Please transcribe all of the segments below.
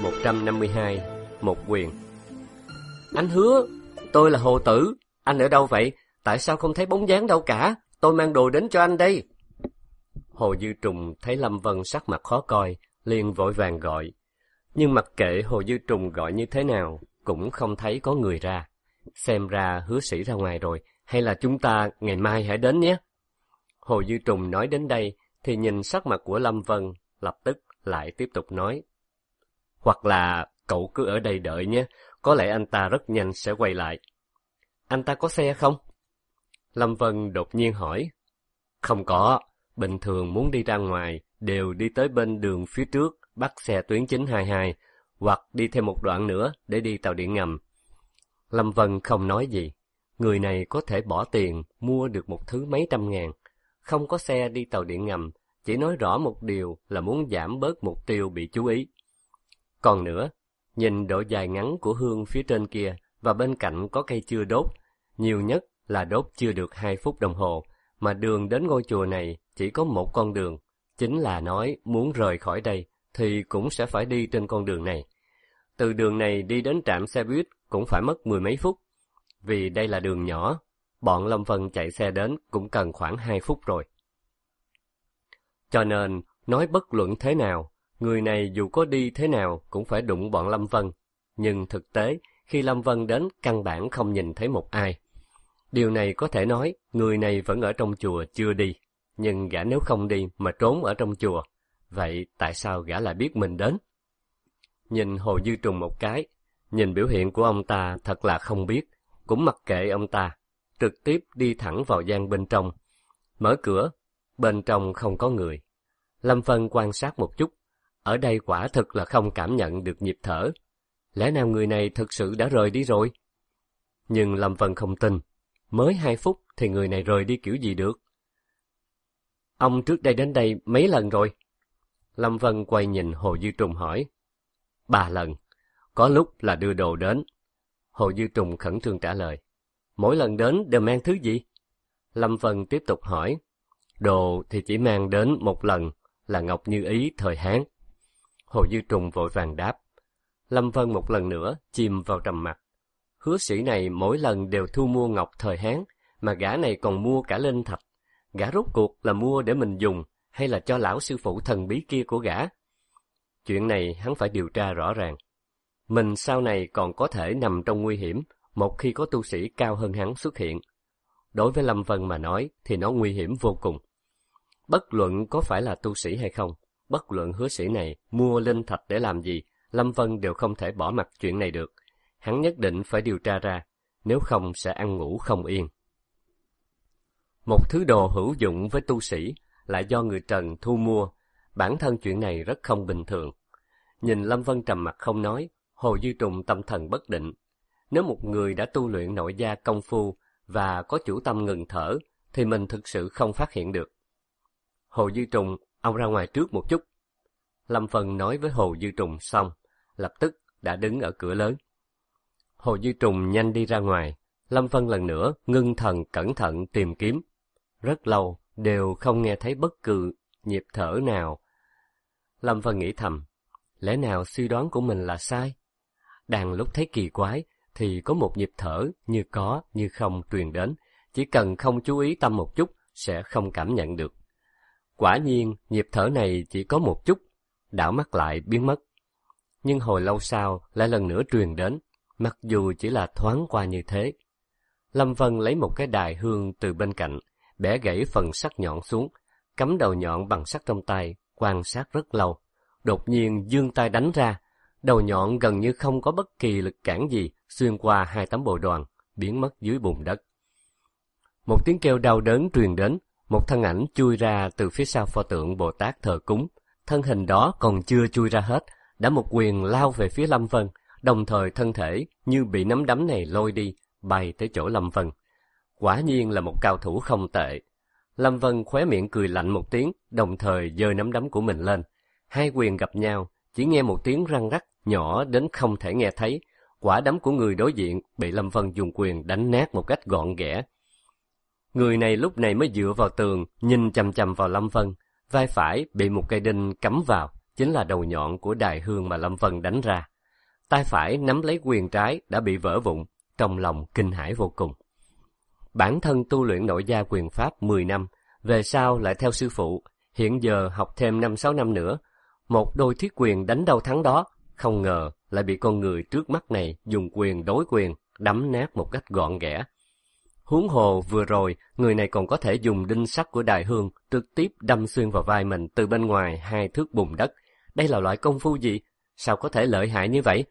152. Một quyền. Anh Hứa, tôi là Hồ Tử. Anh ở đâu vậy? Tại sao không thấy bóng dáng đâu cả? Tôi mang đồ đến cho anh đây. Hồ Dư Trùng thấy Lâm Vân sắc mặt khó coi, liền vội vàng gọi. Nhưng mặc kệ Hồ Dư Trùng gọi như thế nào, cũng không thấy có người ra. Xem ra Hứa Sĩ ra ngoài rồi, hay là chúng ta ngày mai hãy đến nhé. Hồ Dư Trùng nói đến đây, thì nhìn sắc mặt của Lâm Vân, lập tức lại tiếp tục nói. Hoặc là cậu cứ ở đây đợi nhé, có lẽ anh ta rất nhanh sẽ quay lại. Anh ta có xe không? Lâm Vân đột nhiên hỏi. Không có, bình thường muốn đi ra ngoài, đều đi tới bên đường phía trước, bắt xe tuyến 922, hoặc đi thêm một đoạn nữa để đi tàu điện ngầm. Lâm Vân không nói gì. Người này có thể bỏ tiền mua được một thứ mấy trăm ngàn, không có xe đi tàu điện ngầm, chỉ nói rõ một điều là muốn giảm bớt mục tiêu bị chú ý. Còn nữa, nhìn độ dài ngắn của hương phía trên kia và bên cạnh có cây chưa đốt, nhiều nhất là đốt chưa được 2 phút đồng hồ, mà đường đến ngôi chùa này chỉ có một con đường, chính là nói muốn rời khỏi đây thì cũng sẽ phải đi trên con đường này. Từ đường này đi đến trạm xe buýt cũng phải mất 10 mấy phút, vì đây là đường nhỏ, bọn Lâm Vân chạy xe đến cũng cần khoảng 2 phút rồi. Cho nên, nói bất luận thế nào, người này dù có đi thế nào cũng phải đụng bọn Lâm Vân. Nhưng thực tế, khi Lâm Vân đến căn bản không nhìn thấy một ai. Điều này có thể nói, người này vẫn ở trong chùa chưa đi. Nhưng gã nếu không đi mà trốn ở trong chùa, vậy tại sao gã lại biết mình đến? Nhìn Hồ Dư Trùng một cái, nhìn biểu hiện của ông ta thật là không biết, cũng mặc kệ ông ta, trực tiếp đi thẳng vào gian bên trong. Mở cửa, bên trong không có người. Lâm Vân quan sát một chút, ở đây quả thực là không cảm nhận được nhịp thở. Lẽ nào người này thực sự đã rời đi rồi? Nhưng Lâm Vân không tin, mới 2 phút thì người này rời đi kiểu gì được? Ông trước đây đến đây mấy lần rồi? Lâm Vân quay nhìn Hồ Dư Trùng hỏi. 3 lần, có lúc là đưa đồ đến. Hồ Dư Trùng khẩn trương trả lời. Mỗi lần đến đều mang thứ gì? Lâm Vân tiếp tục hỏi. Đồ thì chỉ mang đến một lần, là ngọc như ý thời Hán. Hồ Dư Trùng vội vàng đáp. Lâm Vân một lần nữa chìm vào trầm mặc. Hứa Sĩ này mỗi lần đều thu mua ngọc thời Hán, mà gã này còn mua cả linh thạch. Gã rốt cuộc là mua để mình dùng, hay là cho lão sư phụ thần bí kia của gã? Chuyện này hắn phải điều tra rõ ràng. Mình sau này còn có thể nằm trong nguy hiểm, một khi có tu sĩ cao hơn hắn xuất hiện. Đối với Lâm Vân mà nói thì nó nguy hiểm vô cùng. Bất luận có phải là tu sĩ hay không, bất luận Hứa Sĩ này mua linh thạch để làm gì, Lâm Vân đều không thể bỏ mặc chuyện này được. Hắn nhất định phải điều tra ra, nếu không sẽ ăn ngủ không yên. Một thứ đồ hữu dụng với tu sĩ lại do người Trần thu mua, bản thân chuyện này rất không bình thường. Nhìn Lâm Vân trầm mặc không nói, Hồ Dư Trùng tâm thần bất định. Nếu một người đã tu luyện nội gia công phu và có chủ tâm ngừng thở, thì mình thực sự không phát hiện được. Hồ Dư Trùng, ông ra ngoài trước một chút. Lâm Vân nói với Hồ Dư Trùng xong, lập tức đã đứng ở cửa lớn. Hồ Dư Trùng nhanh đi ra ngoài, Lâm Vân lần nữa ngưng thần cẩn thận tìm kiếm. Rất lâu đều không nghe thấy bất cứ nhịp thở nào. Lâm Vân nghĩ thầm, lẽ nào suy đoán của mình là sai? Đang lúc thấy kỳ quái thì có một nhịp thở như có như không truyền đến, chỉ cần không chú ý tâm một chút sẽ không cảm nhận được. Quả nhiên nhịp thở này chỉ có một chút, đảo mắt lại biến mất. Nhưng hồi lâu sau lại lần nữa truyền đến, mặc dù chỉ là thoáng qua như thế. Lâm Vân lấy một cái đài hương từ bên cạnh, bẻ gãy phần sắt nhọn xuống, cắm đầu nhọn bằng sắt trong tay, quan sát rất lâu. Đột nhiên giương tay đánh ra, đầu nhọn gần như không có bất kỳ lực cản gì, xuyên qua 2 tấm bồ đoàn, biến mất dưới bùn đất. Một tiếng kêu đau đớn truyền đến, một thân ảnh chui ra từ phía sau pho tượng Bồ Tát thờ cúng. Thân hình đó còn chưa chui ra hết, đã một quyền lao về phía Lâm Vân, đồng thời thân thể như bị nắm đấm này lôi đi, bay tới chỗ Lâm Vân. Quả nhiên là một cao thủ không tệ. Lâm Vân khóe miệng cười lạnh một tiếng, đồng thời giơ nắm đấm của mình lên. 2 quyền gặp nhau, chỉ nghe một tiếng răng rắc nhỏ đến không thể nghe thấy. Quả đấm của người đối diện bị Lâm Vân dùng quyền đánh nát một cách gọn ghẽ. Người này lúc này mới dựa vào tường, nhìn chằm chằm vào Lâm Vân. Vai phải bị một cây đinh cắm vào, chính là đầu nhọn của đài hương mà Lâm Vân đánh ra. Tay phải nắm lấy quyền trái đã bị vỡ vụn, trong lòng kinh hãi vô cùng. Bản thân tu luyện nội gia quyền pháp 10 năm, về sau lại theo sư phụ, hiện giờ học thêm 5-6 năm nữa. Một đôi thiết quyền đánh đâu thắng đó, không ngờ lại bị con người trước mắt này dùng quyền đối quyền, đấm nát một cách gọn ghẽ. Huống hồ vừa rồi, người này còn có thể dùng đinh sắt của đài hương trực tiếp đâm xuyên vào vai mình từ bên ngoài 2 thước bùn đất. Đây là loại công phu gì? Sao có thể lợi hại như vậy?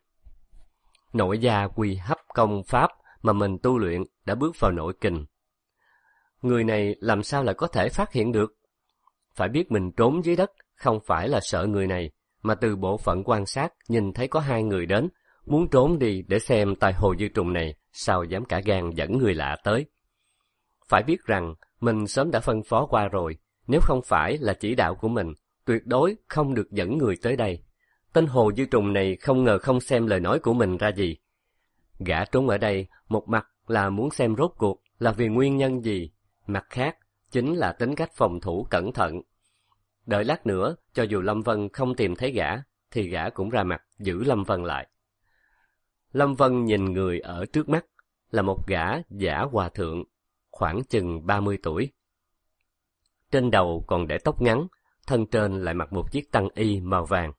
Nội gia quy hấp công pháp mà mình tu luyện đã bước vào nội kình. Người này làm sao lại có thể phát hiện được? Phải biết mình trốn dưới đất, không phải là sợ người này, mà từ bộ phận quan sát nhìn thấy có 2 người đến, muốn trốn đi để xem tài Hồ Dư Trùng này sao dám cả gan dẫn người lạ tới. Phải biết rằng mình sớm đã phân phó qua rồi, nếu không phải là chỉ đạo của mình, tuyệt đối không được dẫn người tới đây. Tên Hồ Dư Trùng này không ngờ không xem lời nói của mình ra gì. Gã trốn ở đây, một mặt là muốn xem rốt cuộc là vì nguyên nhân gì, mặt khác chính là tính cách phòng thủ cẩn thận. Đợi lát nữa, cho dù Lâm Vân không tìm thấy gã, thì gã cũng ra mặt giữ Lâm Vân lại. Lâm Vân nhìn người ở trước mắt, là một gã giả hòa thượng, khoảng chừng 30 tuổi. Trên đầu còn để tóc ngắn, thân trên lại mặc một chiếc tăng y màu vàng.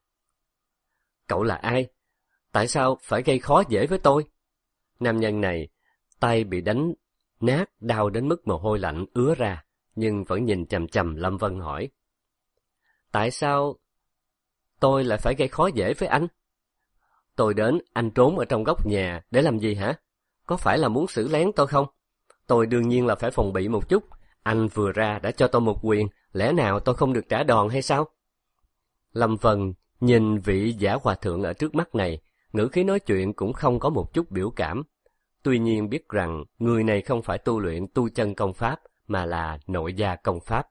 Cậu là ai? Tại sao phải gây khó dễ với tôi? Nam nhân này, tay bị đánh nát, đau đến mức mồ hôi lạnh ứa ra, nhưng vẫn nhìn chằm chằm Lâm Vân hỏi. Tại sao tôi lại phải gây khó dễ với anh? Tôi đến, anh trốn ở trong góc nhà để làm gì hả? Có phải là muốn xử lén tôi không? Tôi đương nhiên là phải phòng bị một chút. Anh vừa ra đã cho tôi một quyền, lẽ nào tôi không được trả đòn hay sao? Lâm Vân nhìn vị giả hòa thượng ở trước mắt này, ngữ khí nói chuyện cũng không có một chút biểu cảm. Tuy nhiên biết rằng người này không phải tu luyện tu chân công pháp, mà là nội gia công pháp.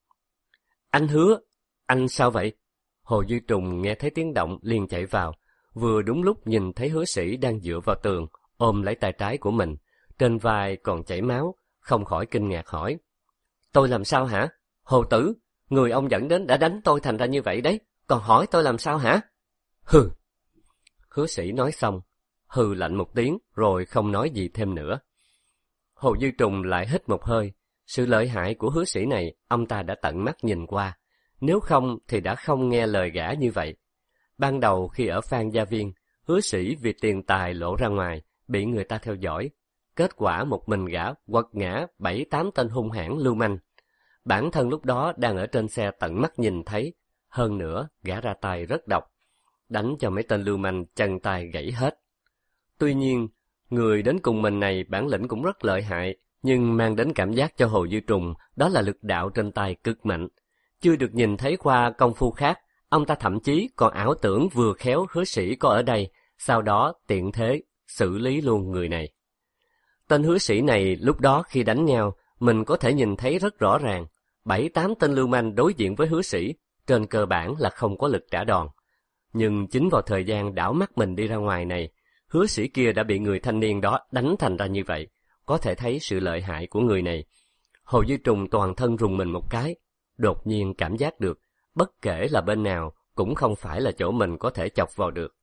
Anh Hứa, anh sao vậy? Hồ Dư Trùng nghe thấy tiếng động liền chạy vào, vừa đúng lúc nhìn thấy Hứa Sĩ đang dựa vào tường, ôm lấy tay trái của mình, trên vai còn chảy máu, không khỏi kinh ngạc hỏi. Tôi làm sao hả? Hồ tử, người ông dẫn đến đã đánh tôi thành ra như vậy đấy, còn hỏi tôi làm sao hả? Hừ. Hứa Sĩ nói xong, hừ lạnh một tiếng rồi không nói gì thêm nữa. Hồ Dư Trùng lại hít một hơi, sự lợi hại của Hứa Sĩ này ông ta đã tận mắt nhìn qua, nếu không thì đã không nghe lời gã như vậy. Ban đầu khi ở Phan Gia Viên, Hứa Sĩ vì tiền tài lộ ra ngoài, bị người ta theo dõi. Kết quả một mình gã quật ngã 7-8 tên hung hãn lưu manh. Bản thân lúc đó đang ở trên xe tận mắt nhìn thấy, hơn nữa gã ra tay rất độc, đánh cho mấy tên lưu manh chân tay gãy hết. Tuy nhiên, người đến cùng mình này bản lĩnh cũng rất lợi hại, nhưng mang đến cảm giác cho Hồ Dư Trùng đó là lực đạo trên tay cực mạnh. Chưa được nhìn thấy qua công phu khác, ông ta thậm chí còn ảo tưởng vừa khéo Hứa Sĩ có ở đây, sau đó tiện thế xử lý luôn người này. Tên Hứa Sĩ này lúc đó khi đánh nhau, mình có thể nhìn thấy rất rõ ràng, 7-8 tên lưu manh đối diện với Hứa Sĩ, trên cơ bản là không có lực trả đòn. Nhưng chính vào thời gian đảo mắt mình đi ra ngoài này, Hứa Sĩ kia đã bị người thanh niên đó đánh thành ra như vậy, có thể thấy sự lợi hại của người này. Hồ Dư Trùng toàn thân rùng mình một cái, đột nhiên cảm giác được, bất kể là bên nào cũng không phải là chỗ mình có thể chọc vào được.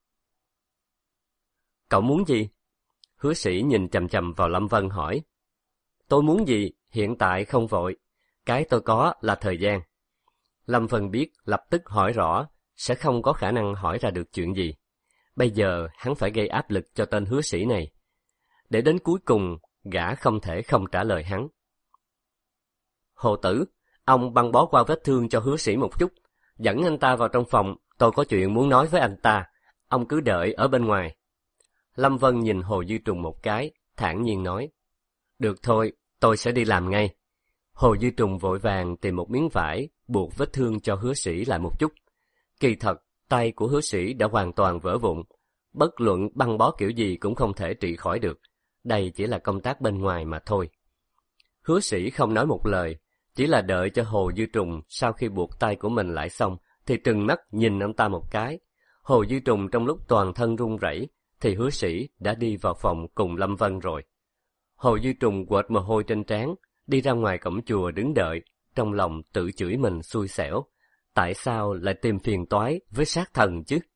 Cậu muốn gì? Hứa Sĩ nhìn chằm chằm vào Lâm Vân hỏi. Tôi muốn gì, hiện tại không vội. Cái tôi có là thời gian. Lâm Vân biết lập tức hỏi rõ, sẽ không có khả năng hỏi ra được chuyện gì. Bây giờ hắn phải gây áp lực cho tên Hứa Sĩ này. Để đến cuối cùng, gã không thể không trả lời hắn. Hồ tử, ông băng bó qua vết thương cho Hứa Sĩ một chút, dẫn anh ta vào trong phòng, tôi có chuyện muốn nói với anh ta. Ông cứ đợi ở bên ngoài. Lâm Vân nhìn Hồ Dư Trùng một cái, thản nhiên nói. Được thôi, tôi sẽ đi làm ngay. Hồ Dư Trùng vội vàng tìm một miếng vải, buộc vết thương cho Hứa Sĩ lại một chút. Kỳ thật, tay của Hứa Sĩ đã hoàn toàn vỡ vụn. Bất luận băng bó kiểu gì cũng không thể trị khỏi được. Đây chỉ là công tác bên ngoài mà thôi. Hứa Sĩ không nói một lời, chỉ là đợi cho Hồ Dư Trùng sau khi buộc tay của mình lại xong, thì trừng mắt nhìn ông ta một cái. Hồ Dư Trùng trong lúc toàn thân run rẩy, thì Hứa Sĩ đã đi vào phòng cùng Lâm Vân rồi. Hồ Dư Trùng quệt mồ hôi trên trán, đi ra ngoài cổng chùa đứng đợi, trong lòng tự chửi mình xui xẻo. tại sao lại tìm phiền toái với sát thần chứ?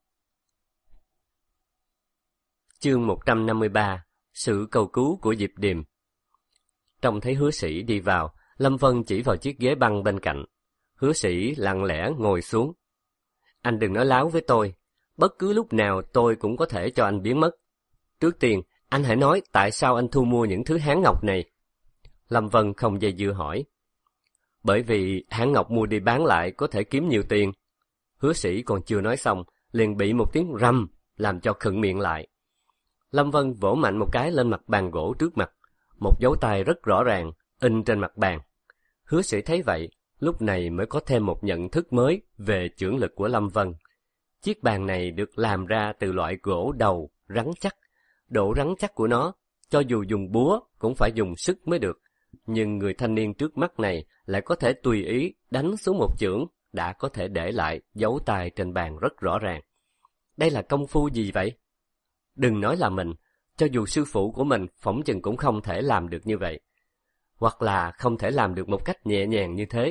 Chương 153. Sự cầu cứu của Diệp Điềm. Trông thấy Hứa Sĩ đi vào, Lâm Vân chỉ vào chiếc ghế băng bên cạnh. Hứa Sĩ lặng lẽ ngồi xuống. Anh đừng nói láo với tôi, bất cứ lúc nào tôi cũng có thể cho anh biến mất. Trước tiên, anh hãy nói tại sao anh thu mua những thứ hán ngọc này. Lâm Vân không dây dưa hỏi. Bởi vì hán ngọc mua đi bán lại có thể kiếm nhiều tiền. Hứa Sĩ còn chưa nói xong, liền bị một tiếng rầm làm cho khựng miệng lại. Lâm Vân vỗ mạnh một cái lên mặt bàn gỗ trước mặt, một dấu tay rất rõ ràng in trên mặt bàn. Hứa Sĩ thấy vậy, lúc này mới có thêm một nhận thức mới về chưởng lực của Lâm Vân. Chiếc bàn này được làm ra từ loại gỗ đầu rắn chắc. Độ rắn chắc của nó, cho dù dùng búa cũng phải dùng sức mới được. Nhưng người thanh niên trước mắt này lại có thể tùy ý đánh xuống một chưởng, đã có thể để lại dấu tay trên bàn rất rõ ràng. Đây là công phu gì vậy? Đừng nói là mình, cho dù sư phụ của mình phỏng chừng cũng không thể làm được như vậy. Hoặc là không thể làm được một cách nhẹ nhàng như thế.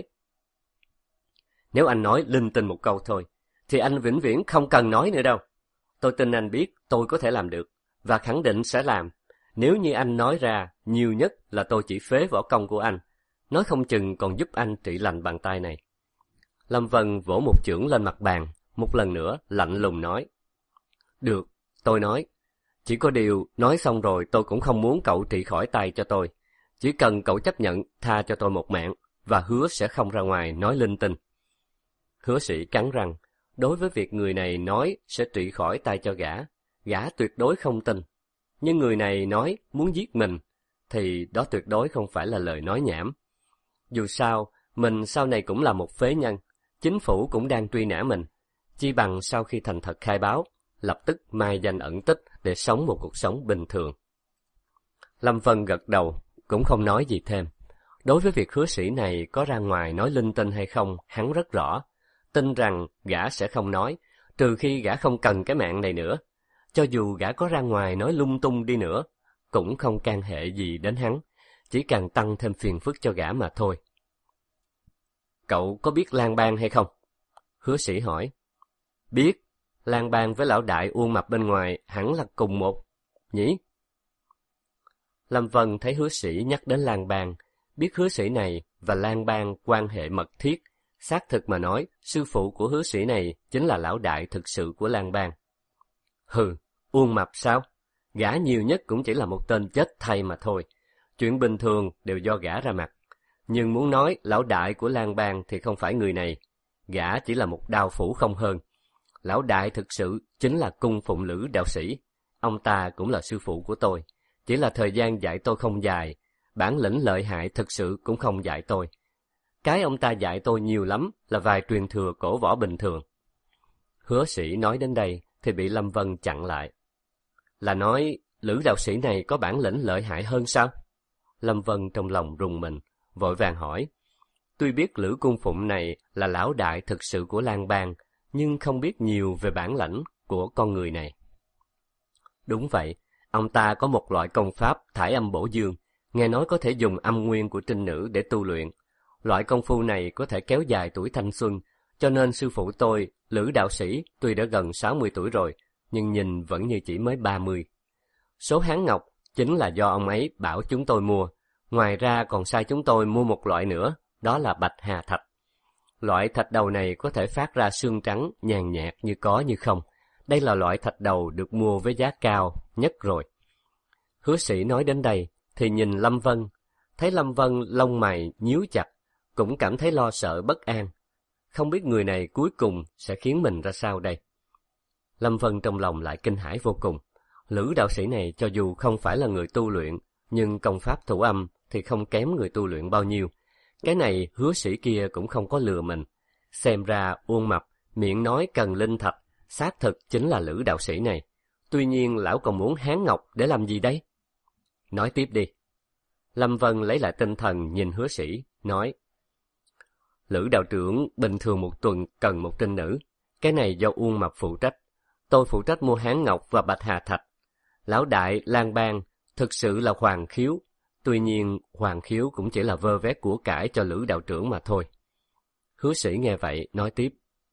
Nếu anh nói linh tinh một câu thôi, thì anh vĩnh viễn không cần nói nữa đâu. Tôi tin anh biết tôi có thể làm được, và khẳng định sẽ làm. Nếu như anh nói ra, nhiều nhất là tôi chỉ phế võ công của anh, nói không chừng còn giúp anh trị lành bàn tay này. Lâm Vân vỗ một chưởng lên mặt bàn, một lần nữa lạnh lùng nói. Được, tôi nói. Chỉ có điều, nói xong rồi tôi cũng không muốn cậu trị khỏi tay cho tôi. Chỉ cần cậu chấp nhận tha cho tôi một mạng, và hứa sẽ không ra ngoài nói linh tinh. Hứa Sĩ cắn răng, đối với việc người này nói sẽ trị khỏi tay cho gã tuyệt đối không tin. Nhưng người này nói muốn giết mình, thì đó tuyệt đối không phải là lời nói nhảm. Dù sao, mình sau này cũng là một phế nhân, chính phủ cũng đang truy nã mình. Chi bằng sau khi thành thật khai báo, lập tức mai danh ẩn tích để sống một cuộc sống bình thường. Lâm Vân gật đầu, cũng không nói gì thêm. Đối với việc Hứa Sĩ này có ra ngoài nói linh tinh hay không, hắn rất rõ. Tin rằng gã sẽ không nói, trừ khi gã không cần cái mạng này nữa. Cho dù gã có ra ngoài nói lung tung đi nữa, cũng không can hệ gì đến hắn, chỉ càng tăng thêm phiền phức cho gã mà thôi. Cậu có biết Lang Bang hay không? Hứa Sĩ hỏi. Biết, Lang Bang với lão đại Uông Mập bên ngoài hẳn là cùng một, nhỉ? Lâm Vân thấy Hứa Sĩ nhắc đến Lang Bang, biết Hứa Sĩ này và Lang Bang quan hệ mật thiết. Xác thực mà nói, sư phụ của Hứa Sĩ này chính là lão đại thực sự của Lang Bang. Hừ, Uông Mập sao? Gã nhiều nhất cũng chỉ là một tên chết thay mà thôi. Chuyện bình thường đều do gã ra mặt. Nhưng muốn nói lão đại của Lang Bang thì không phải người này. Gã chỉ là một đao phủ không hơn. Lão đại thực sự chính là Cung Phụng Lữ đạo sĩ. Ông ta cũng là sư phụ của tôi. Chỉ là thời gian dạy tôi không dài. Bản lĩnh lợi hại thực sự cũng không dạy tôi. Cái ông ta dạy tôi nhiều lắm là vài truyền thừa cổ võ bình thường. Hứa Sĩ nói đến đây thì bị Lâm Vân chặn lại. Là nói Lữ đạo sĩ này có bản lĩnh lợi hại hơn sao? Lâm Vân trong lòng rùng mình, vội vàng hỏi. Tuy biết Lữ Cung Phụng này là lão đại thực sự của Lang Bang, nhưng không biết nhiều về bản lãnh của con người này. Đúng vậy, ông ta có một loại công pháp thải âm bổ dương, nghe nói có thể dùng âm nguyên của trinh nữ để tu luyện. Loại công phu này có thể kéo dài tuổi thanh xuân, cho nên sư phụ tôi, Lữ đạo sĩ, tuy đã gần 60 tuổi rồi, nhưng nhìn vẫn như chỉ mới 30. Số hán ngọc chính là do ông ấy bảo chúng tôi mua, ngoài ra còn sai chúng tôi mua một loại nữa, đó là bạch hà thạch. Loại thạch đầu này có thể phát ra sương trắng nhàn nhạt như có như không. Đây là loại thạch đầu được mua với giá cao nhất rồi. Hứa Sĩ nói đến đây thì nhìn Lâm Vân, thấy Lâm Vân lông mày nhíu chặt, cũng cảm thấy lo sợ bất an. Không biết người này cuối cùng sẽ khiến mình ra sao đây. Lâm Vân trong lòng lại kinh hãi vô cùng. Lữ đạo sĩ này cho dù không phải là người tu luyện, nhưng công pháp thủ âm thì không kém người tu luyện bao nhiêu. Cái này Hứa Sĩ kia cũng không có lừa mình. Xem ra Uông Mập miệng nói cần linh thạch, xác thực chính là Lữ đạo sĩ này. Tuy nhiên lão còn muốn hán ngọc để làm gì đấy? Nói tiếp đi. Lâm Vân lấy lại tinh thần nhìn Hứa Sĩ, nói. Lữ đạo trưởng bình thường một tuần cần một trinh nữ. Cái này do Uông Mập phụ trách. Tôi phụ trách mua hán ngọc và bạch hà thạch. Lão đại Lang Bang thực sự là hoàng khiếu. Tuy nhiên hoàng khiếu cũng chỉ là vơ vét của cải cho Lữ đạo trưởng mà thôi. Hứa Sĩ nghe vậy, nói tiếp.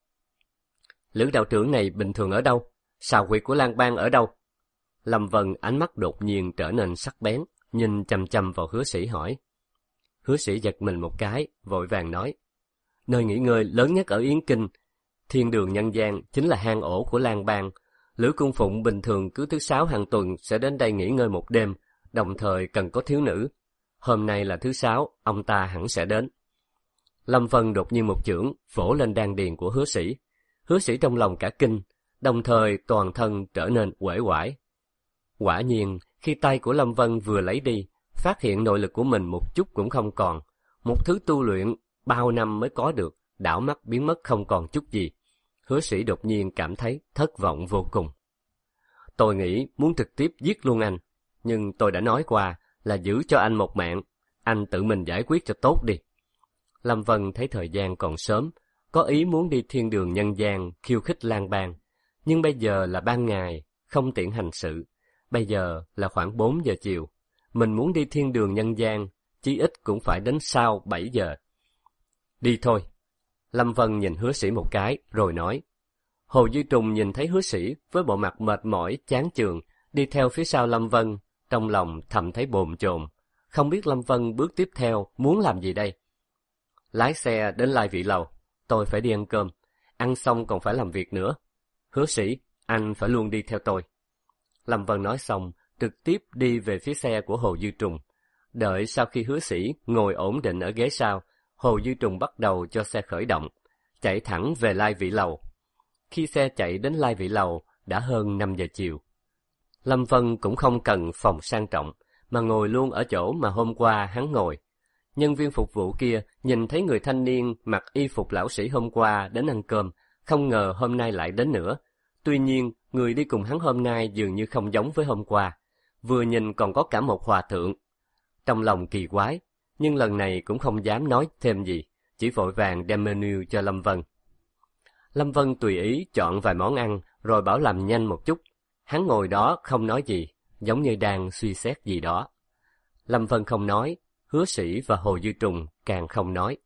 Lữ đạo trưởng này bình thường ở đâu? Sào huyệt của lang bang ở đâu? Lâm Vân ánh mắt đột nhiên trở nên sắc bén, nhìn chằm chằm vào Hứa Sĩ hỏi. Hứa Sĩ giật mình một cái, vội vàng nói. Nơi nghỉ ngơi lớn nhất ở Yến Kinh, thiên đường nhân gian chính là hang ổ của lang bang. Lữ Cung Phụng bình thường cứ thứ 6 hàng tuần sẽ đến đây nghỉ ngơi một đêm, đồng thời cần có thiếu nữ. Hôm nay là thứ 6, ông ta hẳn sẽ đến. Lâm Vân đột nhiên một chưởng vỗ lên đan điền của Hứa Sĩ. Hứa Sĩ trong lòng cả kinh, đồng thời toàn thân trở nên uể oải. Quả nhiên, khi tay của Lâm Vân vừa lấy đi, phát hiện nội lực của mình một chút cũng không còn. Một thứ tu luyện bao năm mới có được, đảo mắt biến mất không còn chút gì. Hứa Sĩ đột nhiên cảm thấy thất vọng vô cùng. Tôi nghĩ muốn trực tiếp giết luôn anh, nhưng tôi đã nói qua là giữ cho anh một mạng, anh tự mình giải quyết cho tốt đi. Lâm Vân thấy thời gian còn sớm, có ý muốn đi thiên đường nhân gian khiêu khích lang bang, nhưng bây giờ là ban ngày, không tiện hành sự. Bây giờ là khoảng 4 giờ chiều, mình muốn đi thiên đường nhân gian, chí ít cũng phải đến sau 7 giờ. Đi thôi. Lâm Vân nhìn Hứa Sĩ một cái, rồi nói. Hồ Duy Trùng nhìn thấy Hứa Sĩ với bộ mặt mệt mỏi, chán chường, đi theo phía sau Lâm Vân, trong lòng thầm thấy bồn chồn, không biết Lâm Vân bước tiếp theo muốn làm gì đây. Lái xe đến Lai Vị Lầu, tôi phải đi ăn cơm, ăn xong còn phải làm việc nữa. Hứa Sĩ, anh phải luôn đi theo tôi. Lâm Vân nói xong, trực tiếp đi về phía xe của Hồ Duy Trùng. Đợi sau khi Hứa Sĩ ngồi ổn định ở ghế sau, Hồ Duy Trùng bắt đầu cho xe khởi động, chạy thẳng về Lai Vị Lầu. Khi xe chạy đến Lai Vị Lầu, đã hơn 5 giờ chiều. Lâm Vân cũng không cần phòng sang trọng, mà ngồi luôn ở chỗ mà hôm qua hắn ngồi. Nhân viên phục vụ kia nhìn thấy người thanh niên mặc y phục lão sĩ hôm qua đến ăn cơm, không ngờ hôm nay lại đến nữa. Tuy nhiên, người đi cùng hắn hôm nay dường như không giống với hôm qua, vừa nhìn còn có cả một hòa thượng. Trong lòng kỳ quái, nhưng lần này cũng không dám nói thêm gì, chỉ vội vàng đem menu cho Lâm Vân. Lâm Vân tùy ý chọn vài món ăn, rồi bảo làm nhanh một chút. Hắn ngồi đó không nói gì, giống như đang suy xét gì đó. Lâm Vân không nói, Hứa Sĩ và Hồ Duy Trùng càng không nói.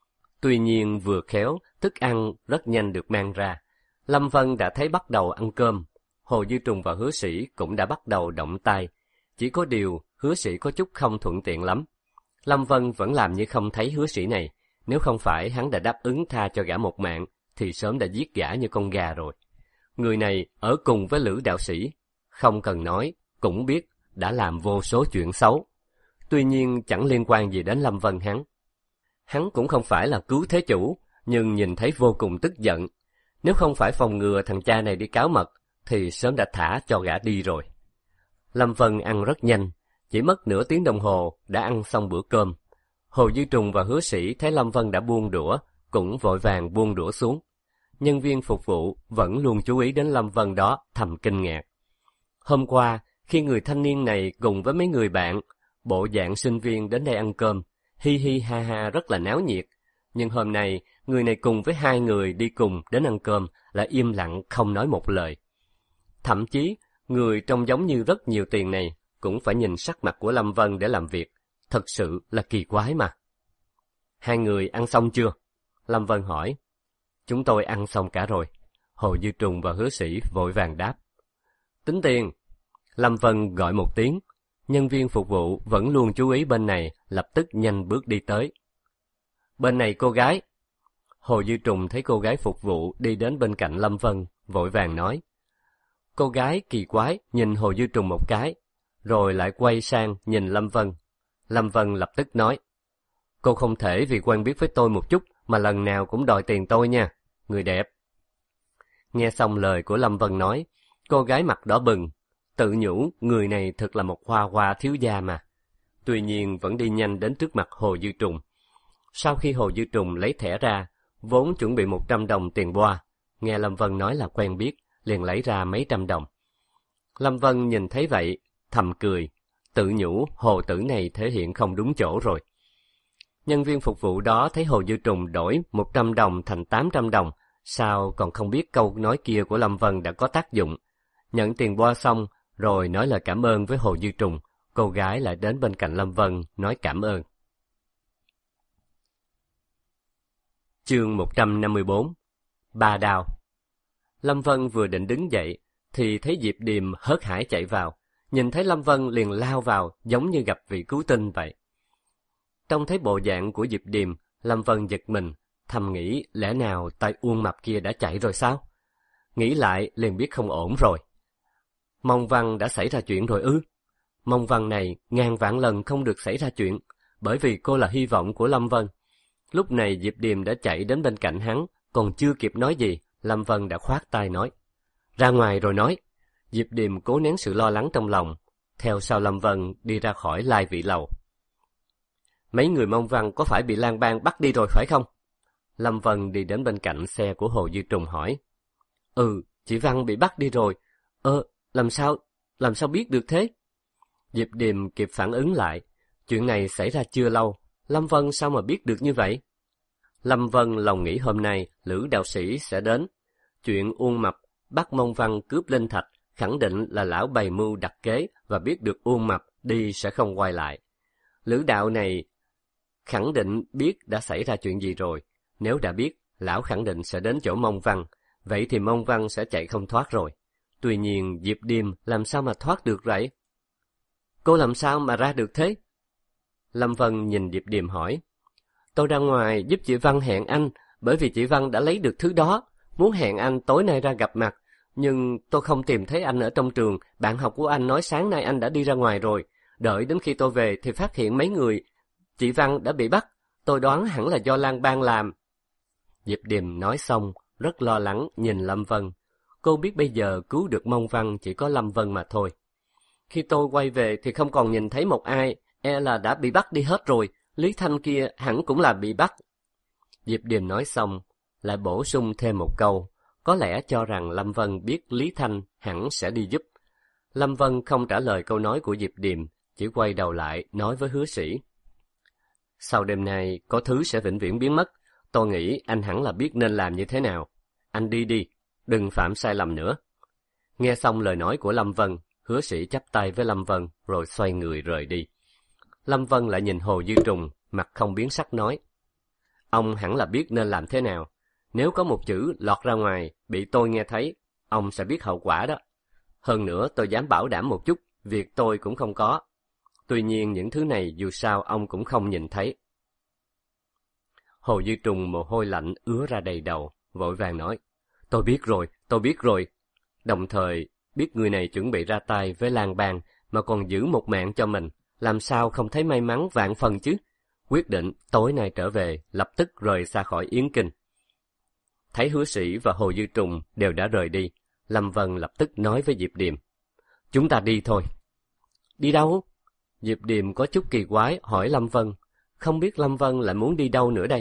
Tuy nhiên vừa khéo, thức ăn rất nhanh được mang ra. Lâm Vân đã thấy bắt đầu ăn cơm, Hồ Duy Trùng và Hứa Sĩ cũng đã bắt đầu động tay. Chỉ có điều, Hứa Sĩ có chút không thuận tiện lắm. Lâm Vân vẫn làm như không thấy Hứa Sĩ này, nếu không phải hắn đã đáp ứng tha cho gã một mạng, thì sớm đã giết gã như con gà rồi. Người này ở cùng với Lữ đạo sĩ, không cần nói, cũng biết đã làm vô số chuyện xấu. Tuy nhiên chẳng liên quan gì đến Lâm Vân hắn. Hắn cũng không phải là cứu thế chủ, nhưng nhìn thấy vô cùng tức giận. Nếu không phải phòng ngừa thằng cha này đi cáo mật, thì sớm đã thả cho gã đi rồi. Lâm Vân ăn rất nhanh, chỉ mất nửa tiếng đồng hồ đã ăn xong bữa cơm. Hồ Duy Trùng và Hứa Sĩ thấy Lâm Vân đã buông đũa, cũng vội vàng buông đũa xuống. Nhân viên phục vụ vẫn luôn chú ý đến Lâm Vân đó, thầm kinh ngạc. Hôm qua, khi người thanh niên này cùng với mấy người bạn, bộ dạng sinh viên đến đây ăn cơm, hi hi ha ha rất là náo nhiệt. Nhưng hôm nay, người này cùng với 2 người đi cùng đến ăn cơm là im lặng không nói một lời. Thậm chí, người trông giống như rất nhiều tiền này cũng phải nhìn sắc mặt của Lâm Vân để làm việc. Thật sự là kỳ quái mà. 2 người ăn xong chưa? Lâm Vân hỏi. Chúng tôi ăn xong cả rồi. Hồ Duy Trùng và Hứa Sĩ vội vàng đáp. Tính tiền. Lâm Vân gọi một tiếng. Nhân viên phục vụ vẫn luôn chú ý bên này, lập tức nhanh bước đi tới. Bên này cô gái. Hồ Duy Trùng thấy cô gái phục vụ đi đến bên cạnh Lâm Vân, vội vàng nói. Cô gái kỳ quái nhìn Hồ Duy Trùng một cái, rồi lại quay sang nhìn Lâm Vân. Lâm Vân lập tức nói. Cô không thể vì quen biết với tôi một chút mà lần nào cũng đòi tiền tôi nha, người đẹp. Nghe xong lời của Lâm Vân nói, cô gái mặt đỏ bừng, tự nhủ người này thật là một hoa hoa thiếu gia mà. Tuy nhiên vẫn đi nhanh đến trước mặt Hồ Duy Trùng. Sau khi Hồ Duy Trùng lấy thẻ ra, vốn chuẩn bị 100 đồng tiền boa, nghe Lâm Vân nói là quen biết, liền lấy ra mấy trăm đồng. Lâm Vân nhìn thấy vậy, thầm cười, tự nhủ hồ tử này thể hiện không đúng chỗ rồi. Nhân viên phục vụ đó thấy Hồ Duy Trùng đổi 100 đồng thành 800 đồng, sao còn không biết câu nói kia của Lâm Vân đã có tác dụng. Nhận tiền boa xong, rồi nói lời cảm ơn với Hồ Duy Trùng, cô gái lại đến bên cạnh Lâm Vân nói cảm ơn. Chương 154. Ba đao. Lâm Vân vừa định đứng dậy, thì thấy Diệp Điềm hớt hải chạy vào. Nhìn thấy Lâm Vân liền lao vào, giống như gặp vị cứu tinh vậy. Trông thấy bộ dạng của Diệp Điềm, Lâm Vân giật mình, thầm nghĩ lẽ nào tay Uông Mập kia đã chạy rồi sao? Nghĩ lại liền biết không ổn rồi. Mông Văn đã xảy ra chuyện rồi ư? Mông Văn này ngàn vạn lần không được xảy ra chuyện, bởi vì cô là hy vọng của Lâm Vân. Lúc này Diệp Điềm đã chạy đến bên cạnh hắn, còn chưa kịp nói gì, Lâm Vân đã khoát tay nói. Ra ngoài rồi nói. Diệp Điềm cố nén sự lo lắng trong lòng, theo sau Lâm Vân đi ra khỏi Lai Vị Lầu. Mấy người Mông Văn có phải bị lang bang bắt đi rồi phải không? Lâm Vân đi đến bên cạnh xe của Hồ Dư Trùng hỏi. Chị Văn bị bắt đi rồi. Làm sao biết được thế? Diệp Điềm kịp phản ứng lại. Chuyện này xảy ra chưa lâu, Lâm Vân sao mà biết được như vậy? Lâm Vân lòng nghĩ hôm nay Lữ đạo sĩ sẽ đến. Chuyện Uông Mập bắt Mông Văn cướp linh thạch khẳng định là lão bày mưu đặt kế và biết được Uông Mập đi sẽ không quay lại. Lữ đạo này khẳng định biết đã xảy ra chuyện gì rồi. Nếu đã biết, lão khẳng định sẽ đến chỗ Mông Văn. Vậy thì Mông Văn sẽ chạy không thoát rồi. Tuy nhiên Diệp Điềm làm sao mà thoát được vậy? Cô làm sao mà ra được thế? Lâm Vân nhìn Diệp Điềm hỏi. Tôi ra ngoài giúp chị Văn hẹn anh, bởi vì chị Văn đã lấy được thứ đó, muốn hẹn anh tối nay ra gặp mặt. Nhưng tôi không tìm thấy anh ở trong trường, bạn học của anh nói sáng nay anh đã đi ra ngoài rồi. Đợi đến khi tôi về thì phát hiện mấy người chị Văn đã bị bắt, tôi đoán hẳn là do lang bang làm. Diệp Điềm nói xong, rất lo lắng nhìn Lâm Vân. Cô biết bây giờ cứu được Mông Văn chỉ có Lâm Vân mà thôi. Khi tôi quay về thì không còn nhìn thấy một ai, là đã bị bắt đi hết rồi, Lý Thanh kia hẳn cũng là bị bắt. Diệp Điềm nói xong, lại bổ sung thêm một câu, có lẽ cho rằng Lâm Vân biết Lý Thanh hẳn sẽ đi giúp. Lâm Vân không trả lời câu nói của Diệp Điềm, chỉ quay đầu lại nói với Hứa Sĩ. Sau đêm nay có thứ sẽ vĩnh viễn biến mất, tôi nghĩ anh hẳn là biết nên làm như thế nào. Anh đi đi, đừng phạm sai lầm nữa. Nghe xong lời nói của Lâm Vân, Hứa Sĩ chắp tay với Lâm Vân rồi xoay người rời đi. Lâm Vân lại nhìn Hồ Dư Trùng, mặt không biến sắc nói. Ông hẳn là biết nên làm thế nào. Nếu có một chữ lọt ra ngoài, bị tôi nghe thấy, ông sẽ biết hậu quả đó. Hơn nữa tôi dám bảo đảm một chút, việc tôi cũng không có. Tuy nhiên những thứ này dù sao ông cũng không nhìn thấy. Hồ Dư Trùng mồ hôi lạnh ứa ra đầy đầu, vội vàng nói. Tôi biết rồi. Đồng thời biết người này chuẩn bị ra tay với lang bang mà còn giữ một mạng cho mình. Làm sao không thấy may mắn vạn phần chứ? Quyết định tối nay trở về, lập tức rời xa khỏi Yến Kinh. Thấy Hứa Sĩ và Hồ Dư Trùng đều đã rời đi, Lâm Vân lập tức nói với Diệp Điềm. Chúng ta đi thôi. Đi đâu? Diệp Điềm có chút kỳ quái hỏi Lâm Vân. Không biết Lâm Vân lại muốn đi đâu nữa đây?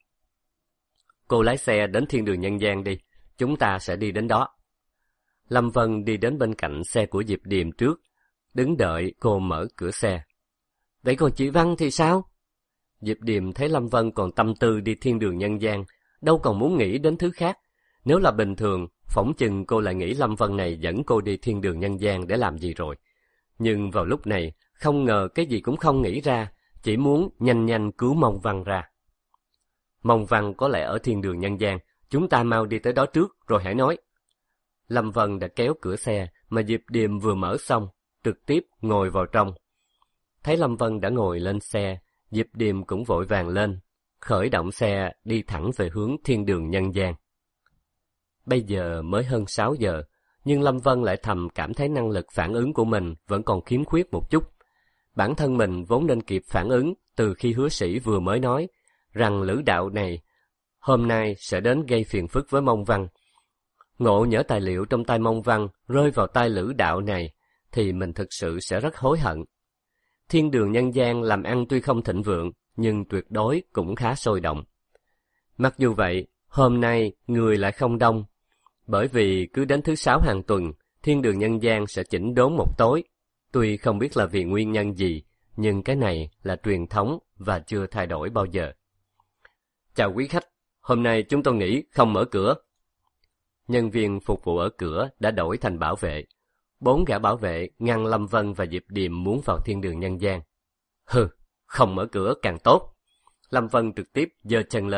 Cô lái xe đến Thiên Đường Nhân Gian đi, chúng ta sẽ đi đến đó. Lâm Vân đi đến bên cạnh xe của Diệp Điềm trước, đứng đợi cô mở cửa xe. Vậy còn chị Văn thì sao? Diệp Điềm thấy Lâm Vân còn tâm tư đi Thiên Đường Nhân Gian, đâu còn muốn nghĩ đến thứ khác. Nếu là bình thường, phỏng chừng cô lại nghĩ Lâm Vân này dẫn cô đi Thiên Đường Nhân Gian để làm gì rồi. Nhưng vào lúc này, không ngờ cái gì cũng không nghĩ ra, chỉ muốn nhanh nhanh cứu Mông Văn ra. Mông Văn có lẽ ở Thiên Đường Nhân Gian, chúng ta mau đi tới đó trước rồi hãy nói. Lâm Vân đã kéo cửa xe mà Diệp Điềm vừa mở xong, trực tiếp ngồi vào trong. Thấy Lâm Vân đã ngồi lên xe, Diệp Điềm cũng vội vàng lên, khởi động xe đi thẳng về hướng Thiên Đường Nhân Gian. Bây giờ mới hơn 6 giờ, nhưng Lâm Vân lại thầm cảm thấy năng lực phản ứng của mình vẫn còn khiếm khuyết một chút. Bản thân mình vốn nên kịp phản ứng từ khi Hứa Sĩ vừa mới nói rằng Lữ đạo này hôm nay sẽ đến gây phiền phức với Mông Văn. Ngộ nhỡ tài liệu trong tay Mông Văn rơi vào tay Lữ đạo này thì mình thực sự sẽ rất hối hận. Thiên Đường Nhân Gian làm ăn tuy không thịnh vượng, nhưng tuyệt đối cũng khá sôi động. Mặc dù vậy, hôm nay người lại không đông, bởi vì cứ đến thứ 6 hàng tuần, Thiên Đường Nhân Gian sẽ chỉnh đốn một tối. Tuy không biết là vì nguyên nhân gì, nhưng cái này là truyền thống và chưa thay đổi bao giờ. Chào quý khách, hôm nay chúng tôi nghỉ không mở cửa. Nhân viên phục vụ ở cửa đã đổi thành bảo vệ. 4 gã bảo vệ ngăn Lâm Vân và Diệp Điềm muốn vào Thiên Đường Nhân Gian. Hừ, không mở cửa càng tốt. Lâm Vân trực tiếp giơ chân lên,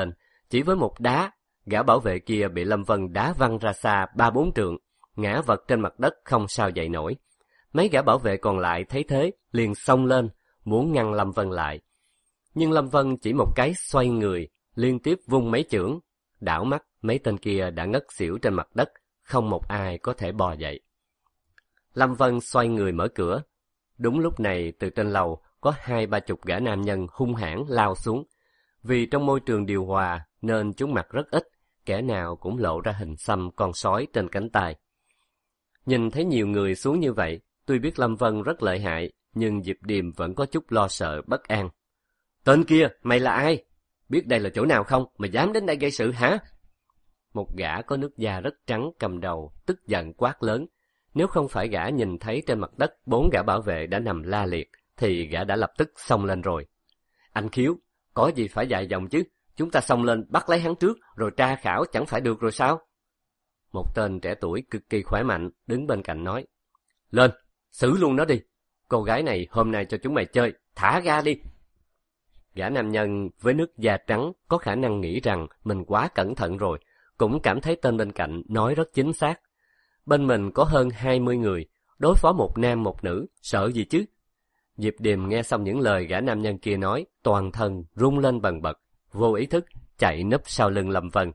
Chỉ với một đá, gã bảo vệ kia bị Lâm Vân đá văng ra xa 3-4 trượng, ngã vật trên mặt đất không sao dậy nổi. Mấy gã bảo vệ còn lại thấy thế, liền xông lên, muốn ngăn Lâm Vân lại. Nhưng Lâm Vân chỉ một cái xoay người, liên tiếp vung mấy chưởng, đảo mắt mấy tên kia đã ngất xỉu trên mặt đất, không một ai có thể bò dậy. Lâm Vân xoay người mở cửa. Đúng lúc này từ trên lầu có 20-30 gã nam nhân hung hãn lao xuống. Vì trong môi trường điều hòa nên chúng mặc rất ít, kẻ nào cũng lộ ra hình xăm con sói trên cánh tay. Nhìn thấy nhiều người xuống như vậy, tuy biết Lâm Vân rất lợi hại, nhưng Diệp Điềm vẫn có chút lo sợ bất an. Tên kia, mày là ai? Biết đây là chỗ nào không, mà dám đến đây gây sự hả? Một gã có nước da rất trắng cầm đầu, tức giận quát lớn. Nếu không phải gã nhìn thấy trên mặt đất 4 gã bảo vệ đã nằm la liệt, thì gã đã lập tức xông lên rồi. Anh Khiếu, có gì phải dài dòng chứ, chúng ta xông lên bắt lấy hắn trước, rồi tra khảo chẳng phải được rồi sao? Một tên trẻ tuổi cực kỳ khỏe mạnh, đứng bên cạnh nói. Lên, xử luôn nó đi, cô gái này hôm nay cho chúng mày chơi, thả ra đi. Gã nam nhân với nước da trắng có khả năng nghĩ rằng mình quá cẩn thận rồi, cũng cảm thấy tên bên cạnh nói rất chính xác. Bên mình có hơn 20 người, đối phó một nam một nữ, sợ gì chứ? Diệp Điềm nghe xong những lời gã nam nhân kia nói, toàn thân rung lên bần bật, vô ý thức chạy núp sau lưng Lâm Vân.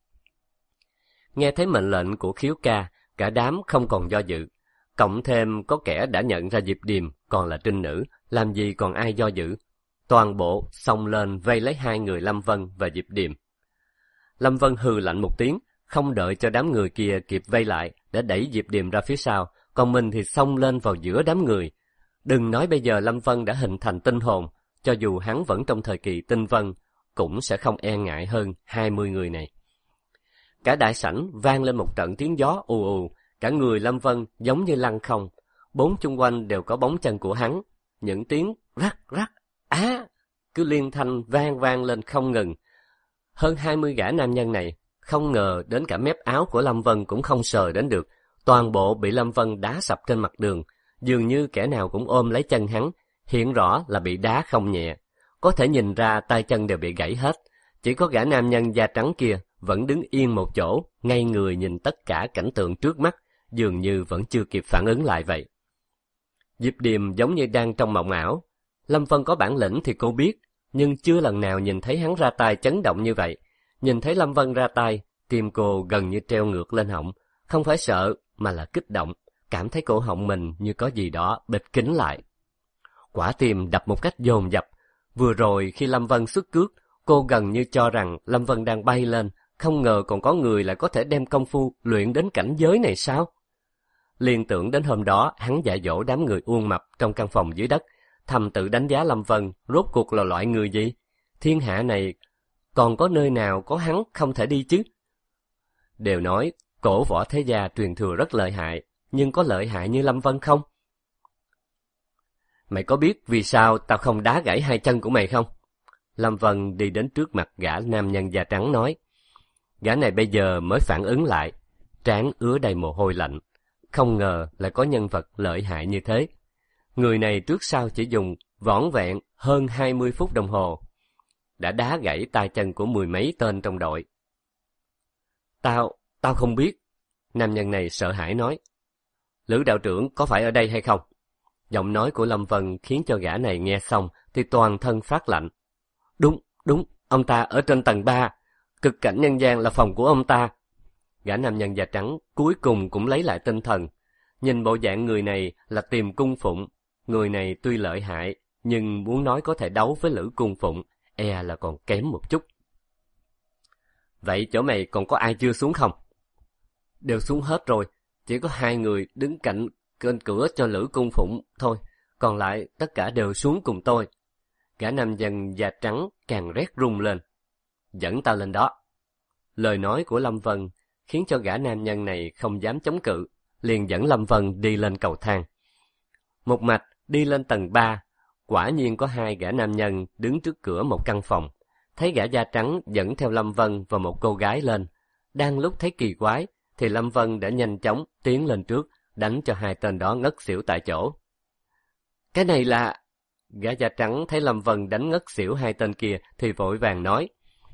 Nghe thấy mệnh lệnh của Khiếu ca, cả đám không còn do dự. Cộng thêm có kẻ đã nhận ra Diệp Điềm còn là trinh nữ, làm gì còn ai do dự. Toàn bộ xông lên vây lấy 2 người Lâm Vân và Diệp Điềm. Lâm Vân hừ lạnh một tiếng, không đợi cho đám người kia kịp vây lại, đã đẩy Diệp Điềm ra phía sau, còn mình thì xông lên vào giữa đám người. Đừng nói bây giờ Lâm Vân đã hình thành tinh hồn, cho dù hắn vẫn trong thời kỳ tinh vân, cũng sẽ không e ngại hơn 20 người này. Cả đại sảnh vang lên một trận tiếng gió ù ù, cả người Lâm Vân giống như lăn không, 4 chung quanh đều có bóng chân của hắn, những tiếng rắc rắc, cứ liên thanh vang lên không ngừng. Hơn 20 gã nam nhân này, không ngờ đến cả mép áo của Lâm Vân cũng không sờ đến được, toàn bộ bị Lâm Vân đá sập trên mặt đường, dường như kẻ nào cũng ôm lấy chân hắn, hiện rõ là bị đá không nhẹ. Có thể nhìn ra tay chân đều bị gãy hết, chỉ có gã nam nhân da trắng kia vẫn đứng yên một chỗ, ngay người nhìn tất cả cảnh tượng trước mắt, dường như vẫn chưa kịp phản ứng lại vậy. Diệp Điềm giống như đang trong mộng ảo. Lâm Vân có bản lĩnh thì cô biết, nhưng chưa lần nào nhìn thấy hắn ra tay chấn động như vậy. Nhìn thấy Lâm Vân ra tay, tim cô gần như treo ngược lên họng, không phải sợ mà là kích động, cảm thấy cổ họng mình như có gì đó bịt kín lại. Quả tim đập một cách dồn dập. Vừa rồi khi Lâm Vân xuất cước, cô gần như cho rằng Lâm Vân đang bay lên, không ngờ còn có người lại có thể đem công phu luyện đến cảnh giới này sao? Liên tưởng đến hôm đó hắn dạy dỗ đám người Uông Mập trong căn phòng dưới đất, thầm tự đánh giá Lâm Vân rốt cuộc là loại người gì? Thiên hạ này còn có nơi nào có hắn không thể đi chứ? Đều nói cổ võ thế gia truyền thừa rất lợi hại, nhưng có lợi hại như Lâm Vân không? Mày có biết vì sao tao không đá gãy 2 chân của mày không? Lâm Vân đi đến trước mặt gã nam nhân da trắng nói. Gã này bây giờ mới phản ứng lại, trán ứa đầy mồ hôi lạnh. Không ngờ lại có nhân vật lợi hại như thế. Người này trước sau chỉ dùng vỏn vẹn hơn 20 phút đồng hồ, đã đá gãy tay chân của 10 mấy tên trong đội. Tao không biết. Nam nhân này sợ hãi nói. Lữ đạo trưởng có phải ở đây hay không? Giọng nói của Lâm Vân khiến cho gã này nghe xong thì toàn thân phát lạnh. Đúng, ông ta ở trên tầng 3, cực cảnh nhân gian là phòng của ông ta. Gã nam nhân da trắng cuối cùng cũng lấy lại tinh thần. Nhìn bộ dạng người này là tìm cung phụng. Người này tuy lợi hại, nhưng muốn nói có thể đấu với Lữ cung phụng, e là còn kém một chút. Vậy chỗ mày còn có ai chưa xuống không? Đều xuống hết rồi, chỉ có 2 người đứng cạnh kênh cửa cho Lữ cung phụng thôi, còn lại tất cả đều xuống cùng tôi. Gã nam nhân da trắng càng rét run lên. Dẫn tao lên đó. Lời nói của Lâm Vân khiến cho gã nam nhân này không dám chống cự, liền dẫn Lâm Vân đi lên cầu thang. Một mạch đi lên tầng 3, quả nhiên có 2 gã nam nhân đứng trước cửa một căn phòng. Thấy gã da trắng dẫn theo Lâm Vân và một cô gái lên. Đang lúc thấy kỳ quái, thì Lâm Vân đã nhanh chóng tiến lên trước, đánh cho 2 tên đó ngất xỉu tại chỗ. Cái này là... Gã da trắng thấy Lâm Vân đánh ngất xỉu 2 tên kia thì vội vàng nói.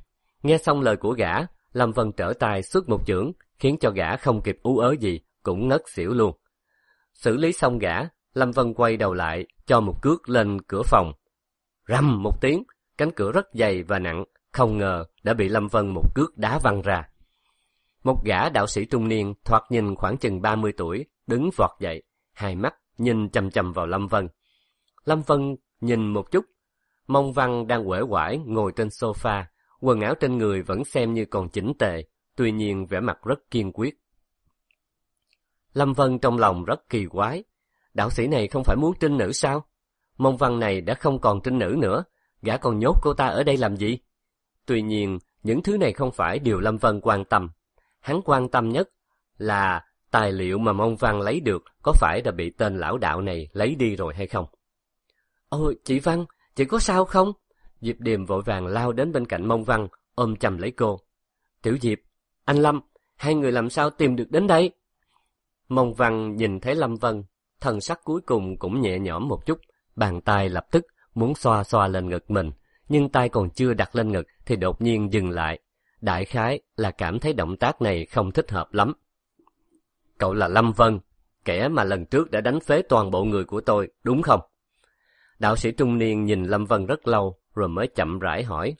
Nghe xong lời của gã, Lâm Vân trở tay xuất một chưởng, khiến cho gã không kịp ú ớ gì, cũng ngất xỉu luôn. Xử lý xong gã, Lâm Vân quay đầu lại, cho một cước lên cửa phòng. Rầm một tiếng, cánh cửa rất dày và nặng, không ngờ đã bị Lâm Vân một cước đá văng ra. Một gã đạo sĩ trung niên, thoạt nhìn khoảng chừng 30 tuổi, đứng vọt dậy, hai mắt nhìn chằm chằm vào Lâm Vân. Lâm Vân nhìn một chút, Mông Văn đang uể oải ngồi trên sofa, quần áo trên người vẫn xem như còn chỉnh tề, tuy nhiên vẻ mặt rất kiên quyết. Lâm Vân trong lòng rất kỳ quái, đạo sĩ này không phải muốn trinh nữ sao? Mông Văn này đã không còn trinh nữ nữa, gã còn nhốt cô ta ở đây làm gì? Tuy nhiên, những thứ này không phải điều Lâm Vân quan tâm. Hắn quan tâm nhất là tài liệu mà Mông Văn lấy được có phải đã bị tên lão đạo này lấy đi rồi hay không. Ôi, chị Văn, chị có sao không? Diệp Điềm vội vàng lao đến bên cạnh Mông Văn, ôm chầm lấy cô. Tiểu Diệp, anh Lâm, hai người làm sao tìm được đến đây? Mông Văn nhìn thấy Lâm Vân, thần sắc cuối cùng cũng nhẹ nhõm một chút, bàn tay lập tức muốn xoa xoa lên ngực mình, nhưng tay còn chưa đặt lên ngực thì đột nhiên dừng lại. Đại khái là cảm thấy động tác này không thích hợp lắm. Cậu là Lâm Vân, kẻ mà lần trước đã đánh phế toàn bộ người của tôi, đúng không? Đạo sĩ trung niên nhìn Lâm Vân rất lâu, rồi mới chậm rãi hỏi.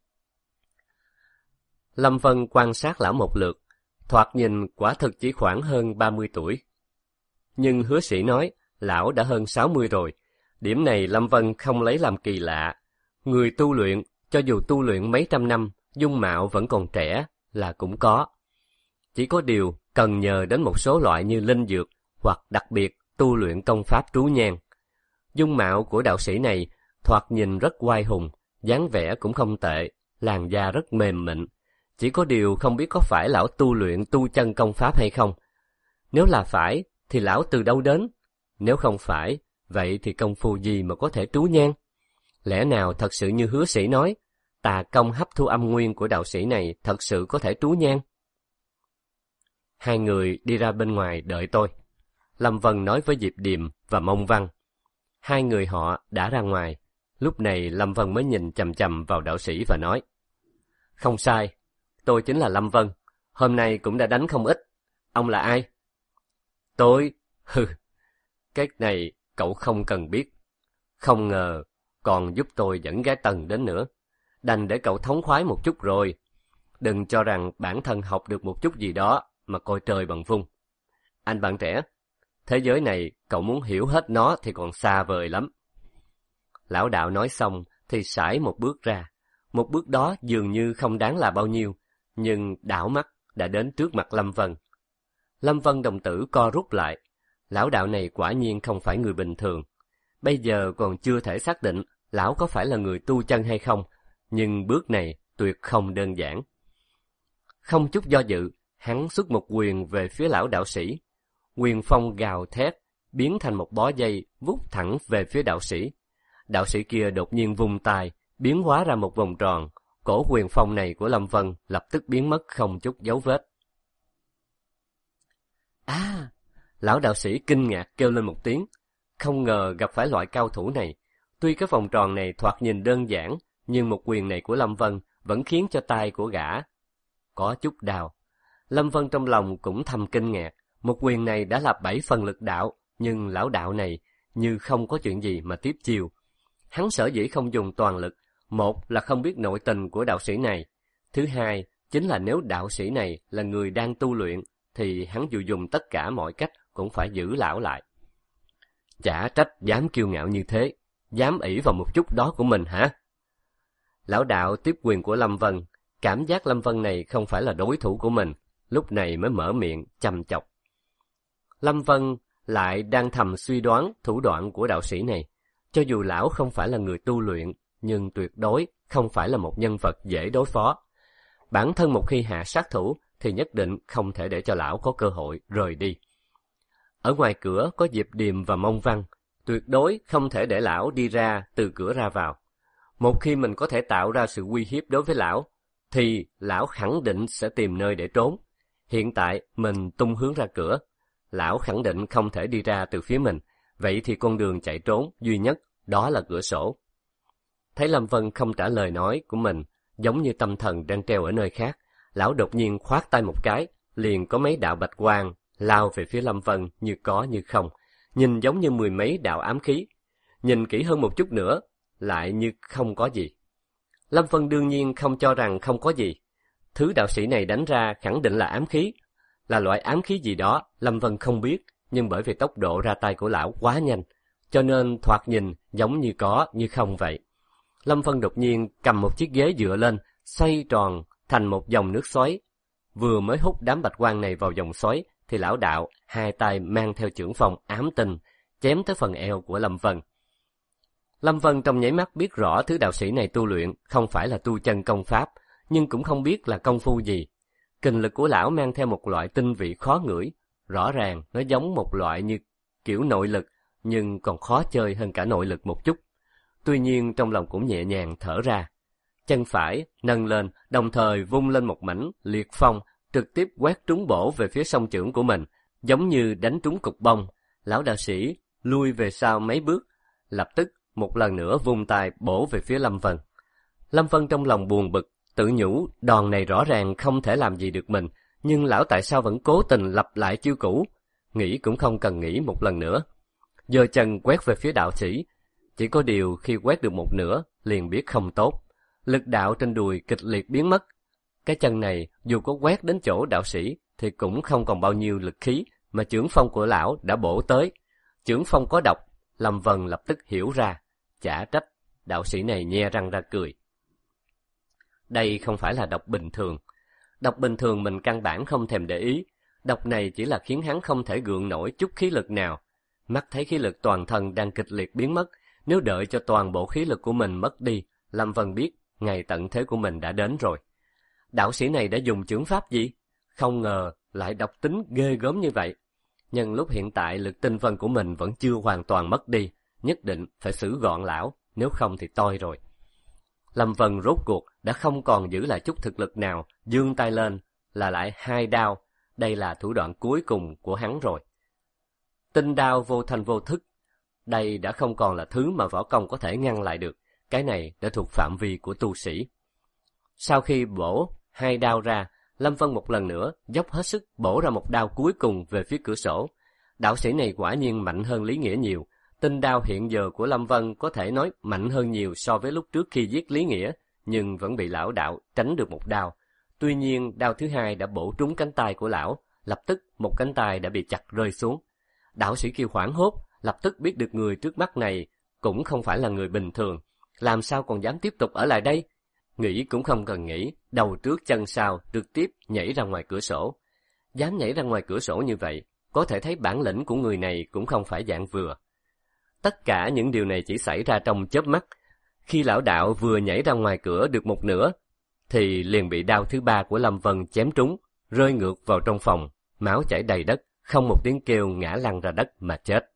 Lâm Vân quan sát lão một lượt, thoạt nhìn quả thực chỉ khoảng hơn 30 tuổi. Nhưng hứa sĩ nói, lão đã hơn 60 rồi. Điểm này Lâm Vân không lấy làm kỳ lạ. Người tu luyện, cho dù tu luyện mấy trăm năm, dung mạo vẫn còn trẻ, là cũng có. Chỉ có điều cần nhờ đến một số loại như linh dược, hoặc đặc biệt tu luyện công pháp trú nhang. Dung mạo của đạo sĩ này thoạt nhìn rất oai hùng, dáng vẻ cũng không tệ, làn da rất mềm mịn. Chỉ có điều không biết có phải lão tu luyện tu chân công pháp hay không. Nếu là phải, thì lão từ đâu đến? Nếu không phải, vậy thì công phu gì mà có thể trú nhang? Lẽ nào thật sự như hứa sĩ nói, tà công hấp thu âm nguyên của đạo sĩ này thật sự có thể trú nhang? Hai người đi ra bên ngoài đợi tôi. Lâm Vân nói với Diệp Điềm và Mông Văn. Hai người họ đã ra ngoài. Lúc này Lâm Vân mới nhìn chằm chằm vào đạo sĩ và nói. Không sai, tôi chính là Lâm Vân. Hôm nay cũng đã đánh không ít. Ông là ai? Tôi? Cái này cậu không cần biết. Không ngờ còn giúp tôi dẫn gái Tần đến nữa. Đành để cậu thống khoái một chút rồi. Đừng cho rằng bản thân học được một chút gì đó mà coi trời bằng vung. Anh bạn trẻ, thế giới này cậu muốn hiểu hết nó thì còn xa vời lắm. Lão đạo nói xong thì sải một bước ra. Một bước đó dường như không đáng là bao nhiêu, nhưng đảo mắt đã đến trước mặt Lâm Vân. Lâm Vân đồng tử co rút lại. Lão đạo này quả nhiên không phải người bình thường. Bây giờ còn chưa thể xác định lão có phải là người tu chân hay không, nhưng bước này tuyệt không đơn giản. Không chút do dự, hắn xuất một quyền về phía lão đạo sĩ. Quyền phong gào thét, biến thành một bó dây vút thẳng về phía đạo sĩ. Đạo sĩ kia đột nhiên vung tay, biến hóa ra một vòng tròn. Cổ quyền phong này của Lâm Vân lập tức biến mất không chút dấu vết. À! Lão đạo sĩ kinh ngạc kêu lên một tiếng. Không ngờ gặp phải loại cao thủ này. Tuy cái vòng tròn này thoạt nhìn đơn giản, nhưng một quyền này của Lâm Vân vẫn khiến cho tay của gã có chút đau. Lâm Vân trong lòng cũng thầm kinh ngạc. Một quyền này đã là 7 phần lực đạo, nhưng lão đạo này như không có chuyện gì mà tiếp chiêu. Hắn sở dĩ không dùng toàn lực, một là không biết nội tình của đạo sĩ này. Thứ hai, chính là nếu đạo sĩ này là người đang tu luyện, thì hắn dù dùng tất cả mọi cách cũng phải giữ lão lại. Chả trách dám kiêu ngạo như thế, dám ỷ vào một chút đó của mình hả? Lão đạo tiếp quyền của Lâm Vân, cảm giác Lâm Vân này không phải là đối thủ của mình, lúc này mới mở miệng chăm chọc. Lâm Vân lại đang thầm suy đoán thủ đoạn của đạo sĩ này. Cho dù lão không phải là người tu luyện, nhưng tuyệt đối không phải là một nhân vật dễ đối phó. Bản thân một khi hạ sát thủ thì nhất định không thể để cho lão có cơ hội rời đi. Ở ngoài cửa có Diệp Điềm và Mông Văn, tuyệt đối không thể để lão đi ra từ cửa ra vào. Một khi mình có thể tạo ra sự uy hiếp đối với lão, thì lão khẳng định sẽ tìm nơi để trốn. Hiện tại mình tung hướng ra cửa, lão khẳng định không thể đi ra từ phía mình, vậy thì con đường chạy trốn duy nhất đó là cửa sổ. Thấy Lâm Vân không trả lời nói của mình, giống như tâm thần đang treo ở nơi khác. Lão đột nhiên khoát tay một cái, liền có mấy đạo bạch quang lao về phía Lâm Vân như có như không, nhìn giống như mười mấy đạo ám khí. Nhìn kỹ hơn một chút nữa, lại như không có gì. Lâm Vân đương nhiên không cho rằng không có gì. Thứ đạo sĩ này đánh ra khẳng định là ám khí. Là loại ám khí gì đó, Lâm Vân không biết, nhưng bởi vì tốc độ ra tay của lão quá nhanh, cho nên thoạt nhìn giống như có như không vậy. Lâm Vân đột nhiên cầm một chiếc ghế dựa lên, xoay tròn thành một dòng nước xoáy. Vừa mới hút đám bạch quang này vào dòng xoáy, thì lão đạo hai tay mang theo chưởng phong ám tinh, chém tới phần eo của Lâm Vân. Lâm Vân trong nháy mắt biết rõ thứ đạo sĩ này tu luyện không phải là tu chân công pháp, nhưng cũng không biết là công phu gì. Kình lực của lão mang theo một loại tinh vị khó ngửi, rõ ràng nó giống một loại như kiểu nội lực, nhưng còn khó chơi hơn cả nội lực một chút. Tuy nhiên trong lòng cũng nhẹ nhàng thở ra. Chân phải nâng lên, đồng thời vung lên một mảnh liệt phong, trực tiếp quét trúng bổ về phía song chưởng của mình, giống như đánh trúng cục bông. Lão đạo sĩ lui về sau mấy bước, lập tức một lần nữa vung tay bổ về phía Lâm Vân. Lâm Vân trong lòng buồn bực, tự nhủ đòn này rõ ràng không thể làm gì được mình, nhưng lão tại sao vẫn cố tình lặp lại chiêu cũ? Nghĩ cũng không cần nghĩ một lần nữa. Giơ chân quét về phía đạo sĩ, chỉ có điều khi quét được một nửa liền biết không tốt. Lực đạo trên đùi kịch liệt biến mất. Cái chân này dù có quét đến chỗ đạo sĩ thì cũng không còn bao nhiêu lực khí, mà chưởng phong của lão đã bổ tới. Chưởng phong có độc, Lâm Vân lập tức hiểu ra, chả trách đạo sĩ này nhe răng ra cười. Đây không phải là độc bình thường. Độc bình thường mình căn bản không thèm để ý. Độc này chỉ là khiến hắn không thể gượng nổi chút khí lực nào. Mắt thấy khí lực toàn thân đang kịch liệt biến mất, nếu đợi cho toàn bộ khí lực của mình mất đi, Lâm Vân biết ngày tận thế của mình đã đến rồi. Đạo sĩ này đã dùng chưởng pháp gì? Không ngờ lại độc tính ghê gớm như vậy. Nhưng lúc hiện tại lực tinh vân của mình vẫn chưa hoàn toàn mất đi, nhất định phải xử gọn lão, nếu không thì toi rồi. Lâm Vân rốt cuộc đã không còn giữ lại chút thực lực nào, giương tay lên là lại hai đao. Đây là thủ đoạn cuối cùng của hắn rồi. Tinh đao vô thanh vô thức, đây đã không còn là thứ mà võ công có thể ngăn lại được. Cái này đã thuộc phạm vi của tu sĩ. Sau khi bổ hai đao ra, Lâm Vân một lần nữa dốc hết sức bổ ra một đao cuối cùng về phía cửa sổ. Đạo sĩ này quả nhiên mạnh hơn Lý Nghĩa nhiều. Tinh đao hiện giờ của Lâm Vân có thể nói mạnh hơn nhiều so với lúc trước khi giết Lý Nghĩa, nhưng vẫn bị lão đạo tránh được một đao. Tuy nhiên đao thứ hai đã bổ trúng cánh tay của lão, lập tức một cánh tay đã bị chặt rơi xuống. Đạo sĩ kia hoảng hốt, lập tức biết được người trước mắt này cũng không phải là người bình thường, làm sao còn dám tiếp tục ở lại đây? Nghĩ cũng không cần nghĩ, đầu trước chân sau trực tiếp nhảy ra ngoài cửa sổ. Dám nhảy ra ngoài cửa sổ như vậy, có thể thấy bản lĩnh của người này cũng không phải dạng vừa. Tất cả những điều này chỉ xảy ra trong chớp mắt. Khi lão đạo vừa nhảy ra ngoài cửa được một nửa, thì liền bị đao thứ ba của Lâm Vân chém trúng, rơi ngược vào trong phòng, máu chảy đầy đất, không một tiếng kêu ngã lăn ra đất mà chết.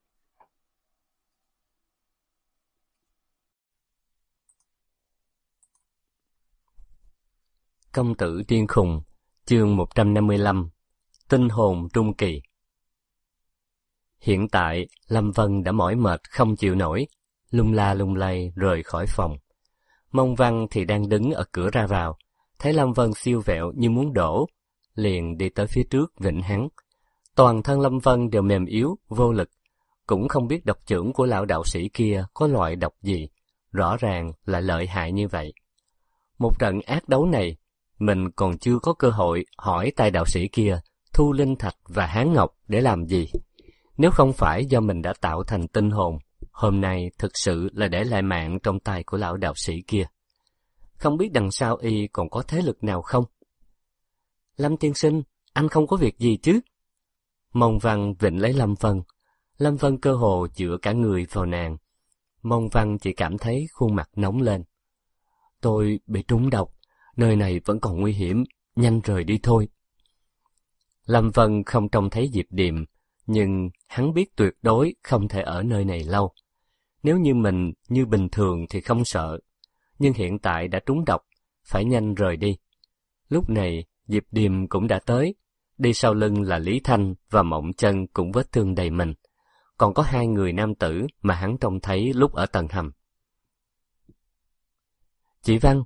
Công tử điên khùng, chương 155, tinh hồn trung kỳ. Hiện tại, Lâm Vân đã mỏi mệt không chịu nổi, lung la lung lay rời khỏi phòng. Mông Văn thì đang đứng ở cửa ra vào, thấy Lâm Vân siêu vẹo như muốn đổ, liền đi tới phía trước vịnh hắn. Toàn thân Lâm Vân đều mềm yếu, vô lực, cũng không biết độc chưởng của lão đạo sĩ kia có loại độc gì, rõ ràng là lợi hại như vậy. Một trận ác đấu này, mình còn chưa có cơ hội hỏi tay đạo sĩ kia thu linh thạch và hán ngọc để làm gì. Nếu không phải do mình đã tạo thành tinh hồn, hôm nay thực sự là để lại mạng trong tay của lão đạo sĩ kia. Không biết đằng sau y còn có thế lực nào không? Lâm tiên sinh, anh không có việc gì chứ? Mông Văn vịnh lấy Lâm Vân. Lâm Vân cơ hồ dựa cả người vào nàng. Mông Văn chỉ cảm thấy khuôn mặt nóng lên. Tôi bị trúng độc, nơi này vẫn còn nguy hiểm, nhanh rời đi thôi. Lâm Vân không trông thấy Diệp Điềm, nhưng hắn biết tuyệt đối không thể ở nơi này lâu. Nếu như mình như bình thường thì không sợ, nhưng hiện tại đã trúng độc, phải nhanh rời đi. Lúc này Diệp Điềm cũng đã tới, đi sau lưng là Lý Thanh và Mộng Chân cũng vết thương đầy mình. Còn có hai người nam tử mà hắn trông thấy lúc ở tầng hầm. Chị Văn,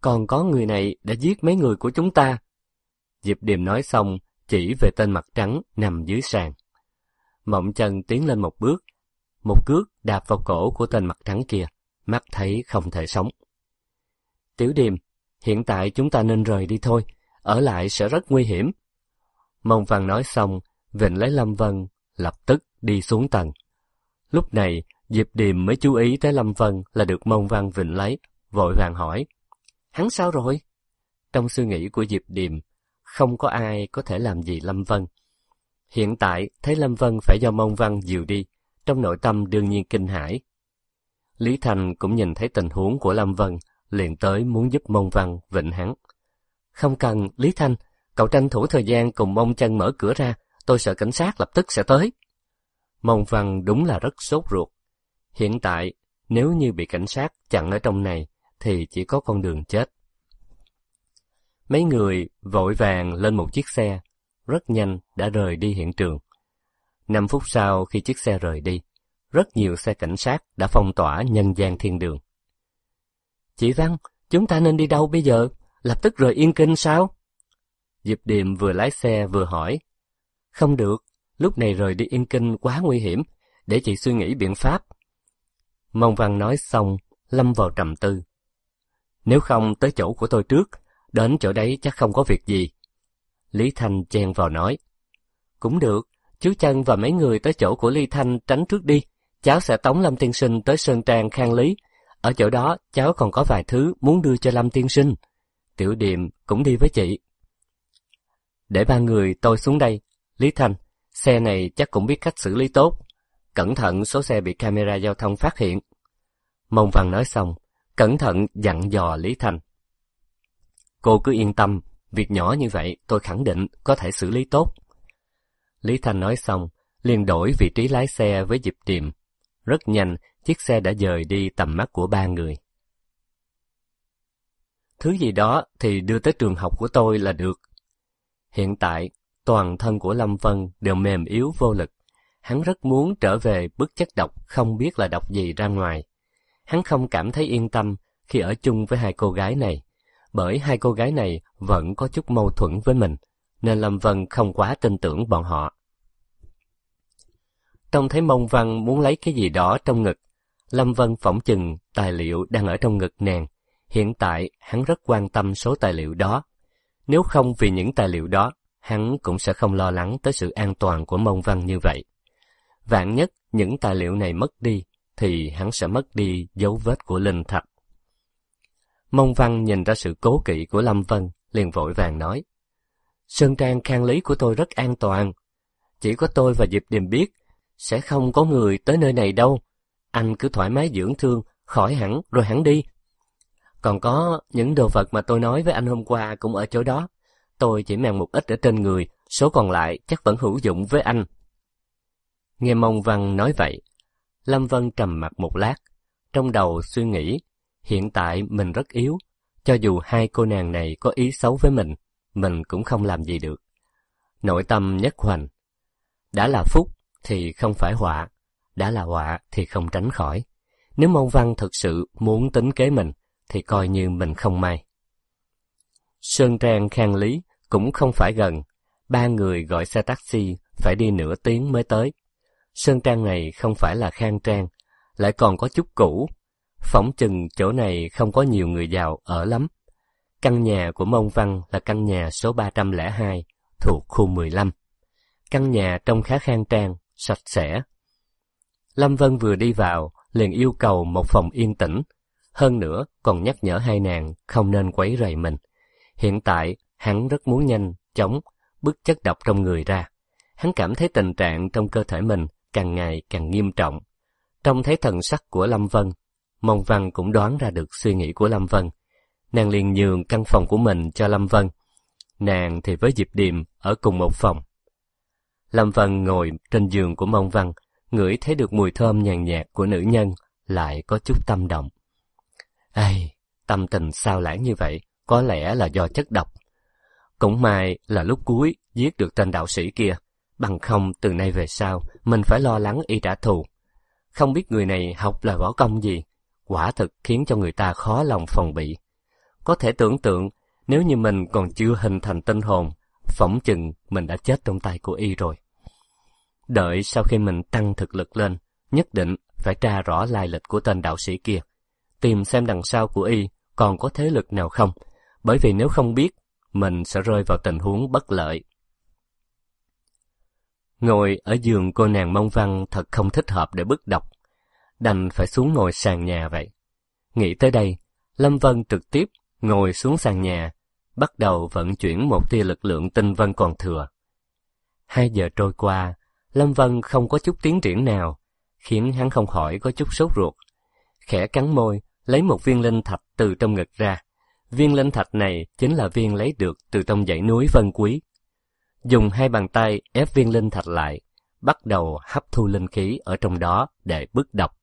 còn có người này đã giết mấy người của chúng ta. Diệp Điềm nói xong, chỉ về tên mặt trắng nằm dưới sàn. Mộng Chân tiến lên một bước, một cước đạp vào cổ của tên mặt trắng kia, mắt thấy không thể sống. Tiểu Điềm, hiện tại chúng ta nên rời đi thôi, ở lại sẽ rất nguy hiểm. Mông Văn nói xong, vịnh lấy Lâm Vân, lập tức đi xuống tầng. Lúc này, Diệp Điềm mới chú ý tới Lâm Vân là được Mông Văn vịnh lấy, vội vàng hỏi. Hắn sao rồi? Trong suy nghĩ của Diệp Điềm, không có ai có thể làm gì Lâm Vân. Hiện tại, thấy Lâm Vân phải do Mông Văn dìu đi, trong nội tâm đương nhiên kinh hãi. Lý Thành cũng nhìn thấy tình huống của Lâm Vân, liền tới muốn giúp Mông Văn vịnh hắn. Không cần, Lý Thanh, cậu tranh thủ thời gian cùng Mông Chân mở cửa ra, tôi sợ cảnh sát lập tức sẽ tới. Mông Văn đúng là rất sốt ruột. Hiện tại, nếu như bị cảnh sát chặn ở trong này, thì chỉ có con đường chết. Mấy người vội vàng lên một chiếc xe, rất nhanh đã rời đi hiện trường. 5 phút sau khi chiếc xe rời đi, rất nhiều xe cảnh sát đã phong tỏa nhân gian thiên đường. Chị Văn, chúng ta nên đi đâu bây giờ? Lập tức rời Yên Kinh sao? Diệp Điềm vừa lái xe vừa hỏi. Không được, lúc này rời đi Yên Kinh quá nguy hiểm, để chị suy nghĩ biện pháp. Mông Văn nói xong, lâm vào trầm tư. Nếu không tới chỗ của tôi trước, đến chỗ đấy chắc không có việc gì. Lý Thanh chen vào nói. Cũng được, chú Chân và mấy người tới chỗ của Lý Thanh tránh trước đi, cháu sẽ tống Lâm tiên sinh tới Sơn Trang Khang Lý. Ở chỗ đó cháu còn có vài thứ muốn đưa cho Lâm tiên sinh. Tiểu Điềm cũng đi với chị. Để 3 người tôi xuống đây. Lý Thanh, xe này chắc cũng biết cách xử lý tốt. Cẩn thận số xe bị camera giao thông phát hiện. Mông Văn nói xong, cẩn thận dặn dò Lý Thanh. Cô cứ yên tâm, việc nhỏ như vậy tôi khẳng định có thể xử lý tốt. Lý Thanh nói xong, liền đổi vị trí lái xe với Diệp Điềm. Rất nhanh, chiếc xe đã dời đi tầm mắt của 3 người. Thứ gì đó thì đưa tới trường học của tôi là được. Hiện tại, toàn thân của Lâm Vân đều mềm yếu vô lực. Hắn rất muốn trở về bức chất độc không biết là độc gì ra ngoài. Hắn không cảm thấy yên tâm khi ở chung với 2 cô gái này, bởi 2 cô gái này vẫn có chút mâu thuẫn với mình, nên Lâm Vân không quá tin tưởng bọn họ. Trông thấy Mông Văn muốn lấy cái gì đó trong ngực, Lâm Vân phỏng chừng tài liệu đang ở trong ngực nàng. Hiện tại hắn rất quan tâm số tài liệu đó. Nếu không vì những tài liệu đó, hắn cũng sẽ không lo lắng tới sự an toàn của Mông Văn như vậy. Vạn nhất những tài liệu này mất đi, thì hắn sẽ mất đi dấu vết của linh thạch. Mông Văn nhìn ra sự cố kỵ của Lâm Vân, liền vội vàng nói. Sơn Trang Khang Lý của tôi rất an toàn. Chỉ có tôi và Diệp Điềm biết, sẽ không có người tới nơi này đâu. Anh cứ thoải mái dưỡng thương, khỏi hẳn rồi hẳn đi. Còn có những đồ vật mà tôi nói với anh hôm qua cũng ở chỗ đó. Tôi chỉ mang một ít ở trên người, số còn lại chắc vẫn hữu dụng với anh. Nghe Mông Văn nói vậy, Lâm Vân trầm mặt một lát, trong đầu suy nghĩ, hiện tại mình rất yếu, cho dù 2 cô nàng này có ý xấu với mình cũng không làm gì được. Nội tâm nhất hoành, đã là phúc thì không phải họa, đã là họa thì không tránh khỏi. Nếu Mông Văn thực sự muốn tính kế mình, thì coi như mình không may. Sơn Trang Khang Lý cũng không phải gần, 3 người gọi xe taxi phải đi nửa tiếng mới tới. Sơn Trang này không phải là khang trang, lại còn có chút cũ. Phỏng chừng chỗ này không có nhiều người giàu ở lắm. Căn nhà của Mông Văn là căn nhà số 302, thuộc khu 15. Căn nhà trông khá khang trang, sạch sẽ. Lâm Vân vừa đi vào, liền yêu cầu một phòng yên tĩnh. Hơn nữa, còn nhắc nhở 2 nàng không nên quấy rầy mình. Hiện tại, hắn rất muốn nhanh chóng bứt chất độc trong người ra. Hắn cảm thấy tình trạng trong cơ thể mình càng ngày càng nghiêm trọng. Trông thấy thần sắc của Lâm Vân, Mông Văn cũng đoán ra được suy nghĩ của Lâm Vân. Nàng liền nhường căn phòng của mình cho Lâm Vân. Nàng thì với Diệp Điềm ở cùng một phòng. Lâm Vân ngồi trên giường của Mông Văn, ngửi thấy được mùi thơm nhàn nhạt của nữ nhân, lại có chút tâm động. Ai, tâm tình sao lãng như vậy, có lẽ là do chất độc. Cũng may là lúc cuối giết được tên đạo sĩ kia, bằng không từ nay về sau mình phải lo lắng y trả thù. Không biết người này học là võ công gì, quả thực khiến cho người ta khó lòng phòng bị. Có thể tưởng tượng, nếu như mình còn chưa hình thành tinh hồn, phỏng chừng mình đã chết trong tay của y rồi. Đợi sau khi mình tăng thực lực lên, nhất định phải tra rõ lai lịch của tên đạo sĩ kia, tìm xem đằng sau của y còn có thế lực nào không, bởi vì nếu không biết, mình sẽ rơi vào tình huống bất lợi. Ngồi ở giường cô nàng Mông Văn thật không thích hợp để bức độc, đành phải xuống ngồi sàn nhà vậy. Nghĩ tới đây, Lâm Vân trực tiếp ngồi xuống sàn nhà, bắt đầu vận chuyển một tia lực lượng tinh vân còn thừa. 2 giờ trôi qua, Lâm Vân không có chút tiến triển nào, khiến hắn không khỏi có chút sốt ruột. Khẽ cắn môi, lấy một viên linh thạch từ trong ngực ra. Viên linh thạch này chính là viên lấy được từ trong dãy núi Vân Quý. Dùng 2 bàn tay ép viên linh thạch lại, bắt đầu hấp thu linh khí ở trong đó để bức độc.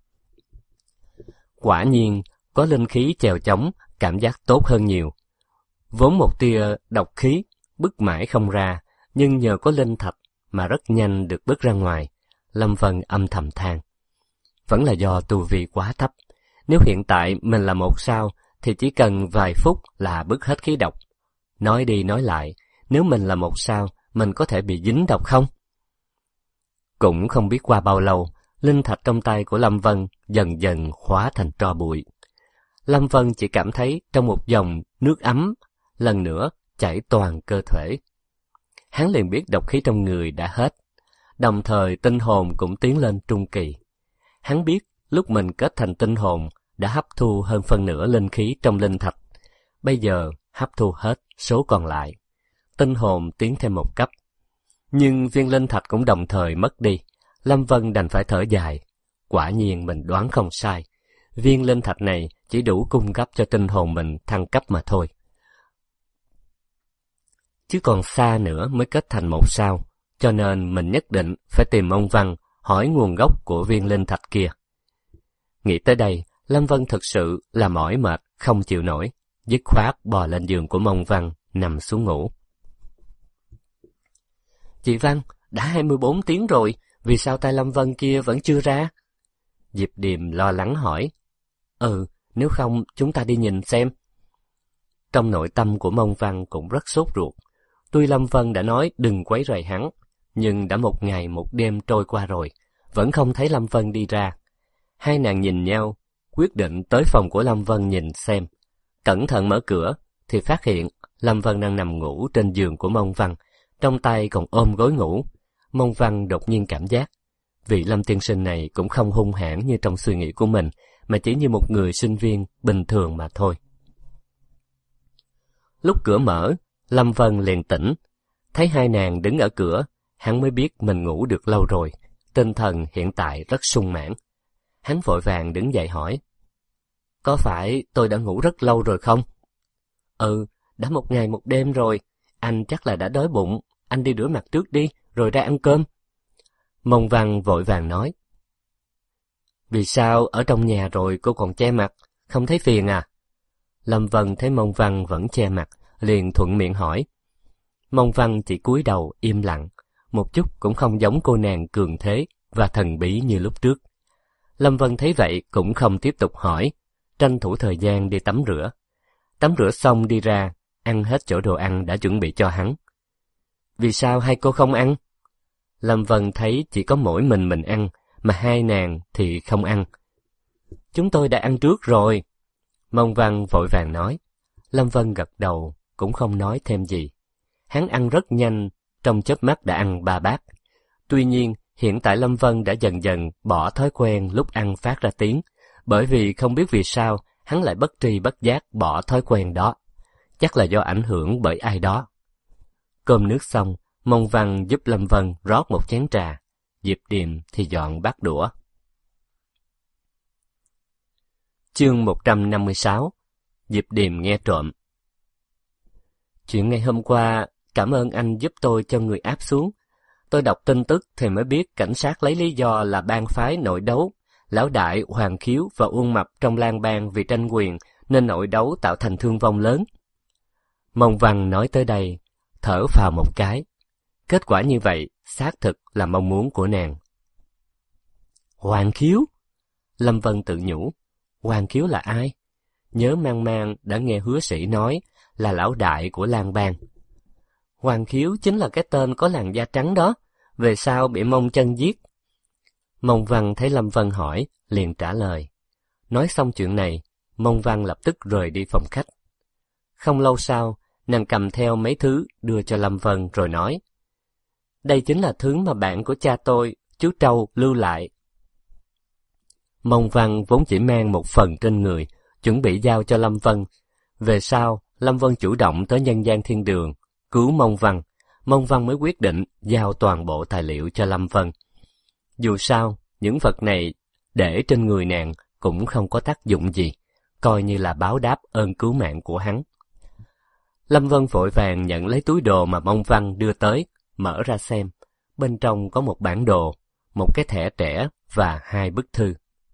Quả nhiên, có linh khí chèo chống, cảm giác tốt hơn nhiều. Vốn một tia độc khí, bức mãi không ra, nhưng nhờ có linh thạch mà rất nhanh được bức ra ngoài. Lâm Vân âm thầm than. Vẫn là do tu vi quá thấp. Nếu hiện tại mình là 1 sao, thì chỉ cần vài phút là bức hết khí độc. Nói đi nói lại, nếu mình là 1 sao, mình có thể bị dính độc không? Cũng không biết qua bao lâu, linh thạch trong tay của Lâm Vân dần dần hóa thành tro bụi. Lâm Vân chỉ cảm thấy trong một dòng nước ấm, lần nữa chảy toàn cơ thể. Hắn liền biết độc khí trong người đã hết, đồng thời tinh hồn cũng tiến lên trung kỳ. Hắn biết lúc mình kết thành tinh hồn đã hấp thu hơn phân nửa linh khí trong linh thạch, bây giờ hấp thu hết số còn lại. Tinh hồn tiến thêm một cấp. Nhưng viên linh thạch cũng đồng thời mất đi. Lâm Vân đành phải thở dài. Quả nhiên mình đoán không sai. Viên linh thạch này chỉ đủ cung cấp cho tinh hồn mình thăng cấp mà thôi. Chứ còn xa nữa mới kết thành 1 sao, cho nên mình nhất định phải tìm ông Văn hỏi nguồn gốc của viên linh thạch kia. Nghĩ tới đây, Lâm Vân thực sự là mỏi mệt, không chịu nổi, dứt khoát bò lên giường của Mông Văn, nằm xuống ngủ. Chị Văn, đã 24 tiếng rồi, vì sao tay Lâm Vân kia vẫn chưa ra? Diệp Điềm lo lắng hỏi. Nếu không chúng ta đi nhìn xem. Trong nội tâm của Mông Văn cũng rất sốt ruột. Tuy Lâm Vân đã nói đừng quấy rầy hắn, nhưng đã 1 ngày 1 đêm trôi qua rồi, vẫn không thấy Lâm Vân đi ra. Hai nàng nhìn nhau, quyết định tới phòng của Lâm Vân nhìn xem. Cẩn thận mở cửa, thì phát hiện Lâm Vân đang nằm ngủ trên giường của Mông Văn, trong tay còn ôm gối ngủ. Mông Văn đột nhiên cảm giác, vị Lâm tiên sinh này cũng không hung hãn như trong suy nghĩ của mình, mà chỉ như một người sinh viên bình thường mà thôi. Lúc cửa mở, Lâm Vân liền tỉnh. Thấy hai nàng đứng ở cửa, hắn mới biết mình ngủ được lâu rồi, tinh thần hiện tại rất sung mãn. Hắn vội vàng đứng dậy hỏi, có phải tôi đã ngủ rất lâu rồi không? Đã 1 ngày 1 đêm rồi, anh chắc là đã đói bụng, anh đi rửa mặt trước đi, rồi ra ăn cơm. Mông Văn vội vàng nói, vì sao ở trong nhà rồi cô còn che mặt, không thấy phiền à? Lâm Vân thấy Mông Văn vẫn che mặt, liền thuận miệng hỏi. Mông Văn chỉ cúi đầu im lặng, một chút cũng không giống cô nàng cường thế và thần bí như lúc trước. Lâm Vân thấy vậy cũng không tiếp tục hỏi, tranh thủ thời gian đi tắm rửa. Tắm rửa xong đi ra, ăn hết chỗ đồ ăn đã chuẩn bị cho hắn. Vì sao hai cô không ăn? Lâm Vân thấy chỉ có mỗi mình ăn, mà hai nàng thì không ăn. Chúng tôi đã ăn trước rồi. Mông Văn vội vàng nói. Lâm Vân gật đầu, cũng không nói thêm gì. Hắn ăn rất nhanh, trong chớp mắt đã ăn 3 bát. Tuy nhiên, hiện tại Lâm Vân đã dần dần bỏ thói quen lúc ăn phát ra tiếng, bởi vì không biết vì sao hắn lại bất tri bất giác bỏ thói quen đó. Chắc là do ảnh hưởng bởi ai đó. Cơm nước xong, Mông Văn giúp Lâm Vân rót một chén trà, Diệp Điềm thì dọn bát đũa. Chương 156. Diệp Điềm nghe trộm. Chuyện ngày hôm qua, cảm ơn anh giúp tôi cho người áp xuống. Tôi đọc tin tức thì mới biết cảnh sát lấy lý do là bang phái nội đấu. Lão đại, Hoàng Khiếu và Uông Mập trong lang bang vì tranh quyền nên nội đấu tạo thành thương vong lớn. Mông Văn nói tới đây, thở phào một cái. Kết quả như vậy, xác thực là mong muốn của nàng. Hoàng Khiếu? Lâm Vân tự nhủ, Hoàng Khiếu là ai? nhớ mang mang đã nghe hứa sĩ nói là lão đại của Lang Bang. Hoàng Khiếu chính là cái tên có làn da trắng đó, về sau bị Mông Chân giết. Mông Văn thấy Lâm Vân hỏi, liền trả lời. Nói xong chuyện này, Mông Văn lập tức rời đi phòng khách. Không lâu sau, nàng cầm theo mấy thứ đưa cho Lâm Vân rồi nói. Đây chính là thứ mà bạn của cha tôi, chú Trâu, lưu lại. Mông Văn vốn chỉ mang một phần trên người, chuẩn bị giao cho Lâm Vân. Về sau, Lâm Vân chủ động tới nhân gian thiên đường, cứu Mông Văn mới quyết định giao toàn bộ tài liệu cho Lâm Vân. Dù sao, những vật này để trên người nàng cũng không có tác dụng gì, coi như là báo đáp ơn cứu mạng của hắn. Lâm Vân vội vàng nhận lấy túi đồ mà Mông Văn đưa tới, mở ra xem. Bên trong có một bản đồ, một cái thẻ trẻ và 2 bức thư.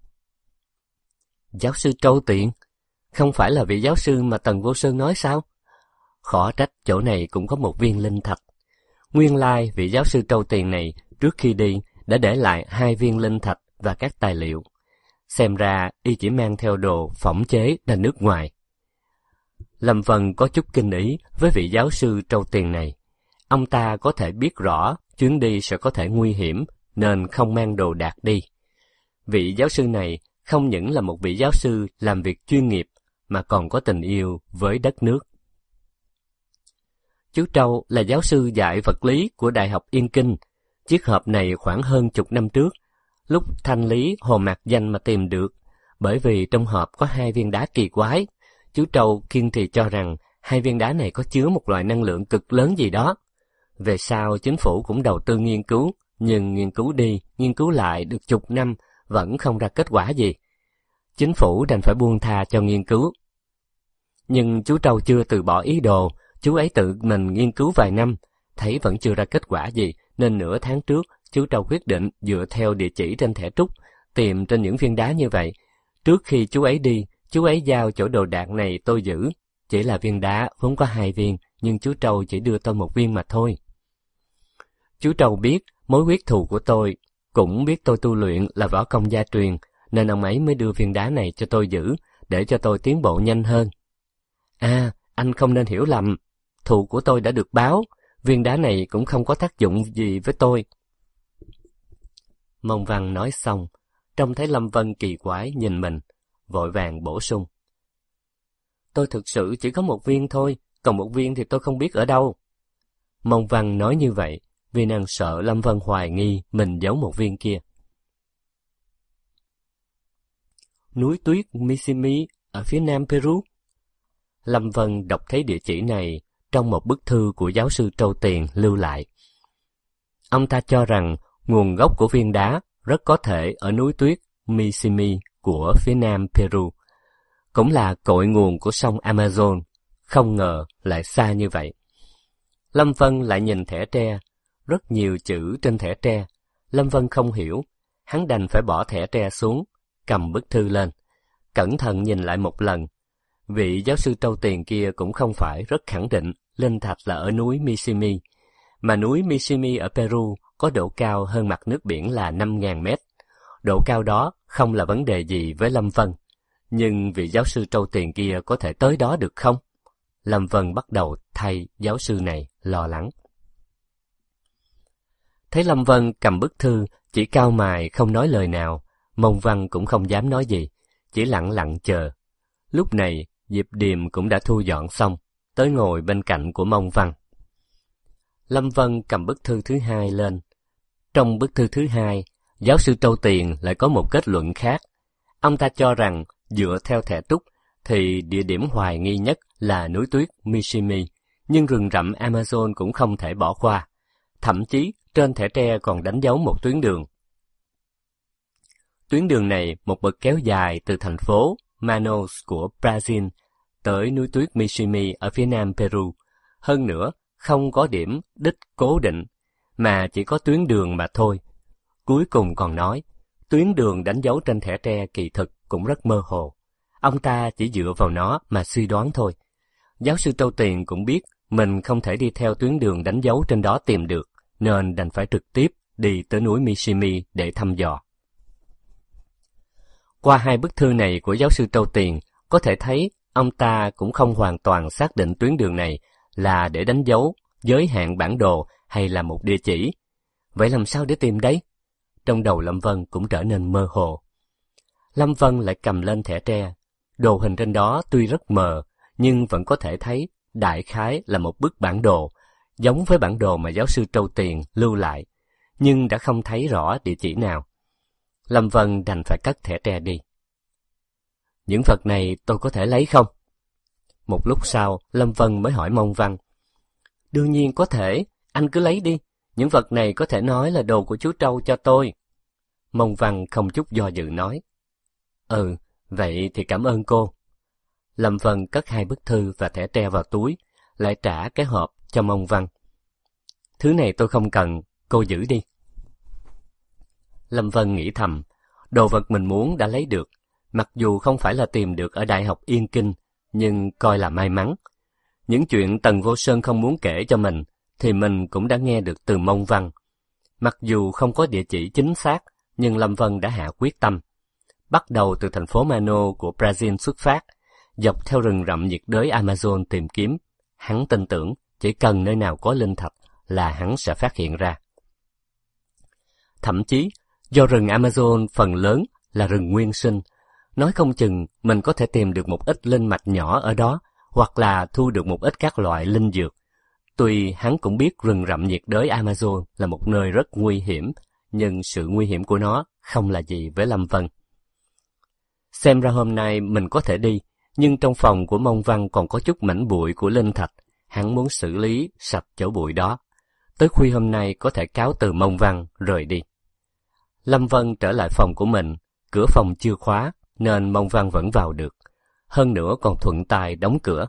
Giáo sư Trâu Tiện, không phải là vị giáo sư mà Tần Vô Sơn nói sao? Khó trách chỗ này cũng có một viên linh thạch. Nguyên lai vị giáo sư Trâu Tiền này trước khi đi đã để lại 2 viên linh thạch và các tài liệu. Xem ra y chỉ mang theo đồ phỏng chế ra nước ngoài. Lâm Vân có chút kinh ý với vị giáo sư Trâu Tiền này. Ông ta có thể biết rõ chuyến đi sẽ có thể nguy hiểm nên không mang đồ đạc đi. Vị giáo sư này không những là một vị giáo sư làm việc chuyên nghiệp mà còn có tình yêu với đất nước. Chú Trâu là giáo sư dạy vật lý của Đại học Yên Kinh. Chiếc hộp này khoảng hơn chục năm trước, lúc thanh lý Hồ Mạc Danh mà tìm được, bởi vì trong hộp có 2 viên đá kỳ quái. Chú Trâu kiên trì cho rằng 2 viên đá này có chứa một loại năng lượng cực lớn gì đó. Về sau chính phủ cũng đầu tư nghiên cứu, nhưng nghiên cứu đi, nghiên cứu lại được chục năm vẫn không ra kết quả gì. Chính phủ đành phải buông tha cho nghiên cứu. Nhưng chú Trâu chưa từ bỏ ý đồ, chú ấy tự mình nghiên cứu vài năm, thấy vẫn chưa ra kết quả gì, nên nửa tháng trước, chú Trâu quyết định dựa theo địa chỉ trên thẻ trúc, tìm trên những viên đá như vậy. Trước khi chú ấy đi, chú ấy giao chỗ đồ đạc này tôi giữ. Chỉ là viên đá vốn có 2 viên, nhưng chú Trâu chỉ đưa tôi 1 viên mà thôi. Chú Trâu biết mối quyết thù của tôi, cũng biết tôi tu luyện là võ công gia truyền, nên ông ấy mới đưa viên đá này cho tôi giữ, để cho tôi tiến bộ nhanh hơn. À, anh không nên hiểu lầm, thù của tôi đã được báo, viên đá này cũng không có tác dụng gì với tôi. Mông Văn nói xong, trông thấy Lâm Vân kỳ quái nhìn mình, vội vàng bổ sung. Tôi thực sự chỉ có 1 viên thôi, còn 1 viên thì tôi không biết ở đâu. Mông Văn nói như vậy, vì nàng sợ Lâm Vân hoài nghi mình giấu 1 viên kia. Núi tuyết Missimi ở phía nam Peru. Lâm Vân đọc thấy địa chỉ này trong một bức thư của giáo sư Trâu Tiền lưu lại. Ông ta cho rằng nguồn gốc của viên đá rất có thể ở núi tuyết Missimi của phía nam Peru, cũng là cội nguồn của sông Amazon, không ngờ lại xa như vậy. Lâm Vân lại nhìn thẻ tre, rất nhiều chữ trên thẻ tre. Lâm Vân không hiểu, hắn đành phải bỏ thẻ tre xuống, cầm bức thư lên, cẩn thận nhìn lại một lần. Vị giáo sư Trâu Tiền kia cũng không phải rất khẳng định linh thạch là ở núi Missimi, mà núi Missimi ở Peru có độ cao hơn mặt nước biển là 5.000 mét. Độ cao đó không là vấn đề gì với Lâm Vân, nhưng vị giáo sư Trâu Tiền kia có thể tới đó được không? Lâm Vân bắt đầu thay giáo sư này lo lắng. Thấy Lâm Vân cầm bức thư, chỉ cau mày không nói lời nào, Mông Văn cũng không dám nói gì, chỉ lặng lặng chờ. Lúc này, Diệp Điềm cũng đã thu dọn xong, tới ngồi bên cạnh của Mông Văn. Lâm Vân cầm bức thư thứ 2 lên. Trong bức thư thứ 2, giáo sư Trâu Tiền lại có một kết luận khác. Ông ta cho rằng, dựa theo thẻ trúc, thì địa điểm hoài nghi nhất là núi tuyết Missimi, nhưng rừng rậm Amazon cũng không thể bỏ qua. Thậm chí, trên thẻ tre còn đánh dấu một tuyến đường. Tuyến đường này một bậc kéo dài từ thành phố Manaus của Brazil tới núi tuyết Missimi ở phía nam Peru. Hơn nữa, không có điểm đích cố định, mà chỉ có tuyến đường mà thôi. Cuối cùng còn nói, tuyến đường đánh dấu trên thẻ tre kỳ thực cũng rất mơ hồ. Ông ta chỉ dựa vào nó mà suy đoán thôi. Giáo sư Trâu Tiền cũng biết mình không thể đi theo tuyến đường đánh dấu trên đó tìm được, nên đành phải trực tiếp đi tới núi Missimi để thăm dò. Qua 2 bức thư này của giáo sư Trâu Tiền, Có thể thấy, ông ta cũng không hoàn toàn xác định tuyến đường này là để đánh dấu, giới hạn bản đồ hay là một địa chỉ. Vậy làm sao để tìm đấy? Trong đầu Lâm Vân cũng trở nên mơ hồ. Lâm Vân lại cầm lên thẻ tre. Đồ hình trên đó tuy rất mờ, nhưng vẫn có thể thấy đại khái là một bức bản đồ, giống với bản đồ mà giáo sư Trâu Tiền lưu lại, nhưng đã không thấy rõ địa chỉ nào. Lâm Vân đành phải cất thẻ tre đi. Những vật này tôi có thể lấy không? Một lúc sau, Lâm Vân mới hỏi Mông Văn. Đương nhiên có thể, anh cứ lấy đi. Những vật này có thể nói là đồ của chú Trâu cho tôi. Mông Văn không chút do dự nói. Vậy thì cảm ơn cô. Lâm Vân cất 2 bức thư và thẻ tre vào túi, lại trả cái hộp cho Mông Văn. Thứ này tôi không cần, cô giữ đi. Lâm Vân nghĩ thầm, đồ vật mình muốn đã lấy được, mặc dù không phải là tìm được ở Đại học Yên Kinh, nhưng coi là may mắn. Những chuyện Tần Vô Sơn không muốn kể cho mình, thì mình cũng đã nghe được từ Mông Văn. Mặc dù không có địa chỉ chính xác, nhưng Lâm Vân đã hạ quyết tâm. Bắt đầu từ thành phố Mano của Brazil xuất phát, dọc theo rừng rậm nhiệt đới Amazon tìm kiếm. Hắn tin tưởng chỉ cần nơi nào có linh thạch là hắn sẽ phát hiện ra. Thậm chí, do rừng Amazon phần lớn là rừng nguyên sinh, nói không chừng mình có thể tìm được một ít linh mạch nhỏ ở đó, hoặc là thu được một ít các loại linh dược. Tuy hắn cũng biết rừng rậm nhiệt đới Amazon là một nơi rất nguy hiểm, nhưng sự nguy hiểm của nó không là gì với Lâm Vân. Xem ra hôm nay mình có thể đi, nhưng trong phòng của Mông Văn còn có chút mảnh bụi của linh thạch, hắn muốn xử lý sạch chỗ bụi đó. Tới khuya hôm nay có thể cáo từ Mông Văn rời đi. Lâm Vân trở lại phòng của mình, cửa phòng chưa khóa nên Mông Văn vẫn vào được. Hơn nữa còn thuận tay đóng cửa.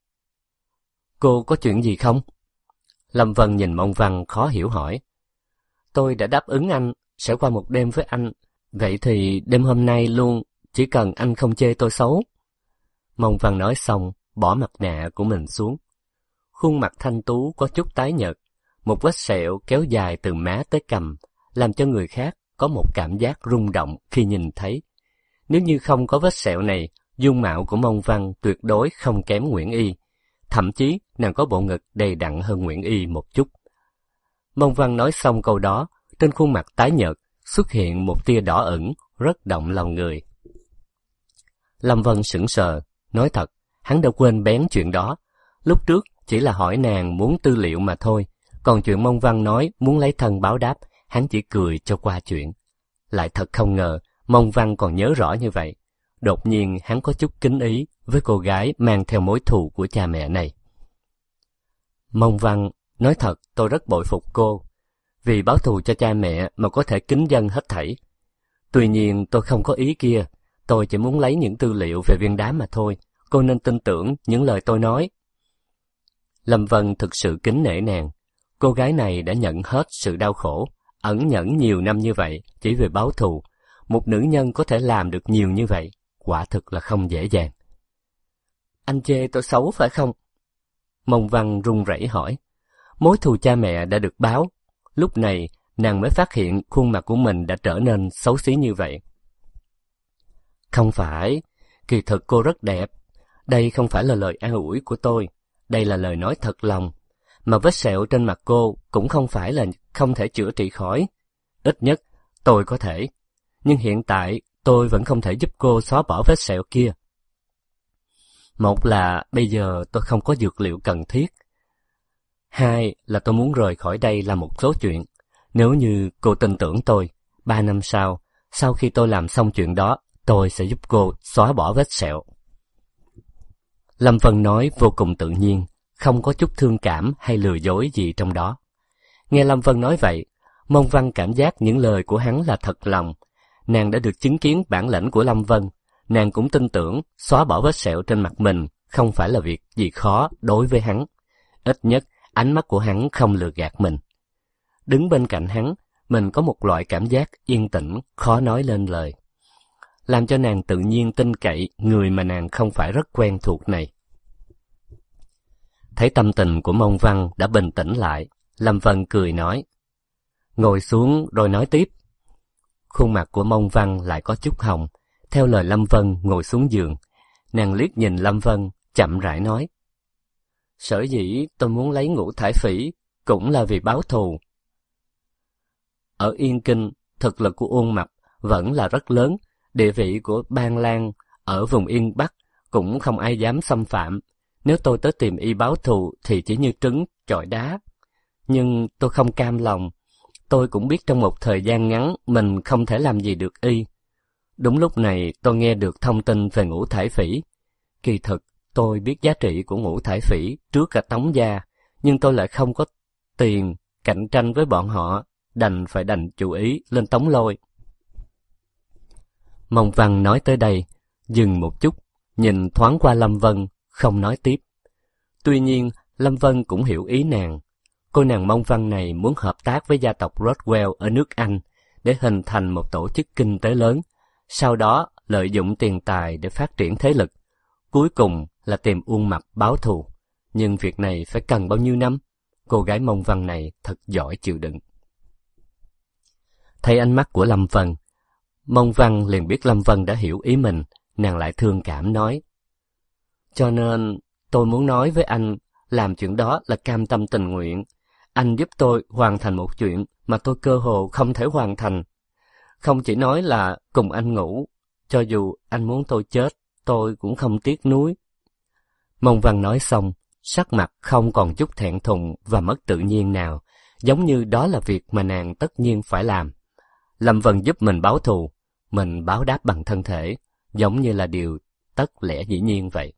Cô có chuyện gì không? Lâm Vân nhìn Mông Văn khó hiểu hỏi. Tôi đã đáp ứng anh, sẽ qua một đêm với anh. Vậy thì đêm hôm nay luôn, chỉ cần anh không chê tôi xấu. Mông Văn nói xong, bỏ mặt nạ của mình xuống. Khuôn mặt thanh tú có chút tái nhợt, một vết sẹo kéo dài từ má tới cằm, làm cho người khác có một cảm giác rung động khi nhìn thấy. Nếu như không có vết sẹo này, dung mạo của Mông Văn tuyệt đối không kém Nguyễn Y. Thậm chí, nàng có bộ ngực đầy đặn hơn Nguyễn Y một chút. Mông Văn nói xong câu đó, trên khuôn mặt tái nhợt xuất hiện một tia đỏ ửng, rất động lòng người. Lâm Vân sững sờ, nói thật, hắn đã quên bén chuyện đó. Lúc trước chỉ là hỏi nàng muốn tư liệu mà thôi, còn chuyện Mông Văn nói muốn lấy thân báo đáp, hắn chỉ cười cho qua chuyện. Lại thật không ngờ, Mông Văn còn nhớ rõ như vậy. Đột nhiên hắn có chút kính ý với cô gái mang theo mối thù của cha mẹ này. Mông Văn, nói thật tôi rất bội phục cô. Vì báo thù cho cha mẹ mà có thể kính dâng hết thảy. Tuy nhiên tôi không có ý kia, tôi chỉ muốn lấy những tư liệu về viên đá mà thôi. Cô nên tin tưởng những lời tôi nói. Lâm Vân thực sự kính nể nàng. Cô gái này đã nhận hết sự đau khổ, ẩn nhẫn nhiều năm như vậy chỉ vì báo thù. Một nữ nhân có thể làm được nhiều như vậy, quả thực là không dễ dàng. Anh chê tôi xấu phải không? Mông Văn run rẩy hỏi. Mối thù cha mẹ đã được báo. Lúc này, nàng mới phát hiện khuôn mặt của mình đã trở nên xấu xí như vậy. Không phải, kỳ thực cô rất đẹp. Đây không phải là lời an ủi của tôi. Đây là lời nói thật lòng. Mà vết sẹo trên mặt cô cũng không phải là không thể chữa trị khỏi. Ít nhất, tôi có thể. Nhưng hiện tại, tôi vẫn không thể giúp cô xóa bỏ vết sẹo kia. Một là bây giờ tôi không có dược liệu cần thiết. Hai là tôi muốn rời khỏi đây làm một số chuyện. Nếu như cô tin tưởng tôi, 3 năm sau khi tôi làm xong chuyện đó, tôi sẽ giúp cô xóa bỏ vết sẹo. Lâm Vân nói vô cùng tự nhiên, không có chút thương cảm hay lừa dối gì trong đó. Nghe Lâm Vân nói vậy, Mông Văn cảm giác những lời của hắn là thật lòng. Nàng đã được chứng kiến bản lĩnh của Lâm Vân. Nàng cũng tin tưởng xóa bỏ vết sẹo trên mặt mình không phải là việc gì khó đối với hắn. Ít nhất, ánh mắt của hắn không lừa gạt mình. Đứng bên cạnh hắn, mình có một loại cảm giác yên tĩnh, khó nói lên lời. Làm cho nàng tự nhiên tin cậy người mà nàng không phải rất quen thuộc này. Thấy tâm tình của Mông Văn đã bình tĩnh lại, Lâm Vân cười nói. Ngồi xuống rồi nói tiếp. Khuôn mặt của Mông Văn lại có chút hồng. Theo lời Lâm Vân ngồi xuống giường. Nàng liếc nhìn Lâm Vân, chậm rãi nói. Sở dĩ tôi muốn lấy Ngũ Thải Phỉ cũng là vì báo thù. Ở Yên Kinh, thực lực của Uông Mập vẫn là rất lớn, địa vị của Ban Lang ở vùng Yên Bắc cũng không ai dám xâm phạm. Nếu tôi tới tìm y báo thù thì chỉ như trứng chọi đá. Nhưng tôi không cam lòng. Tôi cũng biết trong một thời gian ngắn mình không thể làm gì được y. Đúng lúc này tôi nghe được thông tin về Ngũ Thải Phỉ. Kỳ thực tôi biết giá trị của Ngũ Thải Phỉ trước cả Tống gia, nhưng tôi lại không có tiền cạnh tranh với bọn họ, đành chú ý lên Tống Lôi. Mông Văn nói tới đây, dừng một chút, nhìn thoáng qua Lâm Vân, không nói tiếp. Tuy nhiên, Lâm Vân cũng hiểu ý nàng. Cô nàng Mông Văn này muốn hợp tác với gia tộc Rothwell ở nước Anh để hình thành một tổ chức kinh tế lớn, sau đó lợi dụng tiền tài để phát triển thế lực. Cuối cùng là tìm Uông Mập báo thù. Nhưng việc này phải cần bao nhiêu năm? Cô gái Mông Văn này thật giỏi chịu đựng. Thấy ánh mắt của Lâm Vân, Mông Văn liền biết Lâm Vân đã hiểu ý mình, nàng lại thương cảm nói. Cho nên tôi muốn nói với anh, làm chuyện đó là cam tâm tình nguyện. Anh giúp tôi hoàn thành một chuyện mà tôi cơ hồ không thể hoàn thành. Không chỉ nói là cùng anh ngủ, cho dù anh muốn tôi chết, tôi cũng không tiếc nuối. Mông Văn nói xong, sắc mặt không còn chút thẹn thùng và mất tự nhiên nào, giống như đó là việc mà nàng tất nhiên phải làm. Lâm Vân giúp mình báo thù, mình báo đáp bằng thân thể, giống như là điều tất lẽ dĩ nhiên vậy.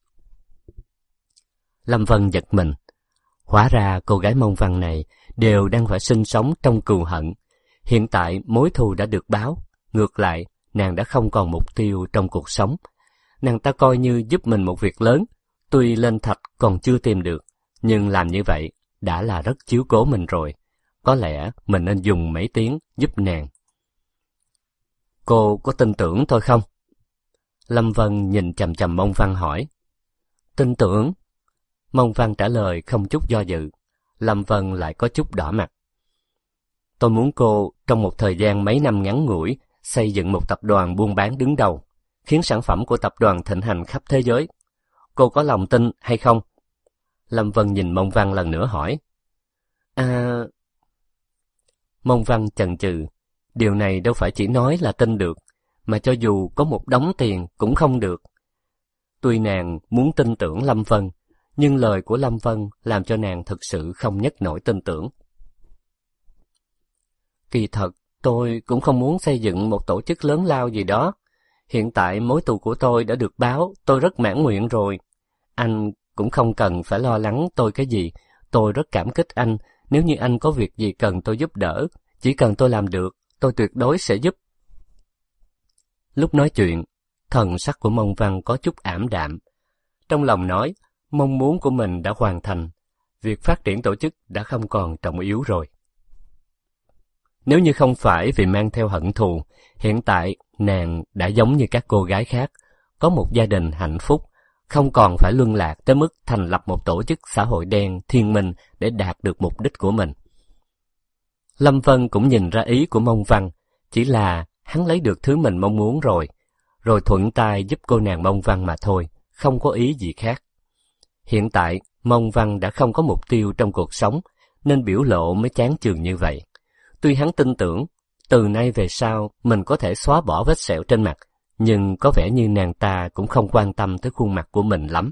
Lâm Vân giật mình. Hóa ra cô gái Mông Văn này đều đang phải sinh sống trong cừu hận. Hiện tại mối thù đã được báo, ngược lại nàng đã không còn mục tiêu trong cuộc sống. Nàng ta coi như giúp mình một việc lớn, tuy lên thạch còn chưa tìm được, nhưng làm như vậy đã là rất chiếu cố mình rồi. Có lẽ mình nên dùng mấy tiếng giúp nàng. Cô có tin tưởng tôi không? Lâm Vân nhìn chằm chằm Mông Văn hỏi. Tin tưởng? Mông Văn trả lời không chút do dự. Lâm Vân lại có chút đỏ mặt. Tôi muốn cô trong một thời gian mấy năm ngắn ngủi xây dựng một tập đoàn buôn bán đứng đầu, khiến sản phẩm của tập đoàn thịnh hành khắp thế giới. Cô có lòng tin hay không? Lâm Vân nhìn Mông Văn lần nữa hỏi. Mông Văn chần chừ. Điều này đâu phải chỉ nói là tin được, mà cho dù có một đống tiền cũng không được. Tuy nàng muốn tin tưởng Lâm Vân, nhưng lời của Lâm Vân làm cho nàng thực sự không nhất nổi tin tưởng. Kỳ thật, tôi cũng không muốn xây dựng một tổ chức lớn lao gì đó. Hiện tại mối thù của tôi đã được báo, tôi rất mãn nguyện rồi. Anh cũng không cần phải lo lắng tôi cái gì, tôi rất cảm kích anh. Nếu như anh có việc gì cần tôi giúp đỡ, chỉ cần tôi làm được, tôi tuyệt đối sẽ giúp. Lúc nói chuyện, thần sắc của Mông Văn có chút ảm đạm. Trong lòng nói, mong muốn của mình đã hoàn thành, việc phát triển tổ chức đã không còn trọng yếu rồi. Nếu như không phải vì mang theo hận thù, hiện tại nàng đã giống như các cô gái khác, có một gia đình hạnh phúc, không còn phải luân lạc tới mức thành lập một tổ chức xã hội đen thiên minh để đạt được mục đích của mình. Lâm Vân cũng nhìn ra ý của Mông Văn, chỉ là hắn lấy được thứ mình mong muốn rồi thuận tay giúp cô nàng Mông Văn mà thôi, không có ý gì khác. Hiện tại, Mông Văn đã không có mục tiêu trong cuộc sống, nên biểu lộ mới chán chường như vậy. Tuy hắn tin tưởng, từ nay về sau mình có thể xóa bỏ vết sẹo trên mặt, nhưng có vẻ như nàng ta cũng không quan tâm tới khuôn mặt của mình lắm.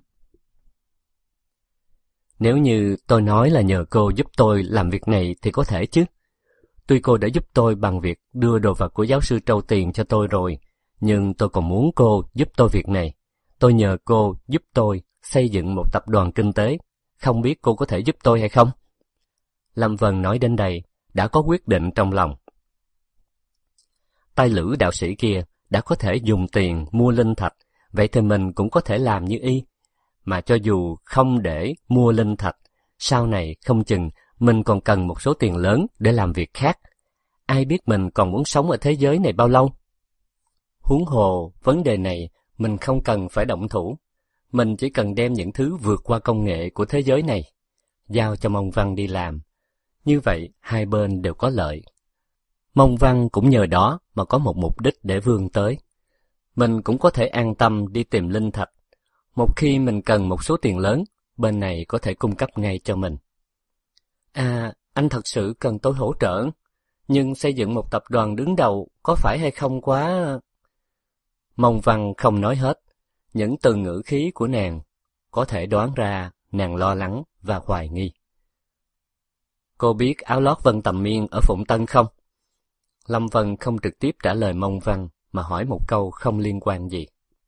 Nếu như tôi nói là nhờ cô giúp tôi làm việc này thì có thể chứ. Tuy cô đã giúp tôi bằng việc đưa đồ vật của giáo sư trâu tiền cho tôi rồi, nhưng tôi còn muốn cô giúp tôi việc này. Tôi nhờ cô giúp tôi xây dựng một tập đoàn kinh tế, không biết cô có thể giúp tôi hay không? Lâm Vân nói đến đây, đã có quyết định trong lòng. Tay Lữ đạo sĩ kia đã có thể dùng tiền mua linh thạch, vậy thì mình cũng có thể làm như y. Mà cho dù không để mua linh thạch, sau này không chừng mình còn cần một số tiền lớn để làm việc khác. Ai biết mình còn muốn sống ở thế giới này bao lâu? Huống hồ, vấn đề này mình không cần phải động thủ. Mình chỉ cần đem những thứ vượt qua công nghệ của thế giới này, giao cho Mông Văn đi làm. Như vậy, hai bên đều có lợi. Mông Văn cũng nhờ đó mà có một mục đích để vươn tới. Mình cũng có thể an tâm đi tìm linh thạch. Một khi mình cần một số tiền lớn, bên này có thể cung cấp ngay cho mình. À, anh thật sự cần tôi hỗ trợ, nhưng xây dựng một tập đoàn đứng đầu có phải hay không quá... Mông Văn không nói hết. Những từ ngữ khí của nàng có thể đoán ra nàng lo lắng và hoài nghi. Cô biết áo lót Vân Tầm Miên ở Phụng Tân không? Lâm Vân không trực tiếp trả lời Mông Văn mà hỏi một câu không liên quan gì.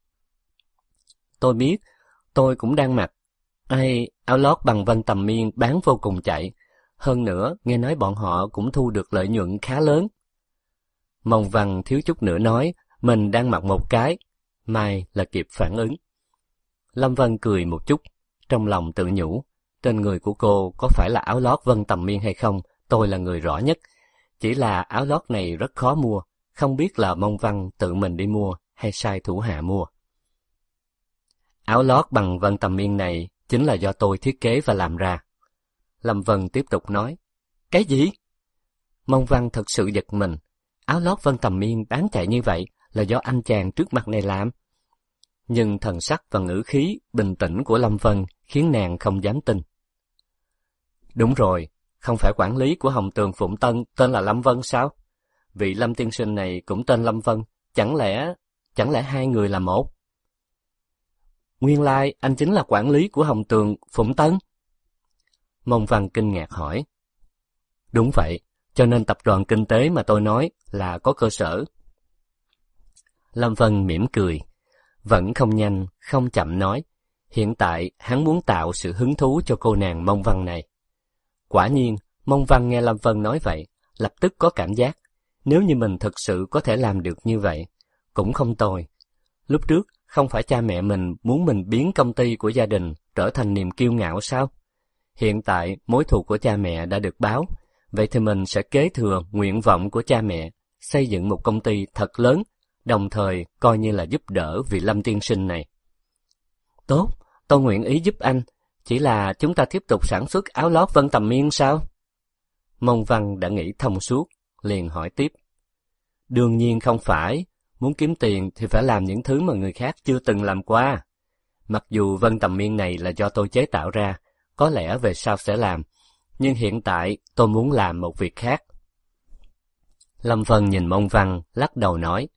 Tôi biết, tôi cũng đang mặc. Áo lót bằng Vân Tầm Miên bán vô cùng chạy. Hơn nữa, nghe nói bọn họ cũng thu được lợi nhuận khá lớn. Mông Văn thiếu chút nữa nói, mình đang mặc một cái, mai là kịp phản ứng. Lâm Vân cười một chút, trong lòng tự nhủ, trên người của cô có phải là áo lót Vân Tầm Miên hay không, tôi là người rõ nhất. Chỉ là áo lót này rất khó mua, không biết là Mông Văn tự mình đi mua hay sai thủ hạ mua. Áo lót bằng Vân Tầm Miên này chính là do tôi thiết kế và làm ra. Lâm Vân tiếp tục nói, cái gì? Mông Văn thật sự giật mình, áo lót Vân Tầm Miên bán chạy như vậy là do anh chàng trước mặt này làm. Nhưng thần sắc và ngữ khí bình tĩnh của Lâm Vân khiến nàng không dám tin. Đúng rồi, không phải quản lý của Hồng Tường Phụng Tân tên là Lâm Vân sao? Vị Lâm tiên sinh này cũng tên Lâm Vân, chẳng lẽ hai người là một? Nguyên lai anh chính là quản lý của Hồng Tường Phụng Tân? Mông Văn kinh ngạc hỏi. Đúng vậy, cho nên tập đoàn kinh tế mà tôi nói là có cơ sở. Lâm Vân mỉm cười, vẫn không nhanh, không chậm nói. Hiện tại hắn muốn tạo sự hứng thú cho cô nàng Mông Văn này. Quả nhiên, Mông Văn nghe Lâm Vân nói vậy, lập tức có cảm giác, nếu như mình thực sự có thể làm được như vậy, cũng không tồi. Lúc trước, không phải cha mẹ mình muốn mình biến công ty của gia đình trở thành niềm kiêu ngạo sao? Hiện tại, mối thù của cha mẹ đã được báo, vậy thì mình sẽ kế thừa nguyện vọng của cha mẹ, xây dựng một công ty thật lớn, đồng thời coi như là giúp đỡ vị Lâm tiên sinh này. Tốt, tôi nguyện ý giúp anh, chỉ là chúng ta tiếp tục sản xuất áo lót Vân Tầm Miên sao? Mông Văn đã nghĩ thông suốt, liền hỏi tiếp. Đương nhiên không phải, muốn kiếm tiền thì phải làm những thứ mà người khác chưa từng làm qua. Mặc dù Vân Tầm Miên này là do tôi chế tạo ra, có lẽ về sau sẽ làm, nhưng hiện tại tôi muốn làm một việc khác. Lâm Vân nhìn Mông Văn, lắc đầu nói.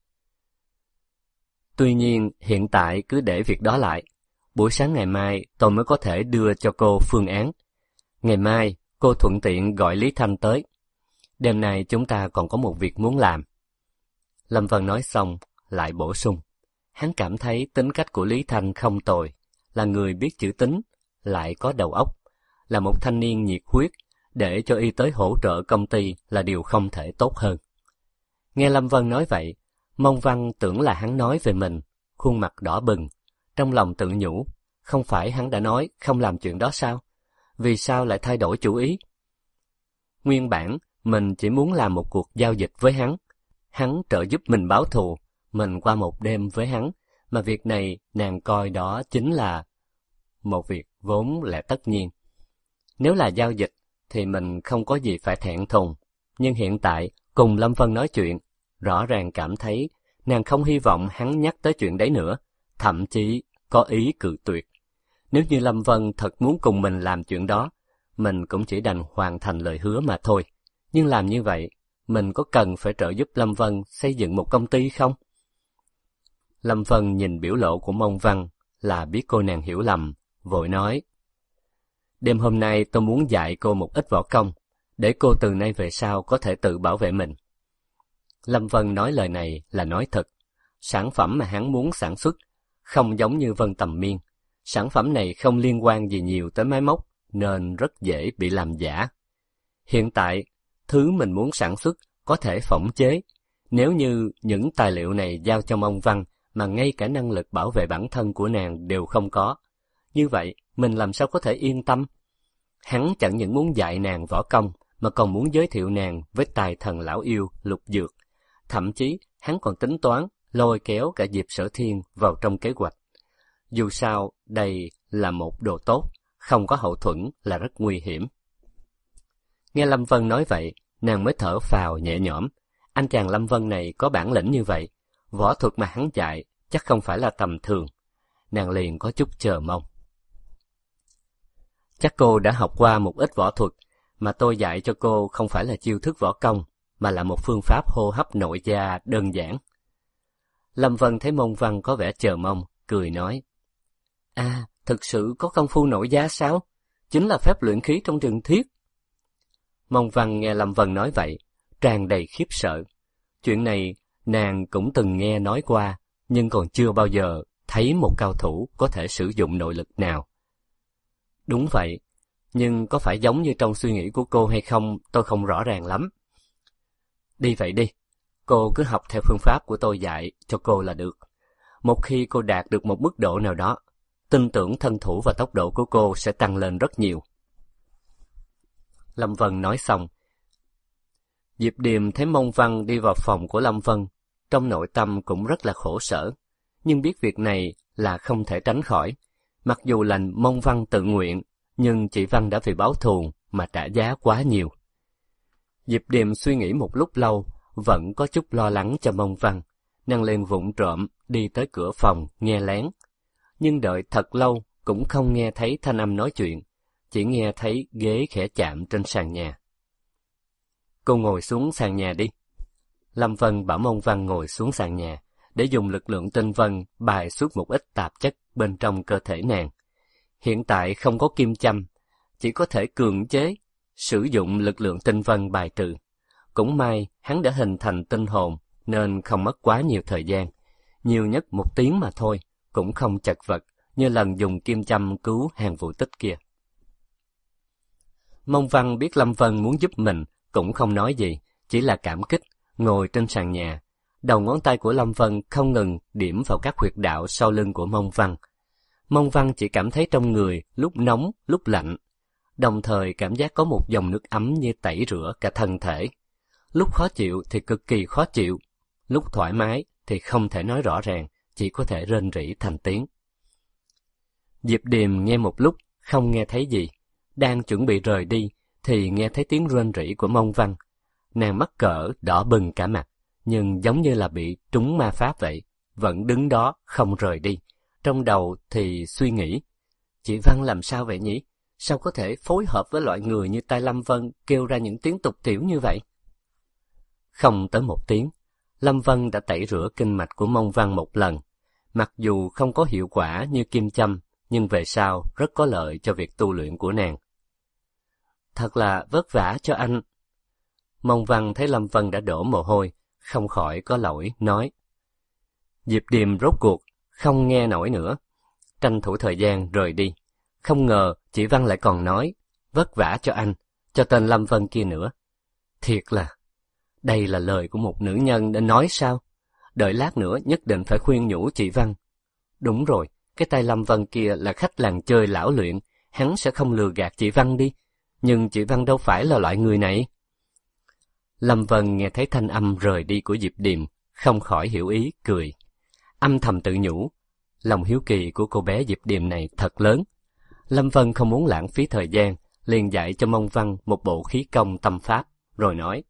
Tuy nhiên, hiện tại cứ để việc đó lại. Buổi sáng ngày mai tôi mới có thể đưa cho cô phương án. Ngày mai, cô thuận tiện gọi Lý Thanh tới. Đêm nay chúng ta còn có một việc muốn làm. Lâm Vân nói xong, lại bổ sung. Hắn cảm thấy tính cách của Lý Thanh không tồi, là người biết chữ tính, lại có đầu óc, là một thanh niên nhiệt huyết, để cho y tới hỗ trợ công ty là điều không thể tốt hơn. Nghe Lâm Vân nói vậy, Mông Văn tưởng là hắn nói về mình, khuôn mặt đỏ bừng, trong lòng tự nhủ, không phải hắn đã nói không làm chuyện đó sao? Vì sao lại thay đổi chủ ý? Nguyên bản, mình chỉ muốn làm một cuộc giao dịch với hắn trợ giúp mình báo thù, mình qua một đêm với hắn, mà việc này nàng coi đó chính là một việc vốn là tất nhiên. Nếu là giao dịch, thì mình không có gì phải thẹn thùng, nhưng hiện tại, cùng Lâm Vân nói chuyện, rõ ràng cảm thấy nàng không hy vọng hắn nhắc tới chuyện đấy nữa, thậm chí có ý cự tuyệt. Nếu như Lâm Vân thật muốn cùng mình làm chuyện đó, mình cũng chỉ đành hoàn thành lời hứa mà thôi. Nhưng làm như vậy, mình có cần phải trợ giúp Lâm Vân xây dựng một công ty không? Lâm Vân nhìn biểu lộ của Mông Văn là biết cô nàng hiểu lầm, vội nói. Đêm hôm nay tôi muốn dạy cô một ít võ công, để cô từ nay về sau có thể tự bảo vệ mình. Lâm Vân nói lời này là nói thật. Sản phẩm mà hắn muốn sản xuất không giống như Vân Tầm Miên. Sản phẩm này không liên quan gì nhiều tới máy móc, nên rất dễ bị làm giả. Hiện tại, thứ mình muốn sản xuất có thể phỏng chế. Nếu như những tài liệu này giao cho Mông Văn mà ngay cả năng lực bảo vệ bản thân của nàng đều không có, như vậy mình làm sao có thể yên tâm? Hắn chẳng những muốn dạy nàng võ công, mà còn muốn giới thiệu nàng với tài thần lão yêu Lục Dược. Thậm chí, hắn còn tính toán lôi kéo cả Diệp Sở Thiên vào trong kế hoạch. Dù sao, đây là một đồ tốt, không có hậu thuẫn là rất nguy hiểm. Nghe Lâm Vân nói vậy, nàng mới thở phào nhẹ nhõm. Anh chàng Lâm Vân này có bản lĩnh như vậy, võ thuật mà hắn dạy chắc không phải là tầm thường. nàng liền có chút chờ mong. Chắc cô đã học qua một ít võ thuật, mà tôi dạy cho cô không phải là chiêu thức võ công, mà là một phương pháp hô hấp nội gia đơn giản. Lâm Vân thấy Mông Văn có vẻ chờ mong, cười nói: À, thực sự có công phu nội gia sao? Chính là phép luyện khí trong truyền thuyết. Mông Văn nghe Lâm Vân nói vậy, tràn đầy khiếp sợ. Chuyện này nàng cũng từng nghe nói qua, nhưng còn chưa bao giờ thấy một cao thủ có thể sử dụng nội lực nào. Đúng vậy, nhưng có phải giống như trong suy nghĩ của cô hay không, tôi không rõ ràng lắm. Đi vậy đi, cô cứ học theo phương pháp của tôi dạy cho cô là được. Một khi cô đạt được một mức độ nào đó, tin tưởng thân thủ và tốc độ của cô sẽ tăng lên rất nhiều. Lâm Vân nói xong. Diệp Điềm thấy Mông Văn đi vào phòng của Lâm Vân, trong nội tâm cũng rất là khổ sở, nhưng biết việc này là không thể tránh khỏi. Mặc dù là Mông Văn tự nguyện, nhưng chị Văn đã vì báo thù mà trả giá quá nhiều. Diệp Điềm suy nghĩ một lúc lâu, vẫn có chút lo lắng cho Mông Văn, nàng liền vụng trộm đi tới cửa phòng nghe lén. Nhưng đợi thật lâu cũng không nghe thấy thanh âm nói chuyện, chỉ nghe thấy ghế khẽ chạm trên sàn nhà. Cô ngồi xuống sàn nhà đi. Lâm Vân bảo Mông Văn ngồi xuống sàn nhà, để dùng lực lượng tinh vân bài xuất một ít tạp chất bên trong cơ thể nàng. Hiện tại không có kim châm, chỉ có thể cưỡng chế, sử dụng lực lượng tinh vân bài trừ. Cũng may hắn đã hình thành tinh hồn, nên không mất quá nhiều thời gian. Nhiều nhất 1 tiếng mà thôi, cũng không chật vật như lần dùng kim châm cứu Hàn Vũ Tích kia. Mông Văn biết Lâm Vân muốn giúp mình, cũng không nói gì, chỉ là cảm kích, ngồi trên sàn nhà. Đầu ngón tay của Lâm Vân không ngừng điểm vào các huyệt đạo sau lưng của Mông Văn. Mông Văn chỉ cảm thấy trong người lúc nóng, lúc lạnh, đồng thời cảm giác có một dòng nước ấm như tẩy rửa cả thân thể. Lúc khó chịu thì cực kỳ khó chịu, lúc thoải mái thì không thể nói rõ ràng, chỉ có thể rên rỉ thành tiếng. Diệp Điềm nghe một lúc, không nghe thấy gì, đang chuẩn bị rời đi, thì nghe thấy tiếng rên rỉ của Mông Văn. Nàng mắc cỡ, đỏ bừng cả mặt, nhưng giống như là bị trúng ma pháp vậy, vẫn đứng đó không rời đi. Trong đầu thì suy nghĩ, chị Văn làm sao vậy nhỉ? Sao có thể phối hợp với loại người như tay Lâm Vân kêu ra những tiếng tục tiểu như vậy? Không tới 1 tiếng, Lâm Vân đã tẩy rửa kinh mạch của Mông Văn một lần. Mặc dù không có hiệu quả như kim châm, nhưng về sau rất có lợi cho việc tu luyện của nàng. Thật là vất vả cho anh. Mông Văn thấy Lâm Vân đã đổ mồ hôi, không khỏi có lỗi, nói. Diệp Điềm rốt cuộc không nghe nổi nữa, tranh thủ thời gian rời đi. Không ngờ chị Văn lại còn nói, vất vả cho anh, cho tên Lâm Vân kia nữa. Thiệt là, đây là lời của một nữ nhân đã nói sao? Đợi lát nữa nhất định phải khuyên nhủ chị Văn. Đúng rồi, cái tay Lâm Vân kia là khách làng chơi lão luyện, hắn sẽ không lừa gạt chị Văn đi. Nhưng chị Văn đâu phải là loại người này. Lâm Vân nghe thấy thanh âm rời đi của Diệp Điềm, không khỏi hiểu ý, cười. Âm thầm tự nhủ, lòng hiếu kỳ của cô bé Diệp Điềm này thật lớn. Lâm Vân không muốn lãng phí thời gian, liền dạy cho Mông Văn một bộ khí công tâm pháp, rồi nói.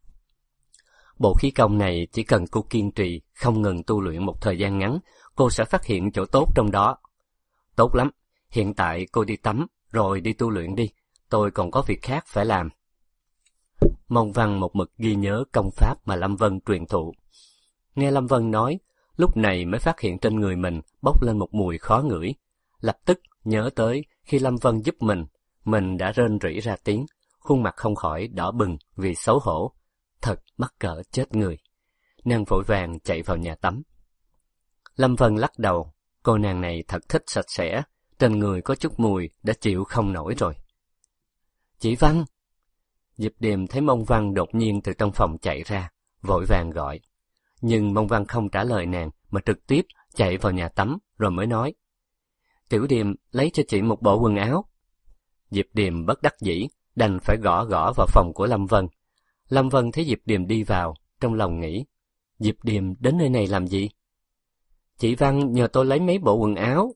Bộ khí công này chỉ cần cô kiên trì, không ngừng tu luyện một thời gian ngắn, cô sẽ phát hiện chỗ tốt trong đó. Tốt lắm, hiện tại cô đi tắm, rồi đi tu luyện đi, tôi còn có việc khác phải làm. Mông Văn một mực ghi nhớ công pháp mà Lâm Vân truyền thụ. Nghe Lâm Vân nói, lúc này mới phát hiện trên người mình bốc lên một mùi khó ngửi. Lập tức nhớ tới khi Lâm Vân giúp mình đã rên rỉ ra tiếng, khuôn mặt không khỏi đỏ bừng vì xấu hổ. Thật mắc cỡ chết người. Nàng vội vàng chạy vào nhà tắm. Lâm Vân lắc đầu, cô nàng này thật thích sạch sẽ, trên người có chút mùi đã chịu không nổi rồi. Chị Văn! Diệp Điềm thấy Mông Văn đột nhiên từ trong phòng chạy ra, vội vàng gọi. Nhưng Mông Văn không trả lời nàng, mà trực tiếp chạy vào nhà tắm, rồi mới nói. Tiểu Điềm lấy cho chị một bộ quần áo. Diệp Điềm bất đắc dĩ, đành phải gõ vào phòng của Lâm Vân. Lâm Vân thấy Diệp Điềm đi vào, trong lòng nghĩ. Diệp Điềm đến nơi này làm gì? Chị Văn nhờ tôi lấy mấy bộ quần áo.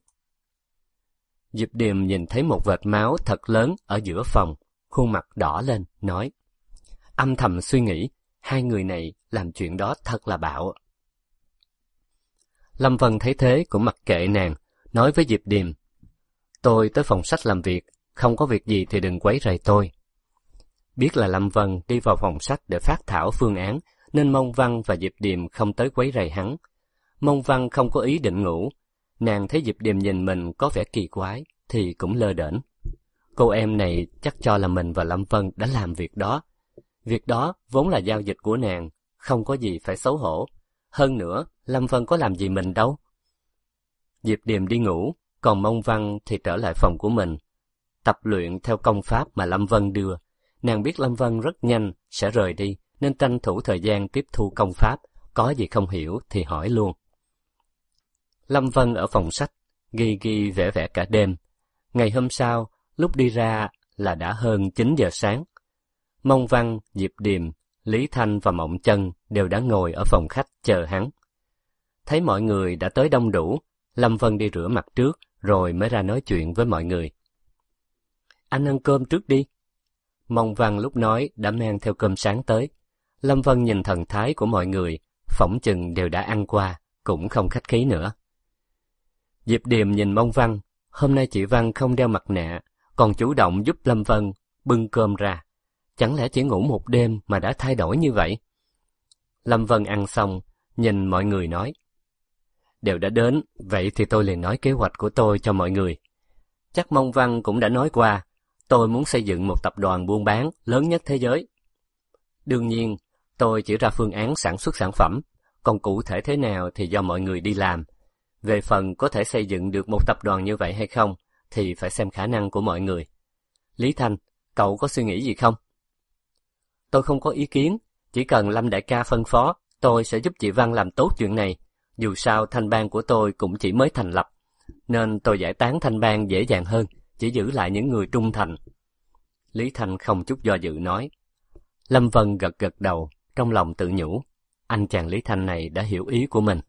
Diệp Điềm nhìn thấy một vệt máu thật lớn ở giữa phòng, khuôn mặt đỏ lên, nói. Âm thầm suy nghĩ, hai người này làm chuyện đó thật là bạo. Lâm Vân thấy thế cũng mặc kệ nàng, nói với Diệp Điềm: tôi tới phòng sách làm việc, không có việc gì thì đừng quấy rầy tôi. Biết là Lâm Vân đi vào phòng sách để phát thảo phương án, nên Mông Văn và Diệp Điềm không tới quấy rầy hắn. Mông Văn không có ý định ngủ, nàng thấy Diệp Điềm nhìn mình có vẻ kỳ quái, thì cũng lơ đễnh. Cô em này chắc cho là mình và Lâm Vân đã làm việc đó. Việc đó vốn là giao dịch của nàng, không có gì phải xấu hổ. Hơn nữa, Lâm Vân có làm gì mình đâu. Diệp Điềm đi ngủ, còn Mông Văn thì trở lại phòng của mình, tập luyện theo công pháp mà Lâm Vân đưa. Nàng biết Lâm Vân rất nhanh sẽ rời đi, nên tranh thủ thời gian tiếp thu công pháp, có gì không hiểu thì hỏi luôn. Lâm Vân ở phòng sách, ghi vẽ vẽ cả đêm. Ngày hôm sau, lúc đi ra là đã hơn 9 giờ sáng. Mông Văn, Diệp Điềm, Lý Thanh và Mộng Chân đều đã ngồi ở phòng khách chờ hắn. Thấy mọi người đã tới đông đủ, Lâm Vân đi rửa mặt trước, rồi mới ra nói chuyện với mọi người. Anh ăn cơm trước đi. Mông Văn lúc nói đã mang theo cơm sáng tới. Lâm Vân nhìn thần thái của mọi người, phỏng chừng đều đã ăn qua, cũng không khách khí nữa. Diệp Điềm nhìn Mông Văn, hôm nay chị Văn không đeo mặt nạ, còn chủ động giúp Lâm Vân bưng cơm ra. Chẳng lẽ chỉ ngủ một đêm mà đã thay đổi như vậy? Lâm Vân ăn xong, nhìn mọi người nói: đều đã đến, vậy thì tôi liền nói kế hoạch của tôi cho mọi người. Chắc Mông Văn cũng đã nói qua, tôi muốn xây dựng một tập đoàn buôn bán lớn nhất thế giới. Đương nhiên, tôi chỉ ra phương án sản xuất sản phẩm, còn cụ thể thế nào thì do mọi người đi làm. Về phần có thể xây dựng được một tập đoàn như vậy hay không, thì phải xem khả năng của mọi người. Lý Thanh, cậu có suy nghĩ gì không? Tôi không có ý kiến, chỉ cần Lâm đại ca phân phó, tôi sẽ giúp chị Văn làm tốt chuyện này. Dù sao thanh bang của tôi cũng chỉ mới thành lập, nên tôi giải tán thanh bang dễ dàng hơn, chỉ giữ lại những người trung thành. Lý Thanh không chút do dự nói. Lâm Vân gật gật đầu, trong lòng tự nhủ, anh chàng Lý Thanh này đã hiểu ý của mình.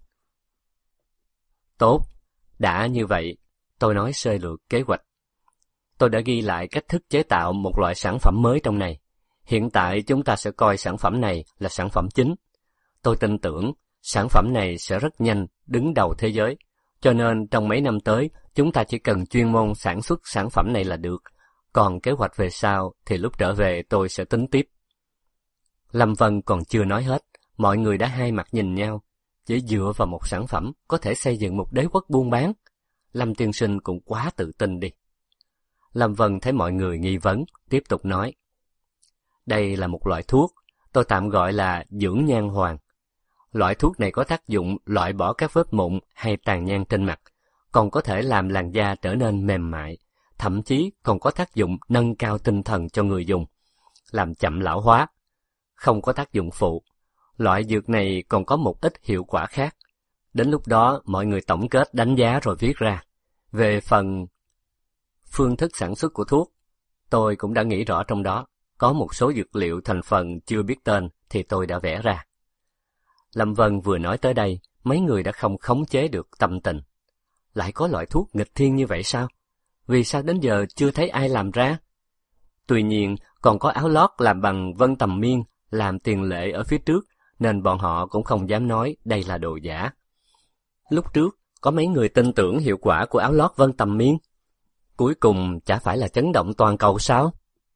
Tốt, đã như vậy, tôi nói sơ lược kế hoạch. Tôi đã ghi lại cách thức chế tạo một loại sản phẩm mới trong này. Hiện tại chúng ta sẽ coi sản phẩm này là sản phẩm chính. Tôi tin tưởng sản phẩm này sẽ rất nhanh đứng đầu thế giới, cho nên trong mấy năm tới chúng ta chỉ cần chuyên môn sản xuất sản phẩm này là được. Còn kế hoạch về sau thì lúc trở về tôi sẽ tính tiếp. Lâm Vân còn chưa nói hết, mọi người đã hai mặt nhìn nhau. Chỉ dựa vào một sản phẩm có thể xây dựng một đế quốc buôn bán. Lâm tiên sinh cũng quá tự tin đi. Lâm Vân thấy mọi người nghi vấn, tiếp tục nói. Đây là một loại thuốc, tôi tạm gọi là dưỡng nhan hoàng. Loại thuốc này có tác dụng loại bỏ các vết mụn hay tàn nhang trên mặt, còn có thể làm làn da trở nên mềm mại, thậm chí còn có tác dụng nâng cao tinh thần cho người dùng, làm chậm lão hóa. Không có tác dụng phụ. Loại dược này còn có một ít hiệu quả khác. Đến lúc đó mọi người tổng kết đánh giá rồi viết ra. Về phần phương thức sản xuất của thuốc, tôi cũng đã nghĩ rõ trong đó. Có một số dược liệu thành phần chưa biết tên thì tôi đã vẽ ra. Lâm Vân vừa nói tới đây, mấy người đã không khống chế được tâm tình. Lại có loại thuốc nghịch thiên như vậy sao? Vì sao đến giờ chưa thấy ai làm ra? Tuy nhiên, còn có áo lót làm bằng vân tầm miên, làm tiền lệ ở phía trước, nên bọn họ cũng không dám nói đây là đồ giả. Lúc trước, có mấy người tin tưởng hiệu quả của áo lót vân tầm miên. Cuối cùng chả phải là chấn động toàn cầu sao?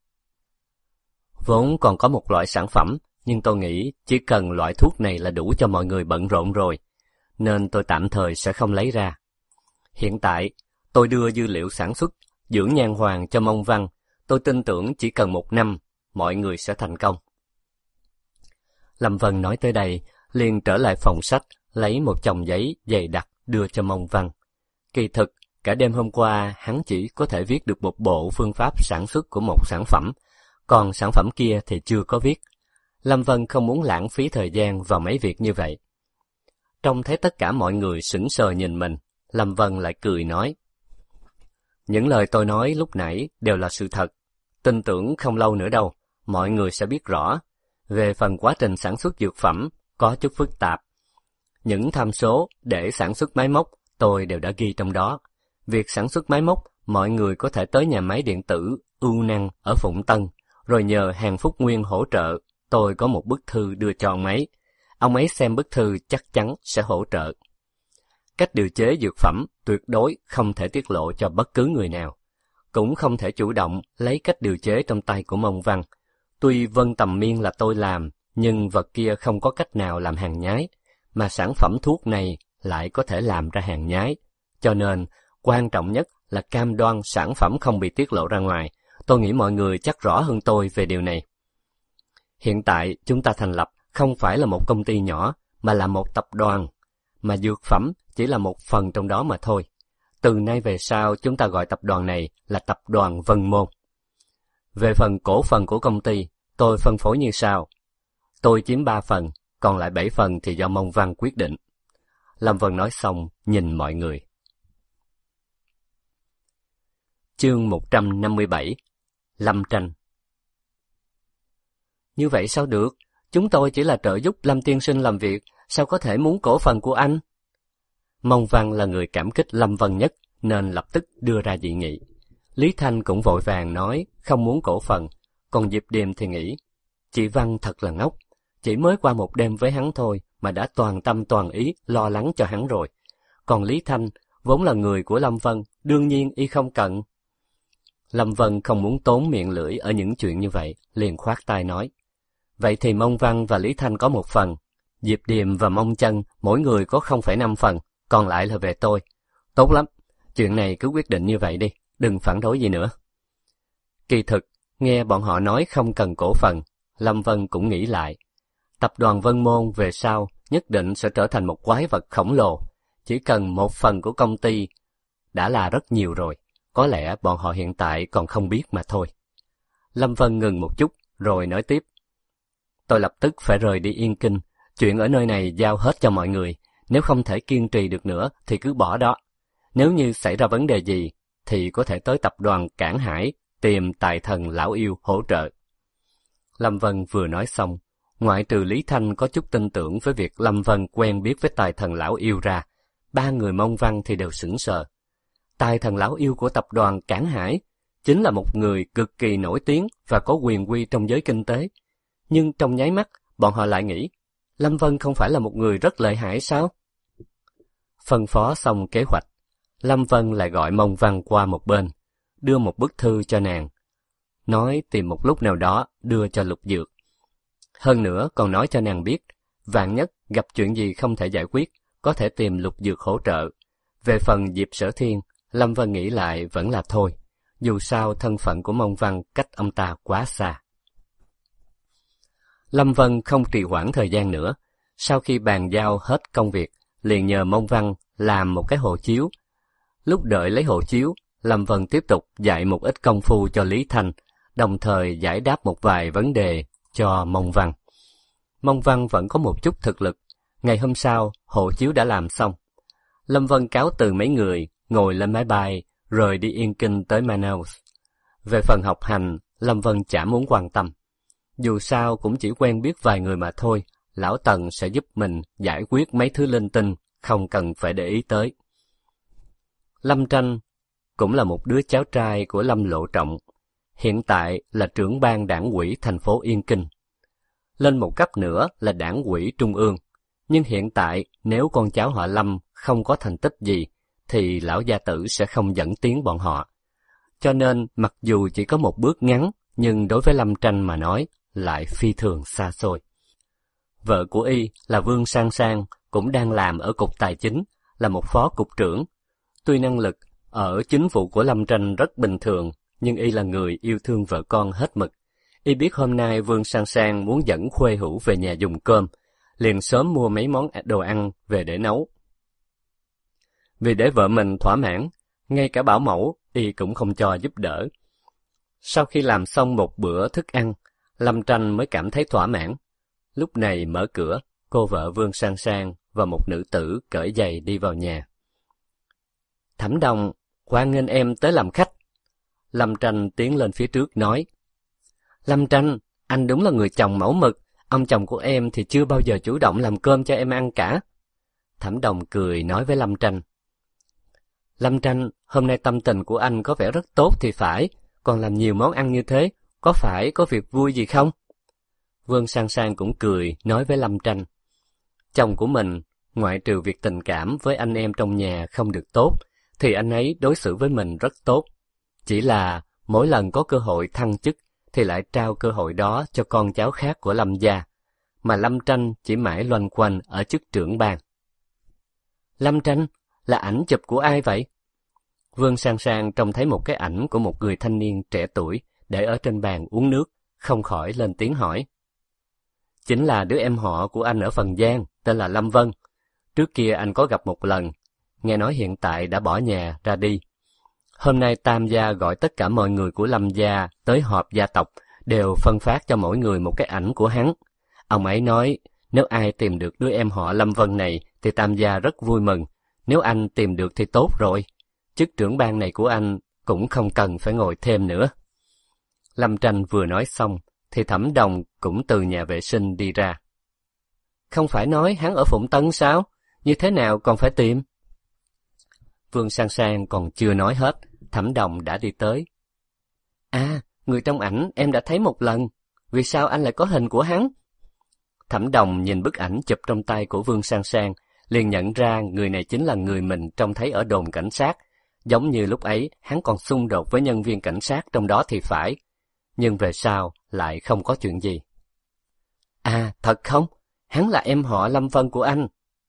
Vốn còn có một loại sản phẩm, nhưng tôi nghĩ chỉ cần loại thuốc này là đủ cho mọi người bận rộn rồi, nên tôi tạm thời sẽ không lấy ra. Hiện tại, tôi đưa dữ liệu sản xuất dưỡng nhan hoàng cho Mông Văn, tôi tin tưởng chỉ cần 1 năm, mọi người sẽ thành công. Lâm Vân nói tới đây, liền trở lại phòng sách, lấy một chồng giấy dày đặc đưa cho Mông Văn. Kỳ thực, cả đêm hôm qua hắn chỉ có thể viết được một bộ phương pháp sản xuất của một sản phẩm, còn sản phẩm kia thì chưa có viết. Lâm Vân không muốn lãng phí thời gian vào mấy việc như vậy. Trông thấy tất cả mọi người sững sờ nhìn mình, Lâm Vân lại cười nói. Những lời tôi nói lúc nãy đều là sự thật. Tin tưởng không lâu nữa đâu, mọi người sẽ biết rõ. Về phần quá trình sản xuất dược phẩm, có chút phức tạp. Những tham số để sản xuất máy móc, tôi đều đã ghi trong đó. Việc sản xuất máy móc, mọi người có thể tới nhà máy điện tử Ưu Năng ở Phụng Tân, rồi nhờ Hàn Phúc Nguyên hỗ trợ. Tôi có một bức thư đưa cho ông ấy. Ông ấy xem bức thư chắc chắn sẽ hỗ trợ. cách điều chế dược phẩm tuyệt đối không thể tiết lộ cho bất cứ người nào. Cũng không thể chủ động lấy cách điều chế trong tay của Mông Văn. Tuy Vân Tầm Miên là tôi làm, nhưng vật kia không có cách nào làm hàng nhái, mà sản phẩm thuốc này lại có thể làm ra hàng nhái. Cho nên, quan trọng nhất là cam đoan sản phẩm không bị tiết lộ ra ngoài. Tôi nghĩ mọi người chắc rõ hơn tôi về điều này. Hiện tại, chúng ta thành lập không phải là một công ty nhỏ, mà là một tập đoàn, mà dược phẩm chỉ là một phần trong đó mà thôi. Từ nay về sau, chúng ta gọi tập đoàn này là Tập đoàn Vân Môn. Về phần cổ phần của công ty, tôi phân phối như sau. Tôi chiếm 3 phần, còn lại 7 phần thì do Mông Văn quyết định. Lâm Vân nói xong, nhìn mọi người. Chương 157. Lâm tranh. Như vậy sao được? Chúng tôi chỉ là trợ giúp Lâm tiên sinh làm việc, sao có thể muốn cổ phần của anh? Mông Văn là người cảm kích Lâm Vân nhất, nên lập tức đưa ra dị nghị. Lý Thanh cũng vội vàng nói không muốn cổ phần, còn Diệp Điềm thì nghĩ, chị Văn thật là ngốc, chỉ mới qua một đêm với hắn thôi mà đã toàn tâm toàn ý lo lắng cho hắn rồi. Còn Lý Thanh vốn là người của Lâm Vân, đương nhiên y không cần. Lâm Vân không muốn tốn miệng lưỡi ở những chuyện như vậy, liền khoát tay nói, vậy thì Mông Văn và Lý Thanh có 1 phần, Diệp Điềm và Mông Chân mỗi người có 0,5 phần, còn lại là về tôi. Tốt lắm, chuyện này cứ quyết định như vậy đi, đừng phản đối gì nữa. Kỳ thực, nghe bọn họ nói không cần cổ phần, Lâm Vân cũng nghĩ lại. Tập đoàn Vân Môn về sau nhất định sẽ trở thành một quái vật khổng lồ. Chỉ cần 1 phần của công ty đã là rất nhiều rồi. Có lẽ bọn họ hiện tại còn không biết mà thôi. Lâm Vân ngừng một chút, rồi nói tiếp. Tôi lập tức phải rời đi Yên Kinh. Chuyện ở nơi này giao hết cho mọi người. Nếu không thể kiên trì được nữa thì cứ bỏ đó. Nếu như xảy ra vấn đề gì, thì có thể tới tập đoàn Cảng Hải tìm Tài Thần Lão Yêu hỗ trợ. Lâm Vân vừa nói xong, ngoại trừ Lý Thanh có chút tin tưởng với việc Lâm Vân quen biết với Tài Thần Lão Yêu ra, 3 người Mông Văn thì đều sững sờ. Tài Thần Lão Yêu của tập đoàn Cảng Hải chính là một người cực kỳ nổi tiếng và có quyền uy trong giới kinh tế. Nhưng trong nháy mắt, bọn họ lại nghĩ, Lâm Vân không phải là một người rất lợi hại sao? Phân phó xong kế hoạch, Lâm Vân lại gọi Mông Văn qua một bên, đưa một bức thư cho nàng, nói tìm một lúc nào đó đưa cho Lục Dược. Hơn nữa còn nói cho nàng biết, vạn nhất gặp chuyện gì không thể giải quyết, có thể tìm Lục Dược hỗ trợ. Về phần Diệp Sở Thiên, Lâm Vân nghĩ lại vẫn là thôi, dù sao thân phận của Mông Văn cách ông ta quá xa. Lâm Vân không trì hoãn thời gian nữa, sau khi bàn giao hết công việc, liền nhờ Mông Văn làm một cái hộ chiếu. Lúc đợi lấy hộ chiếu, Lâm Vân tiếp tục dạy một ít công phu cho Lý Thanh, đồng thời giải đáp một vài vấn đề cho Mông Văn. Mông Văn vẫn có một chút thực lực. Ngày hôm sau, hộ chiếu đã làm xong. Lâm Vân cáo từ mấy người, ngồi lên máy bay, rời đi Yên Kinh tới Manaus. Về phần học hành, Lâm Vân chả muốn quan tâm. Dù sao cũng chỉ quen biết vài người mà thôi, Lão Tần sẽ giúp mình giải quyết mấy thứ linh tinh, không cần phải để ý tới. Lâm Tranh cũng là một đứa cháu trai của Lâm Lộ Trọng, hiện tại là trưởng ban đảng ủy thành phố Yên Kinh. Lên một cấp nữa là đảng ủy trung ương, nhưng hiện tại nếu con cháu họ Lâm không có thành tích gì, thì lão gia tử sẽ không dẫn tiến bọn họ. Cho nên mặc dù chỉ có một bước ngắn, nhưng đối với Lâm Tranh mà nói lại phi thường xa xôi. Vợ của y là Vương Sang Sang cũng đang làm ở cục tài chính, là một phó cục trưởng. Tuy năng lực ở chính vụ của Lâm Tranh rất bình thường, nhưng y là người yêu thương vợ con hết mực. Y biết hôm nay Vương Sang Sang muốn dẫn khuê hữu về nhà dùng cơm, liền sớm mua mấy món đồ ăn về để nấu. Vì để vợ mình thỏa mãn, ngay cả bảo mẫu y cũng không cho giúp đỡ. Sau khi làm xong một bữa thức ăn, Lâm Tranh mới cảm thấy thỏa mãn. Lúc này mở cửa, cô vợ Vương Sang Sang và một nữ tử cởi giày đi vào nhà. Thẩm Đồng, hoan nghênh em tới làm khách. Lâm Tranh tiến lên phía trước nói. Lâm Tranh, anh đúng là người chồng mẫu mực, ông chồng của em thì chưa bao giờ chủ động làm cơm cho em ăn cả. Thẩm Đồng cười nói với Lâm Tranh. Lâm Tranh, hôm nay tâm tình của anh có vẻ rất tốt thì phải, còn làm nhiều món ăn như thế, có phải có việc vui gì không? Vương Sang Sang cũng cười nói với Lâm Tranh. Chồng của mình Ngoại trừ việc tình cảm với anh em trong nhà không được tốt, thì anh ấy đối xử với mình rất tốt. Chỉ là mỗi lần có cơ hội thăng chức thì lại trao cơ hội đó cho con cháu khác của Lâm gia, mà Lâm Tranh chỉ mãi loanh quanh ở chức trưởng ban. Lâm Tranh là ảnh chụp của ai vậy? Vương Sang Sang trông thấy một cái ảnh của một người thanh niên trẻ tuổi để ở trên bàn uống nước, không khỏi lên tiếng hỏi. Chính là đứa em họ của anh ở Phần Giang, tên là Lâm Vân. Trước kia anh có gặp một lần, nghe nói hiện tại đã bỏ nhà ra đi. Hôm nay Tam gia gọi tất cả mọi người của Lâm gia tới họp gia tộc, đều phân phát cho mỗi người một cái ảnh của hắn. Ông ấy nói, nếu ai tìm được đứa em họ Lâm Vân này thì Tam gia rất vui mừng, nếu anh tìm được thì tốt rồi. Chức trưởng ban này của anh cũng không cần phải ngồi thêm nữa. Lâm Tranh vừa nói xong, thì Thẩm Đồng cũng từ nhà vệ sinh đi ra. Không phải nói hắn ở Phụng Tân sao? Như thế nào còn phải tìm? Vương Sang Sang còn chưa nói hết, Thẩm Đồng đã đi tới. À, người trong ảnh em đã thấy một lần. Vì sao anh lại có hình của hắn? Thẩm Đồng nhìn bức ảnh chụp trong tay của Vương Sang Sang, liền nhận ra người này chính là người mình trông thấy ở đồn cảnh sát. Giống như lúc ấy hắn còn xung đột với nhân viên cảnh sát trong đó thì phải. Nhưng về sau lại không có chuyện gì. À, thật không? Hắn là em họ Lâm Vân của anh.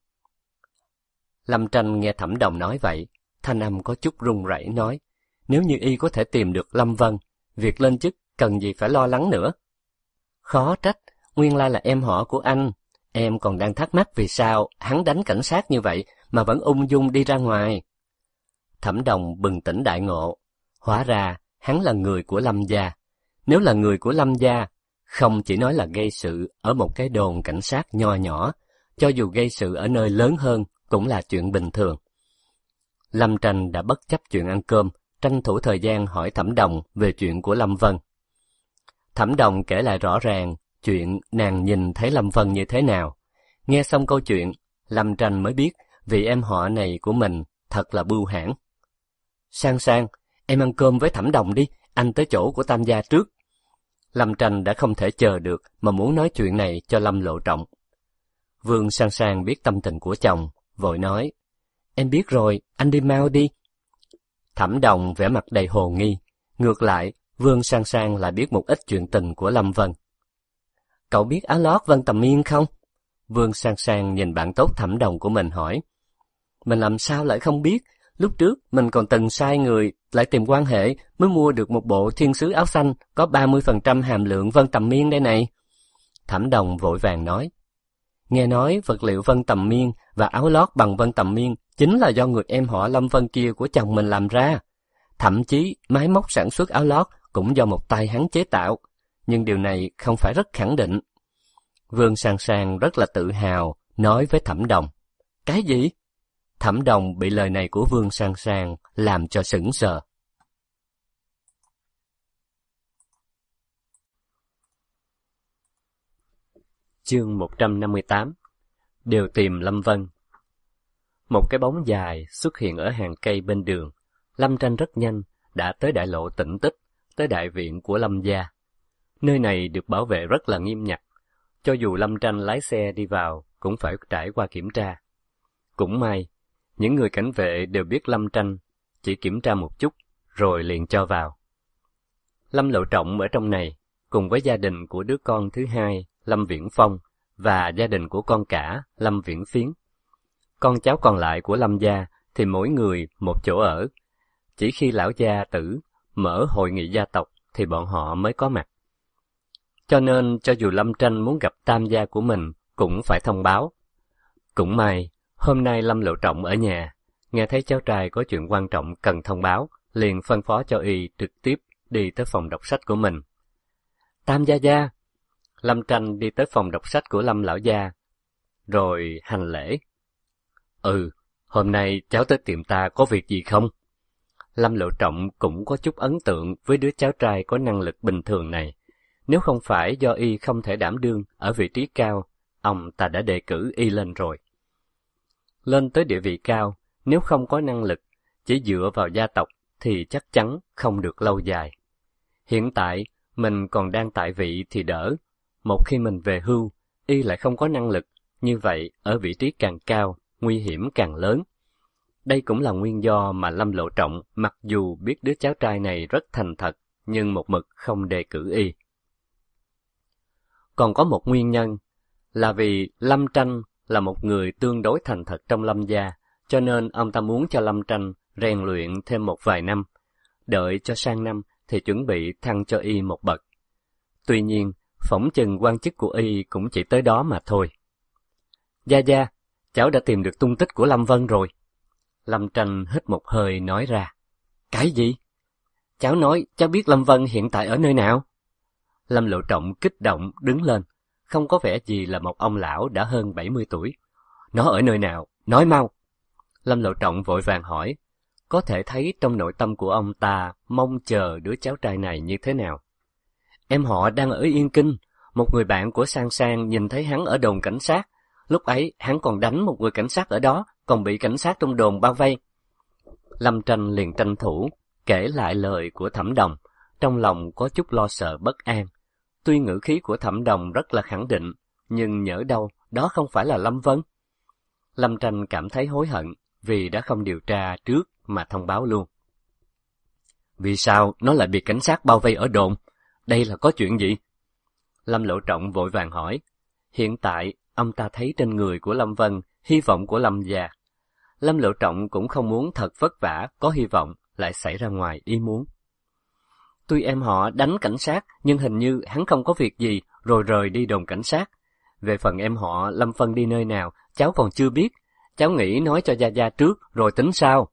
Lâm Tranh nghe Thẩm Đồng nói vậy, thanh âm có chút run rẩy nói, nếu như y có thể tìm được Lâm Vân, việc lên chức cần gì phải lo lắng nữa. Khó trách, nguyên lai là em họ của anh. Em còn đang thắc mắc vì sao hắn đánh cảnh sát như vậy mà vẫn ung dung đi ra ngoài. Thẩm Đồng bừng tỉnh đại ngộ, hóa ra hắn là người của Lâm gia. Nếu là người của Lâm gia, không chỉ nói là gây sự ở một cái đồn cảnh sát nho nhỏ, cho dù gây sự ở nơi lớn hơn cũng là chuyện bình thường. Lâm Tranh đã bất chấp chuyện ăn cơm, tranh thủ thời gian hỏi Thẩm Đồng về chuyện của Lâm Vân. Thẩm Đồng kể lại rõ ràng chuyện nàng nhìn thấy Lâm Vân như thế nào. Nghe xong câu chuyện, Lâm Tranh mới biết vị em họ này của mình thật là bưu hãn. Sang Sang, em ăn cơm với Thẩm Đồng đi, anh tới chỗ của Tam gia trước. Lâm Tranh đã không thể chờ được mà muốn nói chuyện này cho Lâm Lộ Trọng. Vương Sang Sang biết tâm tình của chồng, vội nói, em biết rồi, anh đi mau đi. Thẩm Đồng vẻ mặt đầy hồ nghi, ngược lại, Vương Sang Sang lại biết một ít chuyện tình của Lâm Vân. Cậu biết áo lót Vân Tầm Miên không? Vương Sang Sang nhìn bạn tốt Thẩm Đồng của mình hỏi. Mình làm sao lại không biết, lúc trước mình còn từng sai người lại tìm quan hệ mới mua được một bộ thiên sứ áo xanh có 30% hàm lượng Vân Tầm Miên đây này. Thẩm Đồng vội vàng nói. Nghe nói vật liệu Vân Tầm Miên và áo lót bằng Vân Tầm Miên chính là do người em họ Lâm Vân kia của chồng mình làm ra. Thậm chí máy móc sản xuất áo lót cũng do một tay hắn chế tạo. Nhưng điều này không phải rất khẳng định. Vương Sang Sang rất là tự hào, nói với Thẩm Đồng. Cái gì? Thẩm Đồng bị lời này của Vương Sang Sang làm cho sững sờ. Chương 158. Đều tìm Lâm Vân. Một cái bóng dài xuất hiện ở hàng cây bên đường. Lâm Tranh rất nhanh đã tới đại lộ Tĩnh Tích, tới đại viện của Lâm gia. Nơi này được bảo vệ rất là nghiêm ngặt. Cho dù Lâm Tranh lái xe đi vào cũng phải trải qua kiểm tra. Cũng may, những người cảnh vệ đều biết Lâm Tranh, chỉ kiểm tra một chút rồi liền cho vào. Lâm Lộ Trọng ở trong này, cùng với gia đình của đứa con thứ hai, Lâm Viễn Phong, và gia đình của con cả, Lâm Viễn Phiến. Con cháu còn lại của Lâm gia thì mỗi người một chỗ ở. Chỉ khi lão gia tử mở hội nghị gia tộc thì bọn họ mới có mặt. Cho nên cho dù Lâm Tranh muốn gặp tam gia của mình cũng phải thông báo. Cũng may, hôm nay Lâm Lộ Trọng ở nhà, nghe thấy cháu trai có chuyện quan trọng cần thông báo, liền phân phó cho y trực tiếp đi tới phòng đọc sách của mình. Tam gia gia! Lâm Tranh đi tới phòng đọc sách của Lâm lão gia, rồi hành lễ. Hôm nay cháu tới tìm ta có việc gì không? Lâm Lộ Trọng cũng có chút ấn tượng với đứa cháu trai có năng lực bình thường này. Nếu không phải do y không thể đảm đương ở vị trí cao, ông ta đã đề cử y lên rồi. Lên tới địa vị cao, nếu không có năng lực, chỉ dựa vào gia tộc thì chắc chắn không được lâu dài. Hiện tại, mình còn đang tại vị thì đỡ. Một khi mình về hưu, y lại không có năng lực, Như vậy, ở vị trí càng cao, nguy hiểm càng lớn. Đây cũng là nguyên do mà Lâm Lộ Trọng mặc dù biết đứa cháu trai này rất thành thật, nhưng một mực không đề cử y. Còn có một nguyên nhân, là vì Lâm Tranh là một người tương đối thành thật trong Lâm gia, cho nên ông ta muốn cho Lâm Tranh rèn luyện thêm một vài năm, đợi cho sang năm thì chuẩn bị thăng cho y một bậc. Tuy nhiên, phỏng chừng quan chức của y cũng chỉ tới đó mà thôi. Gia Gia, cháu đã tìm được tung tích của Lâm Vân rồi. Lâm Tranh hít một hơi nói ra. Cái gì? Cháu nói cháu biết Lâm Vân hiện tại ở nơi nào? Lâm Lộ Trọng kích động đứng lên, không có vẻ gì là một ông lão đã hơn 70 tuổi. Nó ở nơi nào? Nói mau! Lâm Lộ Trọng vội vàng hỏi, có thể thấy trong nội tâm của ông ta mong chờ đứa cháu trai này như thế nào. Em họ đang ở Yên Kinh, một người bạn của Sang Sang nhìn thấy hắn ở đồn cảnh sát. Lúc ấy hắn còn đánh một người cảnh sát ở đó, còn bị cảnh sát trong đồn bao vây. Lâm Tranh liền tranh thủ, kể lại lời của Thẩm Đồng, trong lòng có chút lo sợ bất an. Tuy ngữ khí của Thẩm Đồng rất là khẳng định, nhưng nhỡ đâu đó không phải là Lâm Vân. Lâm Tranh cảm thấy hối hận vì đã không điều tra trước mà thông báo luôn. Vì sao nó lại bị cảnh sát bao vây ở đồn? Đây là có chuyện gì? Lâm Lộ Trọng vội vàng hỏi. Hiện tại, ông ta thấy trên người của Lâm Vân hy vọng của Lâm gia. Lâm Lộ Trọng cũng không muốn thật vất vả có hy vọng lại xảy ra ngoài ý muốn. Tuy em họ đánh cảnh sát, nhưng hình như hắn không có việc gì rồi rời đi đồn cảnh sát. Về phần em họ Lâm Vân đi nơi nào, cháu còn chưa biết. Cháu nghĩ nói cho Gia Gia trước rồi tính sao?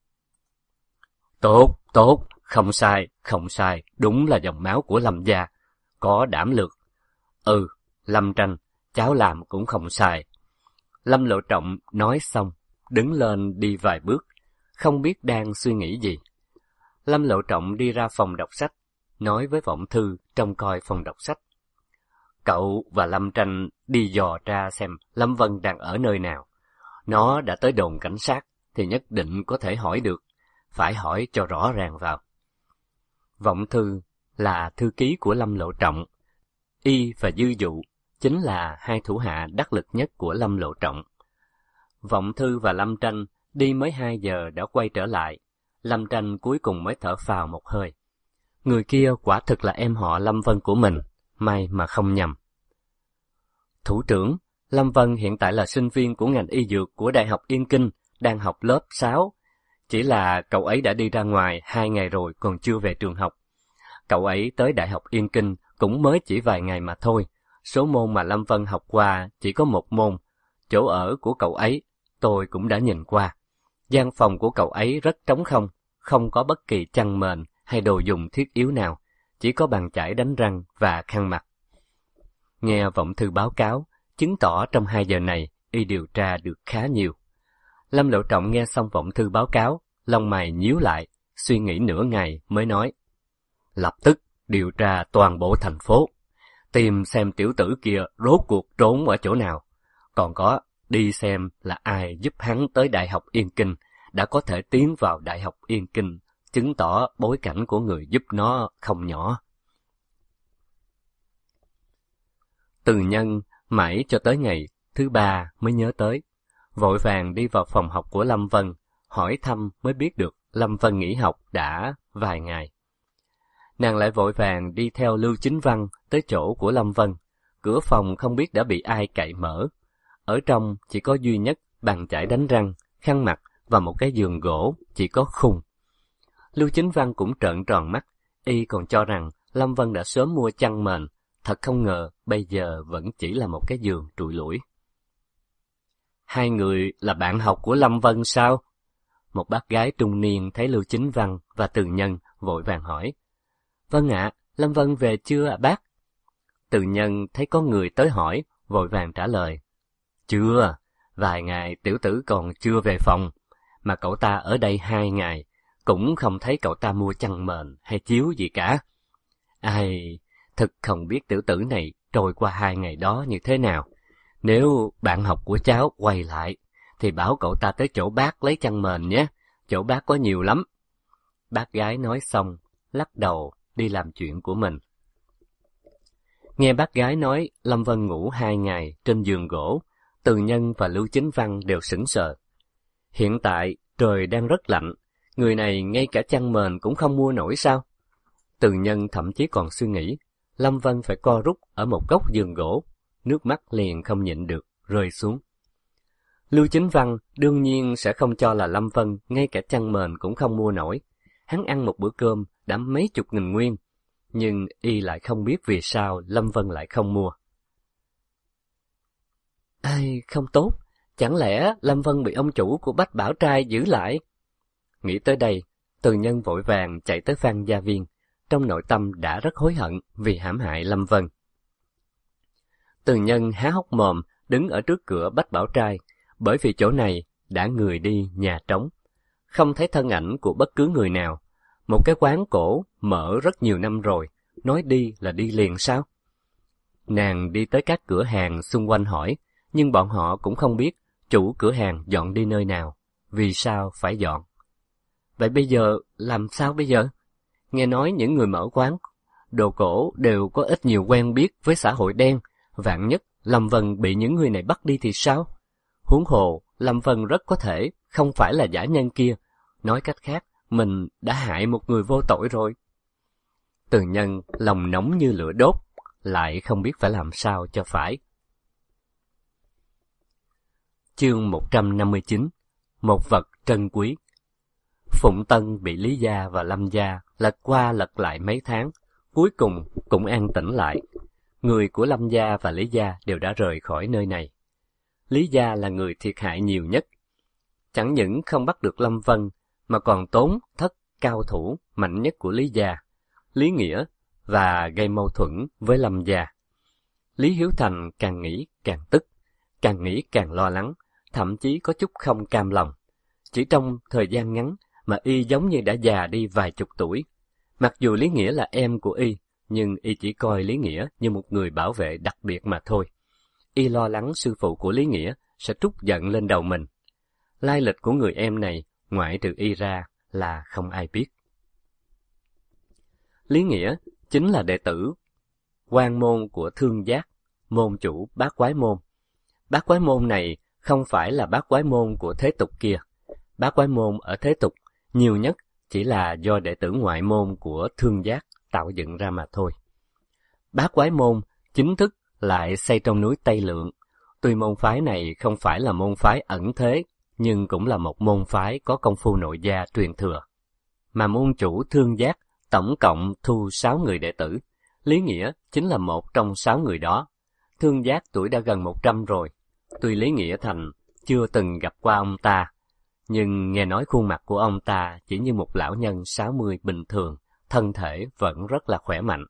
Tốt, không sai, đúng là dòng máu của Lâm gia. Có đảm lược. Lâm Tranh, cháu làm cũng không sai. Lâm Lộ Trọng nói xong, đứng lên đi vài bước, không biết đang suy nghĩ gì. Lâm Lộ Trọng đi ra phòng đọc sách, nói với Vọng Thư trông coi phòng đọc sách. Cậu và Lâm Tranh đi dò ra xem Lâm Vân đang ở nơi nào. Nó đã tới đồn cảnh sát thì nhất định có thể hỏi được, phải hỏi cho rõ ràng vào. Vọng Thư là thư ký của Lâm Lộ Trọng. Y và Dư Dụ chính là hai thủ hạ đắc lực nhất của Lâm Lộ Trọng. Vọng Thư và Lâm Tranh đi mới 2 giờ đã quay trở lại. Lâm Tranh cuối cùng mới thở phào một hơi. Người kia quả thực là em họ Lâm Vân của mình, may mà không nhầm. Thủ trưởng, Lâm Vân hiện tại là sinh viên của ngành y dược của Đại học Yên Kinh, đang học lớp 6. Chỉ là cậu ấy đã đi ra ngoài 2 ngày rồi còn chưa về trường học. Cậu ấy tới Đại học Yên Kinh cũng mới chỉ vài ngày mà thôi. Số môn mà Lâm Vân học qua chỉ có 1 môn. Chỗ ở của cậu ấy tôi cũng đã nhìn qua. Gian phòng của cậu ấy rất trống không, không có bất kỳ chăn mền hay đồ dùng thiết yếu nào, chỉ có bàn chải đánh răng và khăn mặt. Nghe Vọng Thư báo cáo, chứng tỏ trong 2 giờ này y điều tra được khá nhiều. Lâm Lộ Trọng nghe xong Vọng Thư báo cáo, lông mày nhíu lại, suy nghĩ nửa ngày mới nói. Lập tức điều tra toàn bộ thành phố, tìm xem tiểu tử kia rốt cuộc trốn ở chỗ nào. Còn có, đi xem là ai giúp hắn tới Đại học Yên Kinh, đã có thể tiến vào Đại học Yên Kinh, chứng tỏ bối cảnh của người giúp nó không nhỏ. Từ Nhân mãi cho tới ngày thứ 3 mới nhớ tới, vội vàng đi vào phòng học của Lâm Vân, hỏi thăm mới biết được Lâm Vân nghỉ học đã vài ngày. Nàng lại vội vàng đi theo Lưu Chính Văn tới chỗ của Lâm Vân, cửa phòng không biết đã bị ai cậy mở. Ở trong chỉ có duy nhất bàn chải đánh răng, khăn mặt và một cái giường gỗ chỉ có khung. Lưu Chính Văn cũng trợn tròn mắt, y còn cho rằng Lâm Vân đã sớm mua chăn mền, thật không ngờ bây giờ vẫn chỉ là một cái giường trụi lủi. Hai người là bạn học của Lâm Vân sao? Một bác gái trung niên thấy Lưu Chính Văn và Từ Nhân vội vàng hỏi. Vâng ạ, Lâm Vân về chưa ạ bác? Từ Nhân thấy có người tới hỏi, vội vàng trả lời. Chưa, vài ngày tiểu tử còn chưa về phòng, mà cậu ta ở đây 2 ngày, cũng không thấy cậu ta mua chăn mền hay chiếu gì cả. Ai, thực không biết tiểu tử này trôi qua 2 ngày đó như thế nào. Nếu bạn học của cháu quay lại, thì bảo cậu ta tới chỗ bác lấy chăn mền nhé, chỗ bác có nhiều lắm. Bác gái nói xong, lắc đầu đi làm chuyện của mình. Nghe bác gái nói Lâm Vân ngủ 2 ngày trên giường gỗ, Từ Nhân và Lưu Chính Văn đều sững sờ. Hiện tại trời đang rất lạnh, người này ngay cả chăn mền cũng không mua nổi sao? Từ Nhân thậm chí còn suy nghĩ, Lâm Vân phải co rút ở một góc giường gỗ, nước mắt liền không nhịn được, rơi xuống. Lưu Chính Văn đương nhiên sẽ không cho là Lâm Vân ngay cả chăn mền cũng không mua nổi. Hắn ăn một bữa cơm đã mấy chục nghìn nguyên, nhưng y lại không biết vì sao Lâm Vân lại không mua. Ai, không tốt, chẳng lẽ Lâm Vân bị ông chủ của Bách Bảo Trai giữ lại? Nghĩ tới đây, Từ Nhân vội vàng chạy tới Phan Gia Viên, trong nội tâm đã rất hối hận vì hãm hại Lâm Vân. Từ Nhân há hốc mồm đứng ở trước cửa Bách Bảo Trai, bởi vì chỗ này đã người đi nhà trống, không thấy thân ảnh của bất cứ người nào. Một cái quán cổ mở rất nhiều năm rồi, nói đi là đi liền sao? Nàng đi tới các cửa hàng xung quanh hỏi, nhưng bọn họ cũng không biết chủ cửa hàng dọn đi nơi nào, vì sao phải dọn. Vậy bây giờ làm sao bây giờ? Nghe nói những người mở quán đồ cổ đều có ít nhiều quen biết với xã hội đen, vạn nhất Lâm Vân bị những người này bắt đi thì sao? Huống hồ, Lâm Vân rất có thể không phải là dã nhân kia, nói cách khác, mình đã hại một người vô tội rồi. Từ Nhân lòng nóng như lửa đốt, lại không biết phải làm sao cho phải. Chương 159. Một vật trân quý. Phụng Tân bị Lý Gia và Lâm Gia lật qua lật lại mấy tháng, cuối cùng cũng an tĩnh lại. Người của Lâm Gia và Lý Gia đều đã rời khỏi nơi này. Lý Gia là người thiệt hại nhiều nhất. Chẳng những không bắt được Lâm Vân, mà còn tốn thất cao thủ mạnh nhất của Lý Gia, Lý Nghĩa, và gây mâu thuẫn với Lâm Gia. Lý Hiếu Thành càng nghĩ càng tức, càng nghĩ càng lo lắng, thậm chí có chút không cam lòng. Chỉ trong thời gian ngắn mà y giống như đã già đi vài chục tuổi. Mặc dù Lý Nghĩa là em của y, nhưng y chỉ coi Lý Nghĩa như một người bảo vệ đặc biệt mà thôi. Y lo lắng sư phụ của Lý Nghĩa sẽ trút giận lên đầu mình. Lai lịch của người em này, ngoại trừ y ra, là không ai biết. Lý Nghĩa chính là đệ tử quan môn của Thương Giác, môn chủ Bát Quái Môn. Bát Quái Môn này không phải là Bát Quái Môn của thế tục kia. Bát Quái Môn ở thế tục nhiều nhất chỉ là do đệ tử ngoại môn của Thương Giác tạo dựng ra mà thôi. Bát Quái Môn chính thức lại xây trong núi Tây Lượng. Tuy môn phái này không phải là môn phái ẩn thế, nhưng cũng là một môn phái có công phu nội gia truyền thừa. Mà môn chủ Thương Giác tổng cộng thu 6 người đệ tử. Lý Nghĩa chính là một trong 6 người đó. Thương Giác tuổi đã gần 100 rồi. Tuy Lý Nghĩa Thành chưa từng gặp qua ông ta, nhưng nghe nói khuôn mặt của ông ta chỉ như một lão nhân 60 bình thường, thân thể vẫn rất là khỏe mạnh.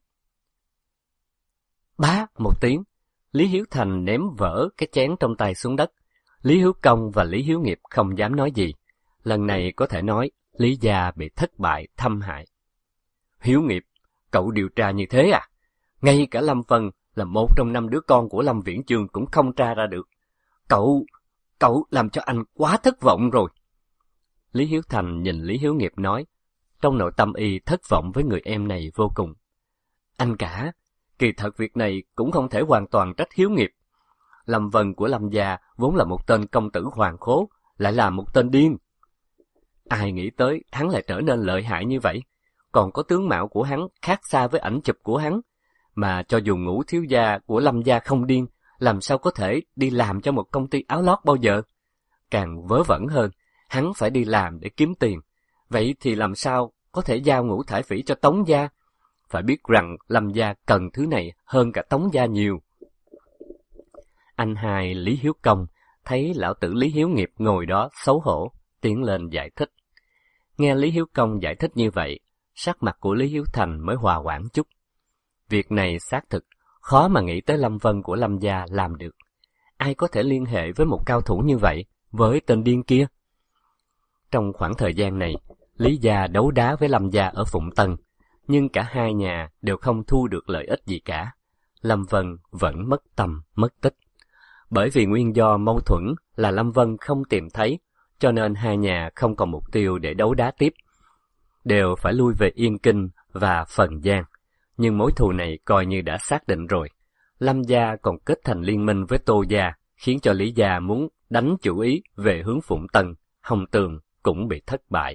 Bá một tiếng, Lý Hiếu Thành ném vỡ cái chén trong tay xuống đất. Lý Hiếu Công và Lý Hiếu Nghiệp không dám nói gì. Lần này có thể nói Lý gia bị thất bại thâm hại. Hiếu Nghiệp, cậu điều tra như thế à? Ngay cả Lâm Vân là một trong 5 đứa con của Lâm Viễn Chương cũng không tra ra được. Cậu làm cho anh quá thất vọng rồi. Lý Hiếu Thành nhìn Lý Hiếu Nghiệp nói, trong nội tâm y thất vọng với người em này vô cùng. Anh cả, kỳ thật việc này cũng không thể hoàn toàn trách Hiếu Nghiệp. Lâm Vân của Lâm gia vốn là một tên công tử hoàng khố, lại là một tên điên. Ai nghĩ tới hắn lại trở nên lợi hại như vậy, còn có tướng mạo của hắn khác xa với ảnh chụp của hắn. Mà cho dù Ngũ thiếu gia của Lâm gia không điên, làm sao có thể đi làm cho một công ty áo lót bao giờ? Càng vớ vẩn hơn, hắn phải đi làm để kiếm tiền. Vậy thì làm sao có thể giao Ngũ Thải Phỉ cho Tống gia? Phải biết rằng Lâm gia cần thứ này hơn cả Tống gia nhiều. Anh hai Lý Hiếu Công thấy lão tử Lý Hiếu Nghiệp ngồi đó xấu hổ, tiến lên giải thích. Nghe Lý Hiếu Công giải thích như vậy, sắc mặt của Lý Hiếu Thành mới hòa hoãn chút. Việc này xác thực, khó mà nghĩ tới Lâm Vân của Lâm gia làm được. Ai có thể liên hệ với một cao thủ như vậy, với tên điên kia? Trong khoảng thời gian này, Lý gia đấu đá với Lâm gia ở Phụng Tân, nhưng cả hai nhà đều không thu được lợi ích gì cả. Lâm Vân vẫn mất tầm, mất tích. Bởi vì nguyên do mâu thuẫn là Lâm Vân không tìm thấy, cho nên hai nhà không còn mục tiêu để đấu đá tiếp. Đều phải lui về Yên Kinh và Phần Giang. Nhưng mối thù này coi như đã xác định rồi. Lâm gia còn kết thành liên minh với Tô gia, khiến cho Lý Gia muốn đánh chủ ý về hướng Phụng Tân, Hồng Tường cũng bị thất bại.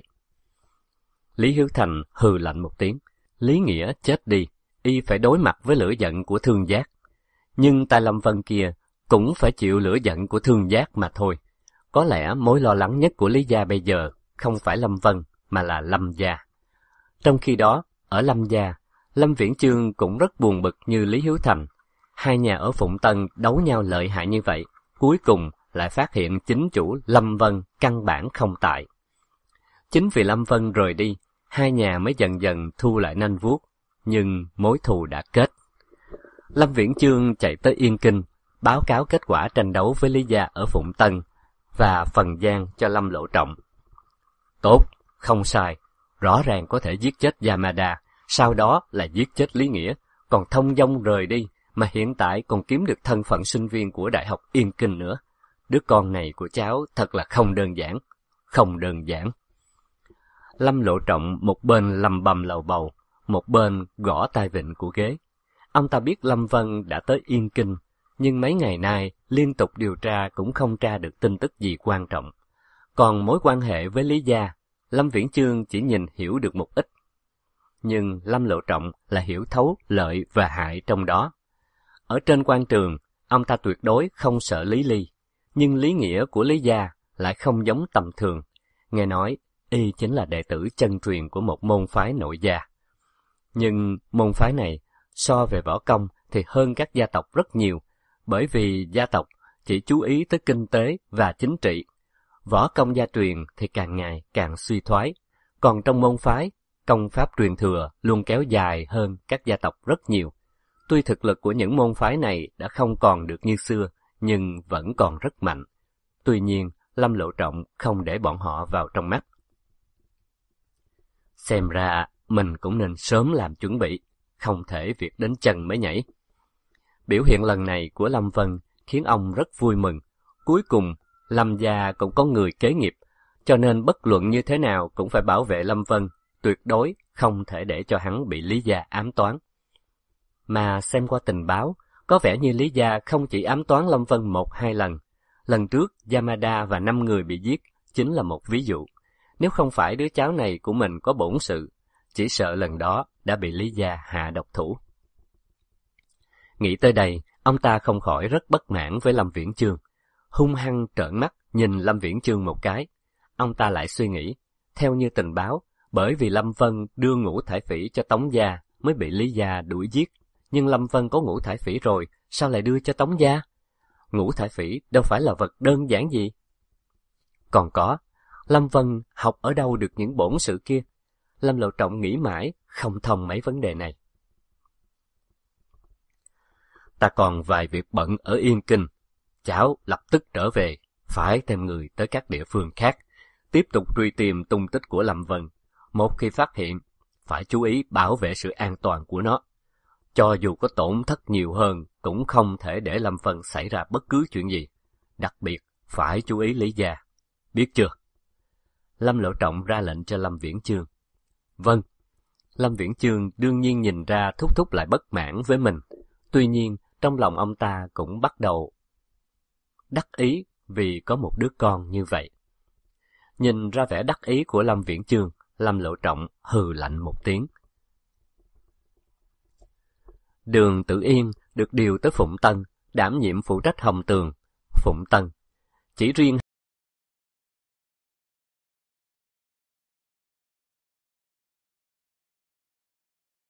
Lý Hiếu Thành hừ lạnh một tiếng, Lý Nghĩa chết đi, y phải đối mặt với lửa giận của Thương Giác. Nhưng tay Lâm Vân kia cũng phải chịu lửa giận của Thương Giác mà thôi. Có lẽ mối lo lắng nhất của Lý Gia bây giờ không phải Lâm Vân mà là Lâm Gia. Trong khi đó, ở Lâm Gia, Lâm Viễn Chương cũng rất buồn bực như Lý Hiếu Thành. Hai nhà ở Phụng Tân đấu nhau lợi hại như vậy, cuối cùng lại phát hiện chính chủ Lâm Vân căn bản không tại. Chính vì Lâm Vân rời đi, hai nhà mới dần dần thu lại nanh vuốt, nhưng mối thù đã kết. Lâm Viễn Chương chạy tới Yên Kinh, báo cáo kết quả tranh đấu với Lý Gia ở Phụng Tân và phần gian cho Lâm Lộ Trọng. Tốt, không sai, rõ ràng có thể giết chết Yamada, sau đó là giết chết Lý Nghĩa, còn thông dong rời đi, mà hiện tại còn kiếm được thân phận sinh viên của Đại học Yên Kinh nữa. Đứa con này của cháu thật là không đơn giản, không đơn giản. Lâm Lộ Trọng một bên lầm bầm lầu bầu, một bên gõ tai vịn của ghế. Ông ta biết Lâm Vân đã tới Yên Kinh, nhưng mấy ngày nay liên tục điều tra cũng không tra được tin tức gì quan trọng. Còn mối quan hệ với Lý Gia, Lâm Viễn Chương chỉ nhìn hiểu được một ít. Nhưng Lâm Lộ Trọng là hiểu thấu lợi và hại trong đó. Ở trên quan trường, ông ta tuyệt đối không sợ Lý Ly, nhưng Lý Nghĩa của Lý Gia lại không giống tầm thường. Nghe nói, y chính là đệ tử chân truyền của một môn phái nội gia. Nhưng môn phái này, so về võ công thì hơn các gia tộc rất nhiều, bởi vì gia tộc chỉ chú ý tới kinh tế và chính trị. Võ công gia truyền thì càng ngày càng suy thoái, còn trong môn phái, công pháp truyền thừa luôn kéo dài hơn các gia tộc rất nhiều. Tuy thực lực của những môn phái này đã không còn được như xưa, nhưng vẫn còn rất mạnh. Tuy nhiên, Lâm Lộ Trọng không để bọn họ vào trong mắt. Xem ra, mình cũng nên sớm làm chuẩn bị, không thể việc đến chân mới nhảy. Biểu hiện lần này của Lâm Vân khiến ông rất vui mừng. Cuối cùng, Lâm gia cũng có người kế nghiệp, cho nên bất luận như thế nào cũng phải bảo vệ Lâm Vân, tuyệt đối không thể để cho hắn bị Lý Gia ám toán. Mà xem qua tình báo, có vẻ như Lý Gia không chỉ ám toán Lâm Vân 1-2 lần. Lần trước, Yamada và 5 người bị giết chính là một ví dụ. Nếu không phải đứa cháu này của mình có bổn sự, chỉ sợ lần đó đã bị Lý Gia hạ độc thủ. Nghĩ tới đây, ông ta không khỏi rất bất mãn với Lâm Viễn Chương. Hung hăng trợn mắt nhìn Lâm Viễn Chương một cái. Ông ta lại suy nghĩ, theo như tình báo, bởi vì Lâm Vân đưa Ngũ Thải Phỉ cho Tống Gia mới bị Lý Gia đuổi giết. Nhưng Lâm Vân có Ngũ Thải Phỉ rồi, sao lại đưa cho Tống Gia? Ngũ Thải Phỉ đâu phải là vật đơn giản gì. Còn có, Lâm Vân học ở đâu được những bổn sự kia? Lâm Lộ Trọng nghĩ mãi, không thông mấy vấn đề này. Ta còn vài việc bận ở Yên Kinh. Cháu lập tức trở về, phải thêm người tới các địa phương khác, tiếp tục truy tìm tung tích của Lâm Vân. Một khi phát hiện, phải chú ý bảo vệ sự an toàn của nó. Cho dù có tổn thất nhiều hơn, cũng không thể để Lâm Vân xảy ra bất cứ chuyện gì. Đặc biệt, phải chú ý Lý Gia. Biết chưa? Lâm Lộ Trọng ra lệnh cho Lâm Viễn Chương. Vâng. Lâm Viễn Chương đương nhiên nhìn ra Thúc Thúc lại bất mãn với mình. Tuy nhiên, trong lòng ông ta cũng bắt đầu đắc ý vì có một đứa con như vậy. Nhìn ra vẻ đắc ý của Lâm Viễn Chương, Lâm Lộ Trọng hừ lạnh một tiếng. Đường Tử Yên được điều tới Phụng Tân, đảm nhiệm phụ trách Hồng Tường. Phụng Tân. Chỉ riêng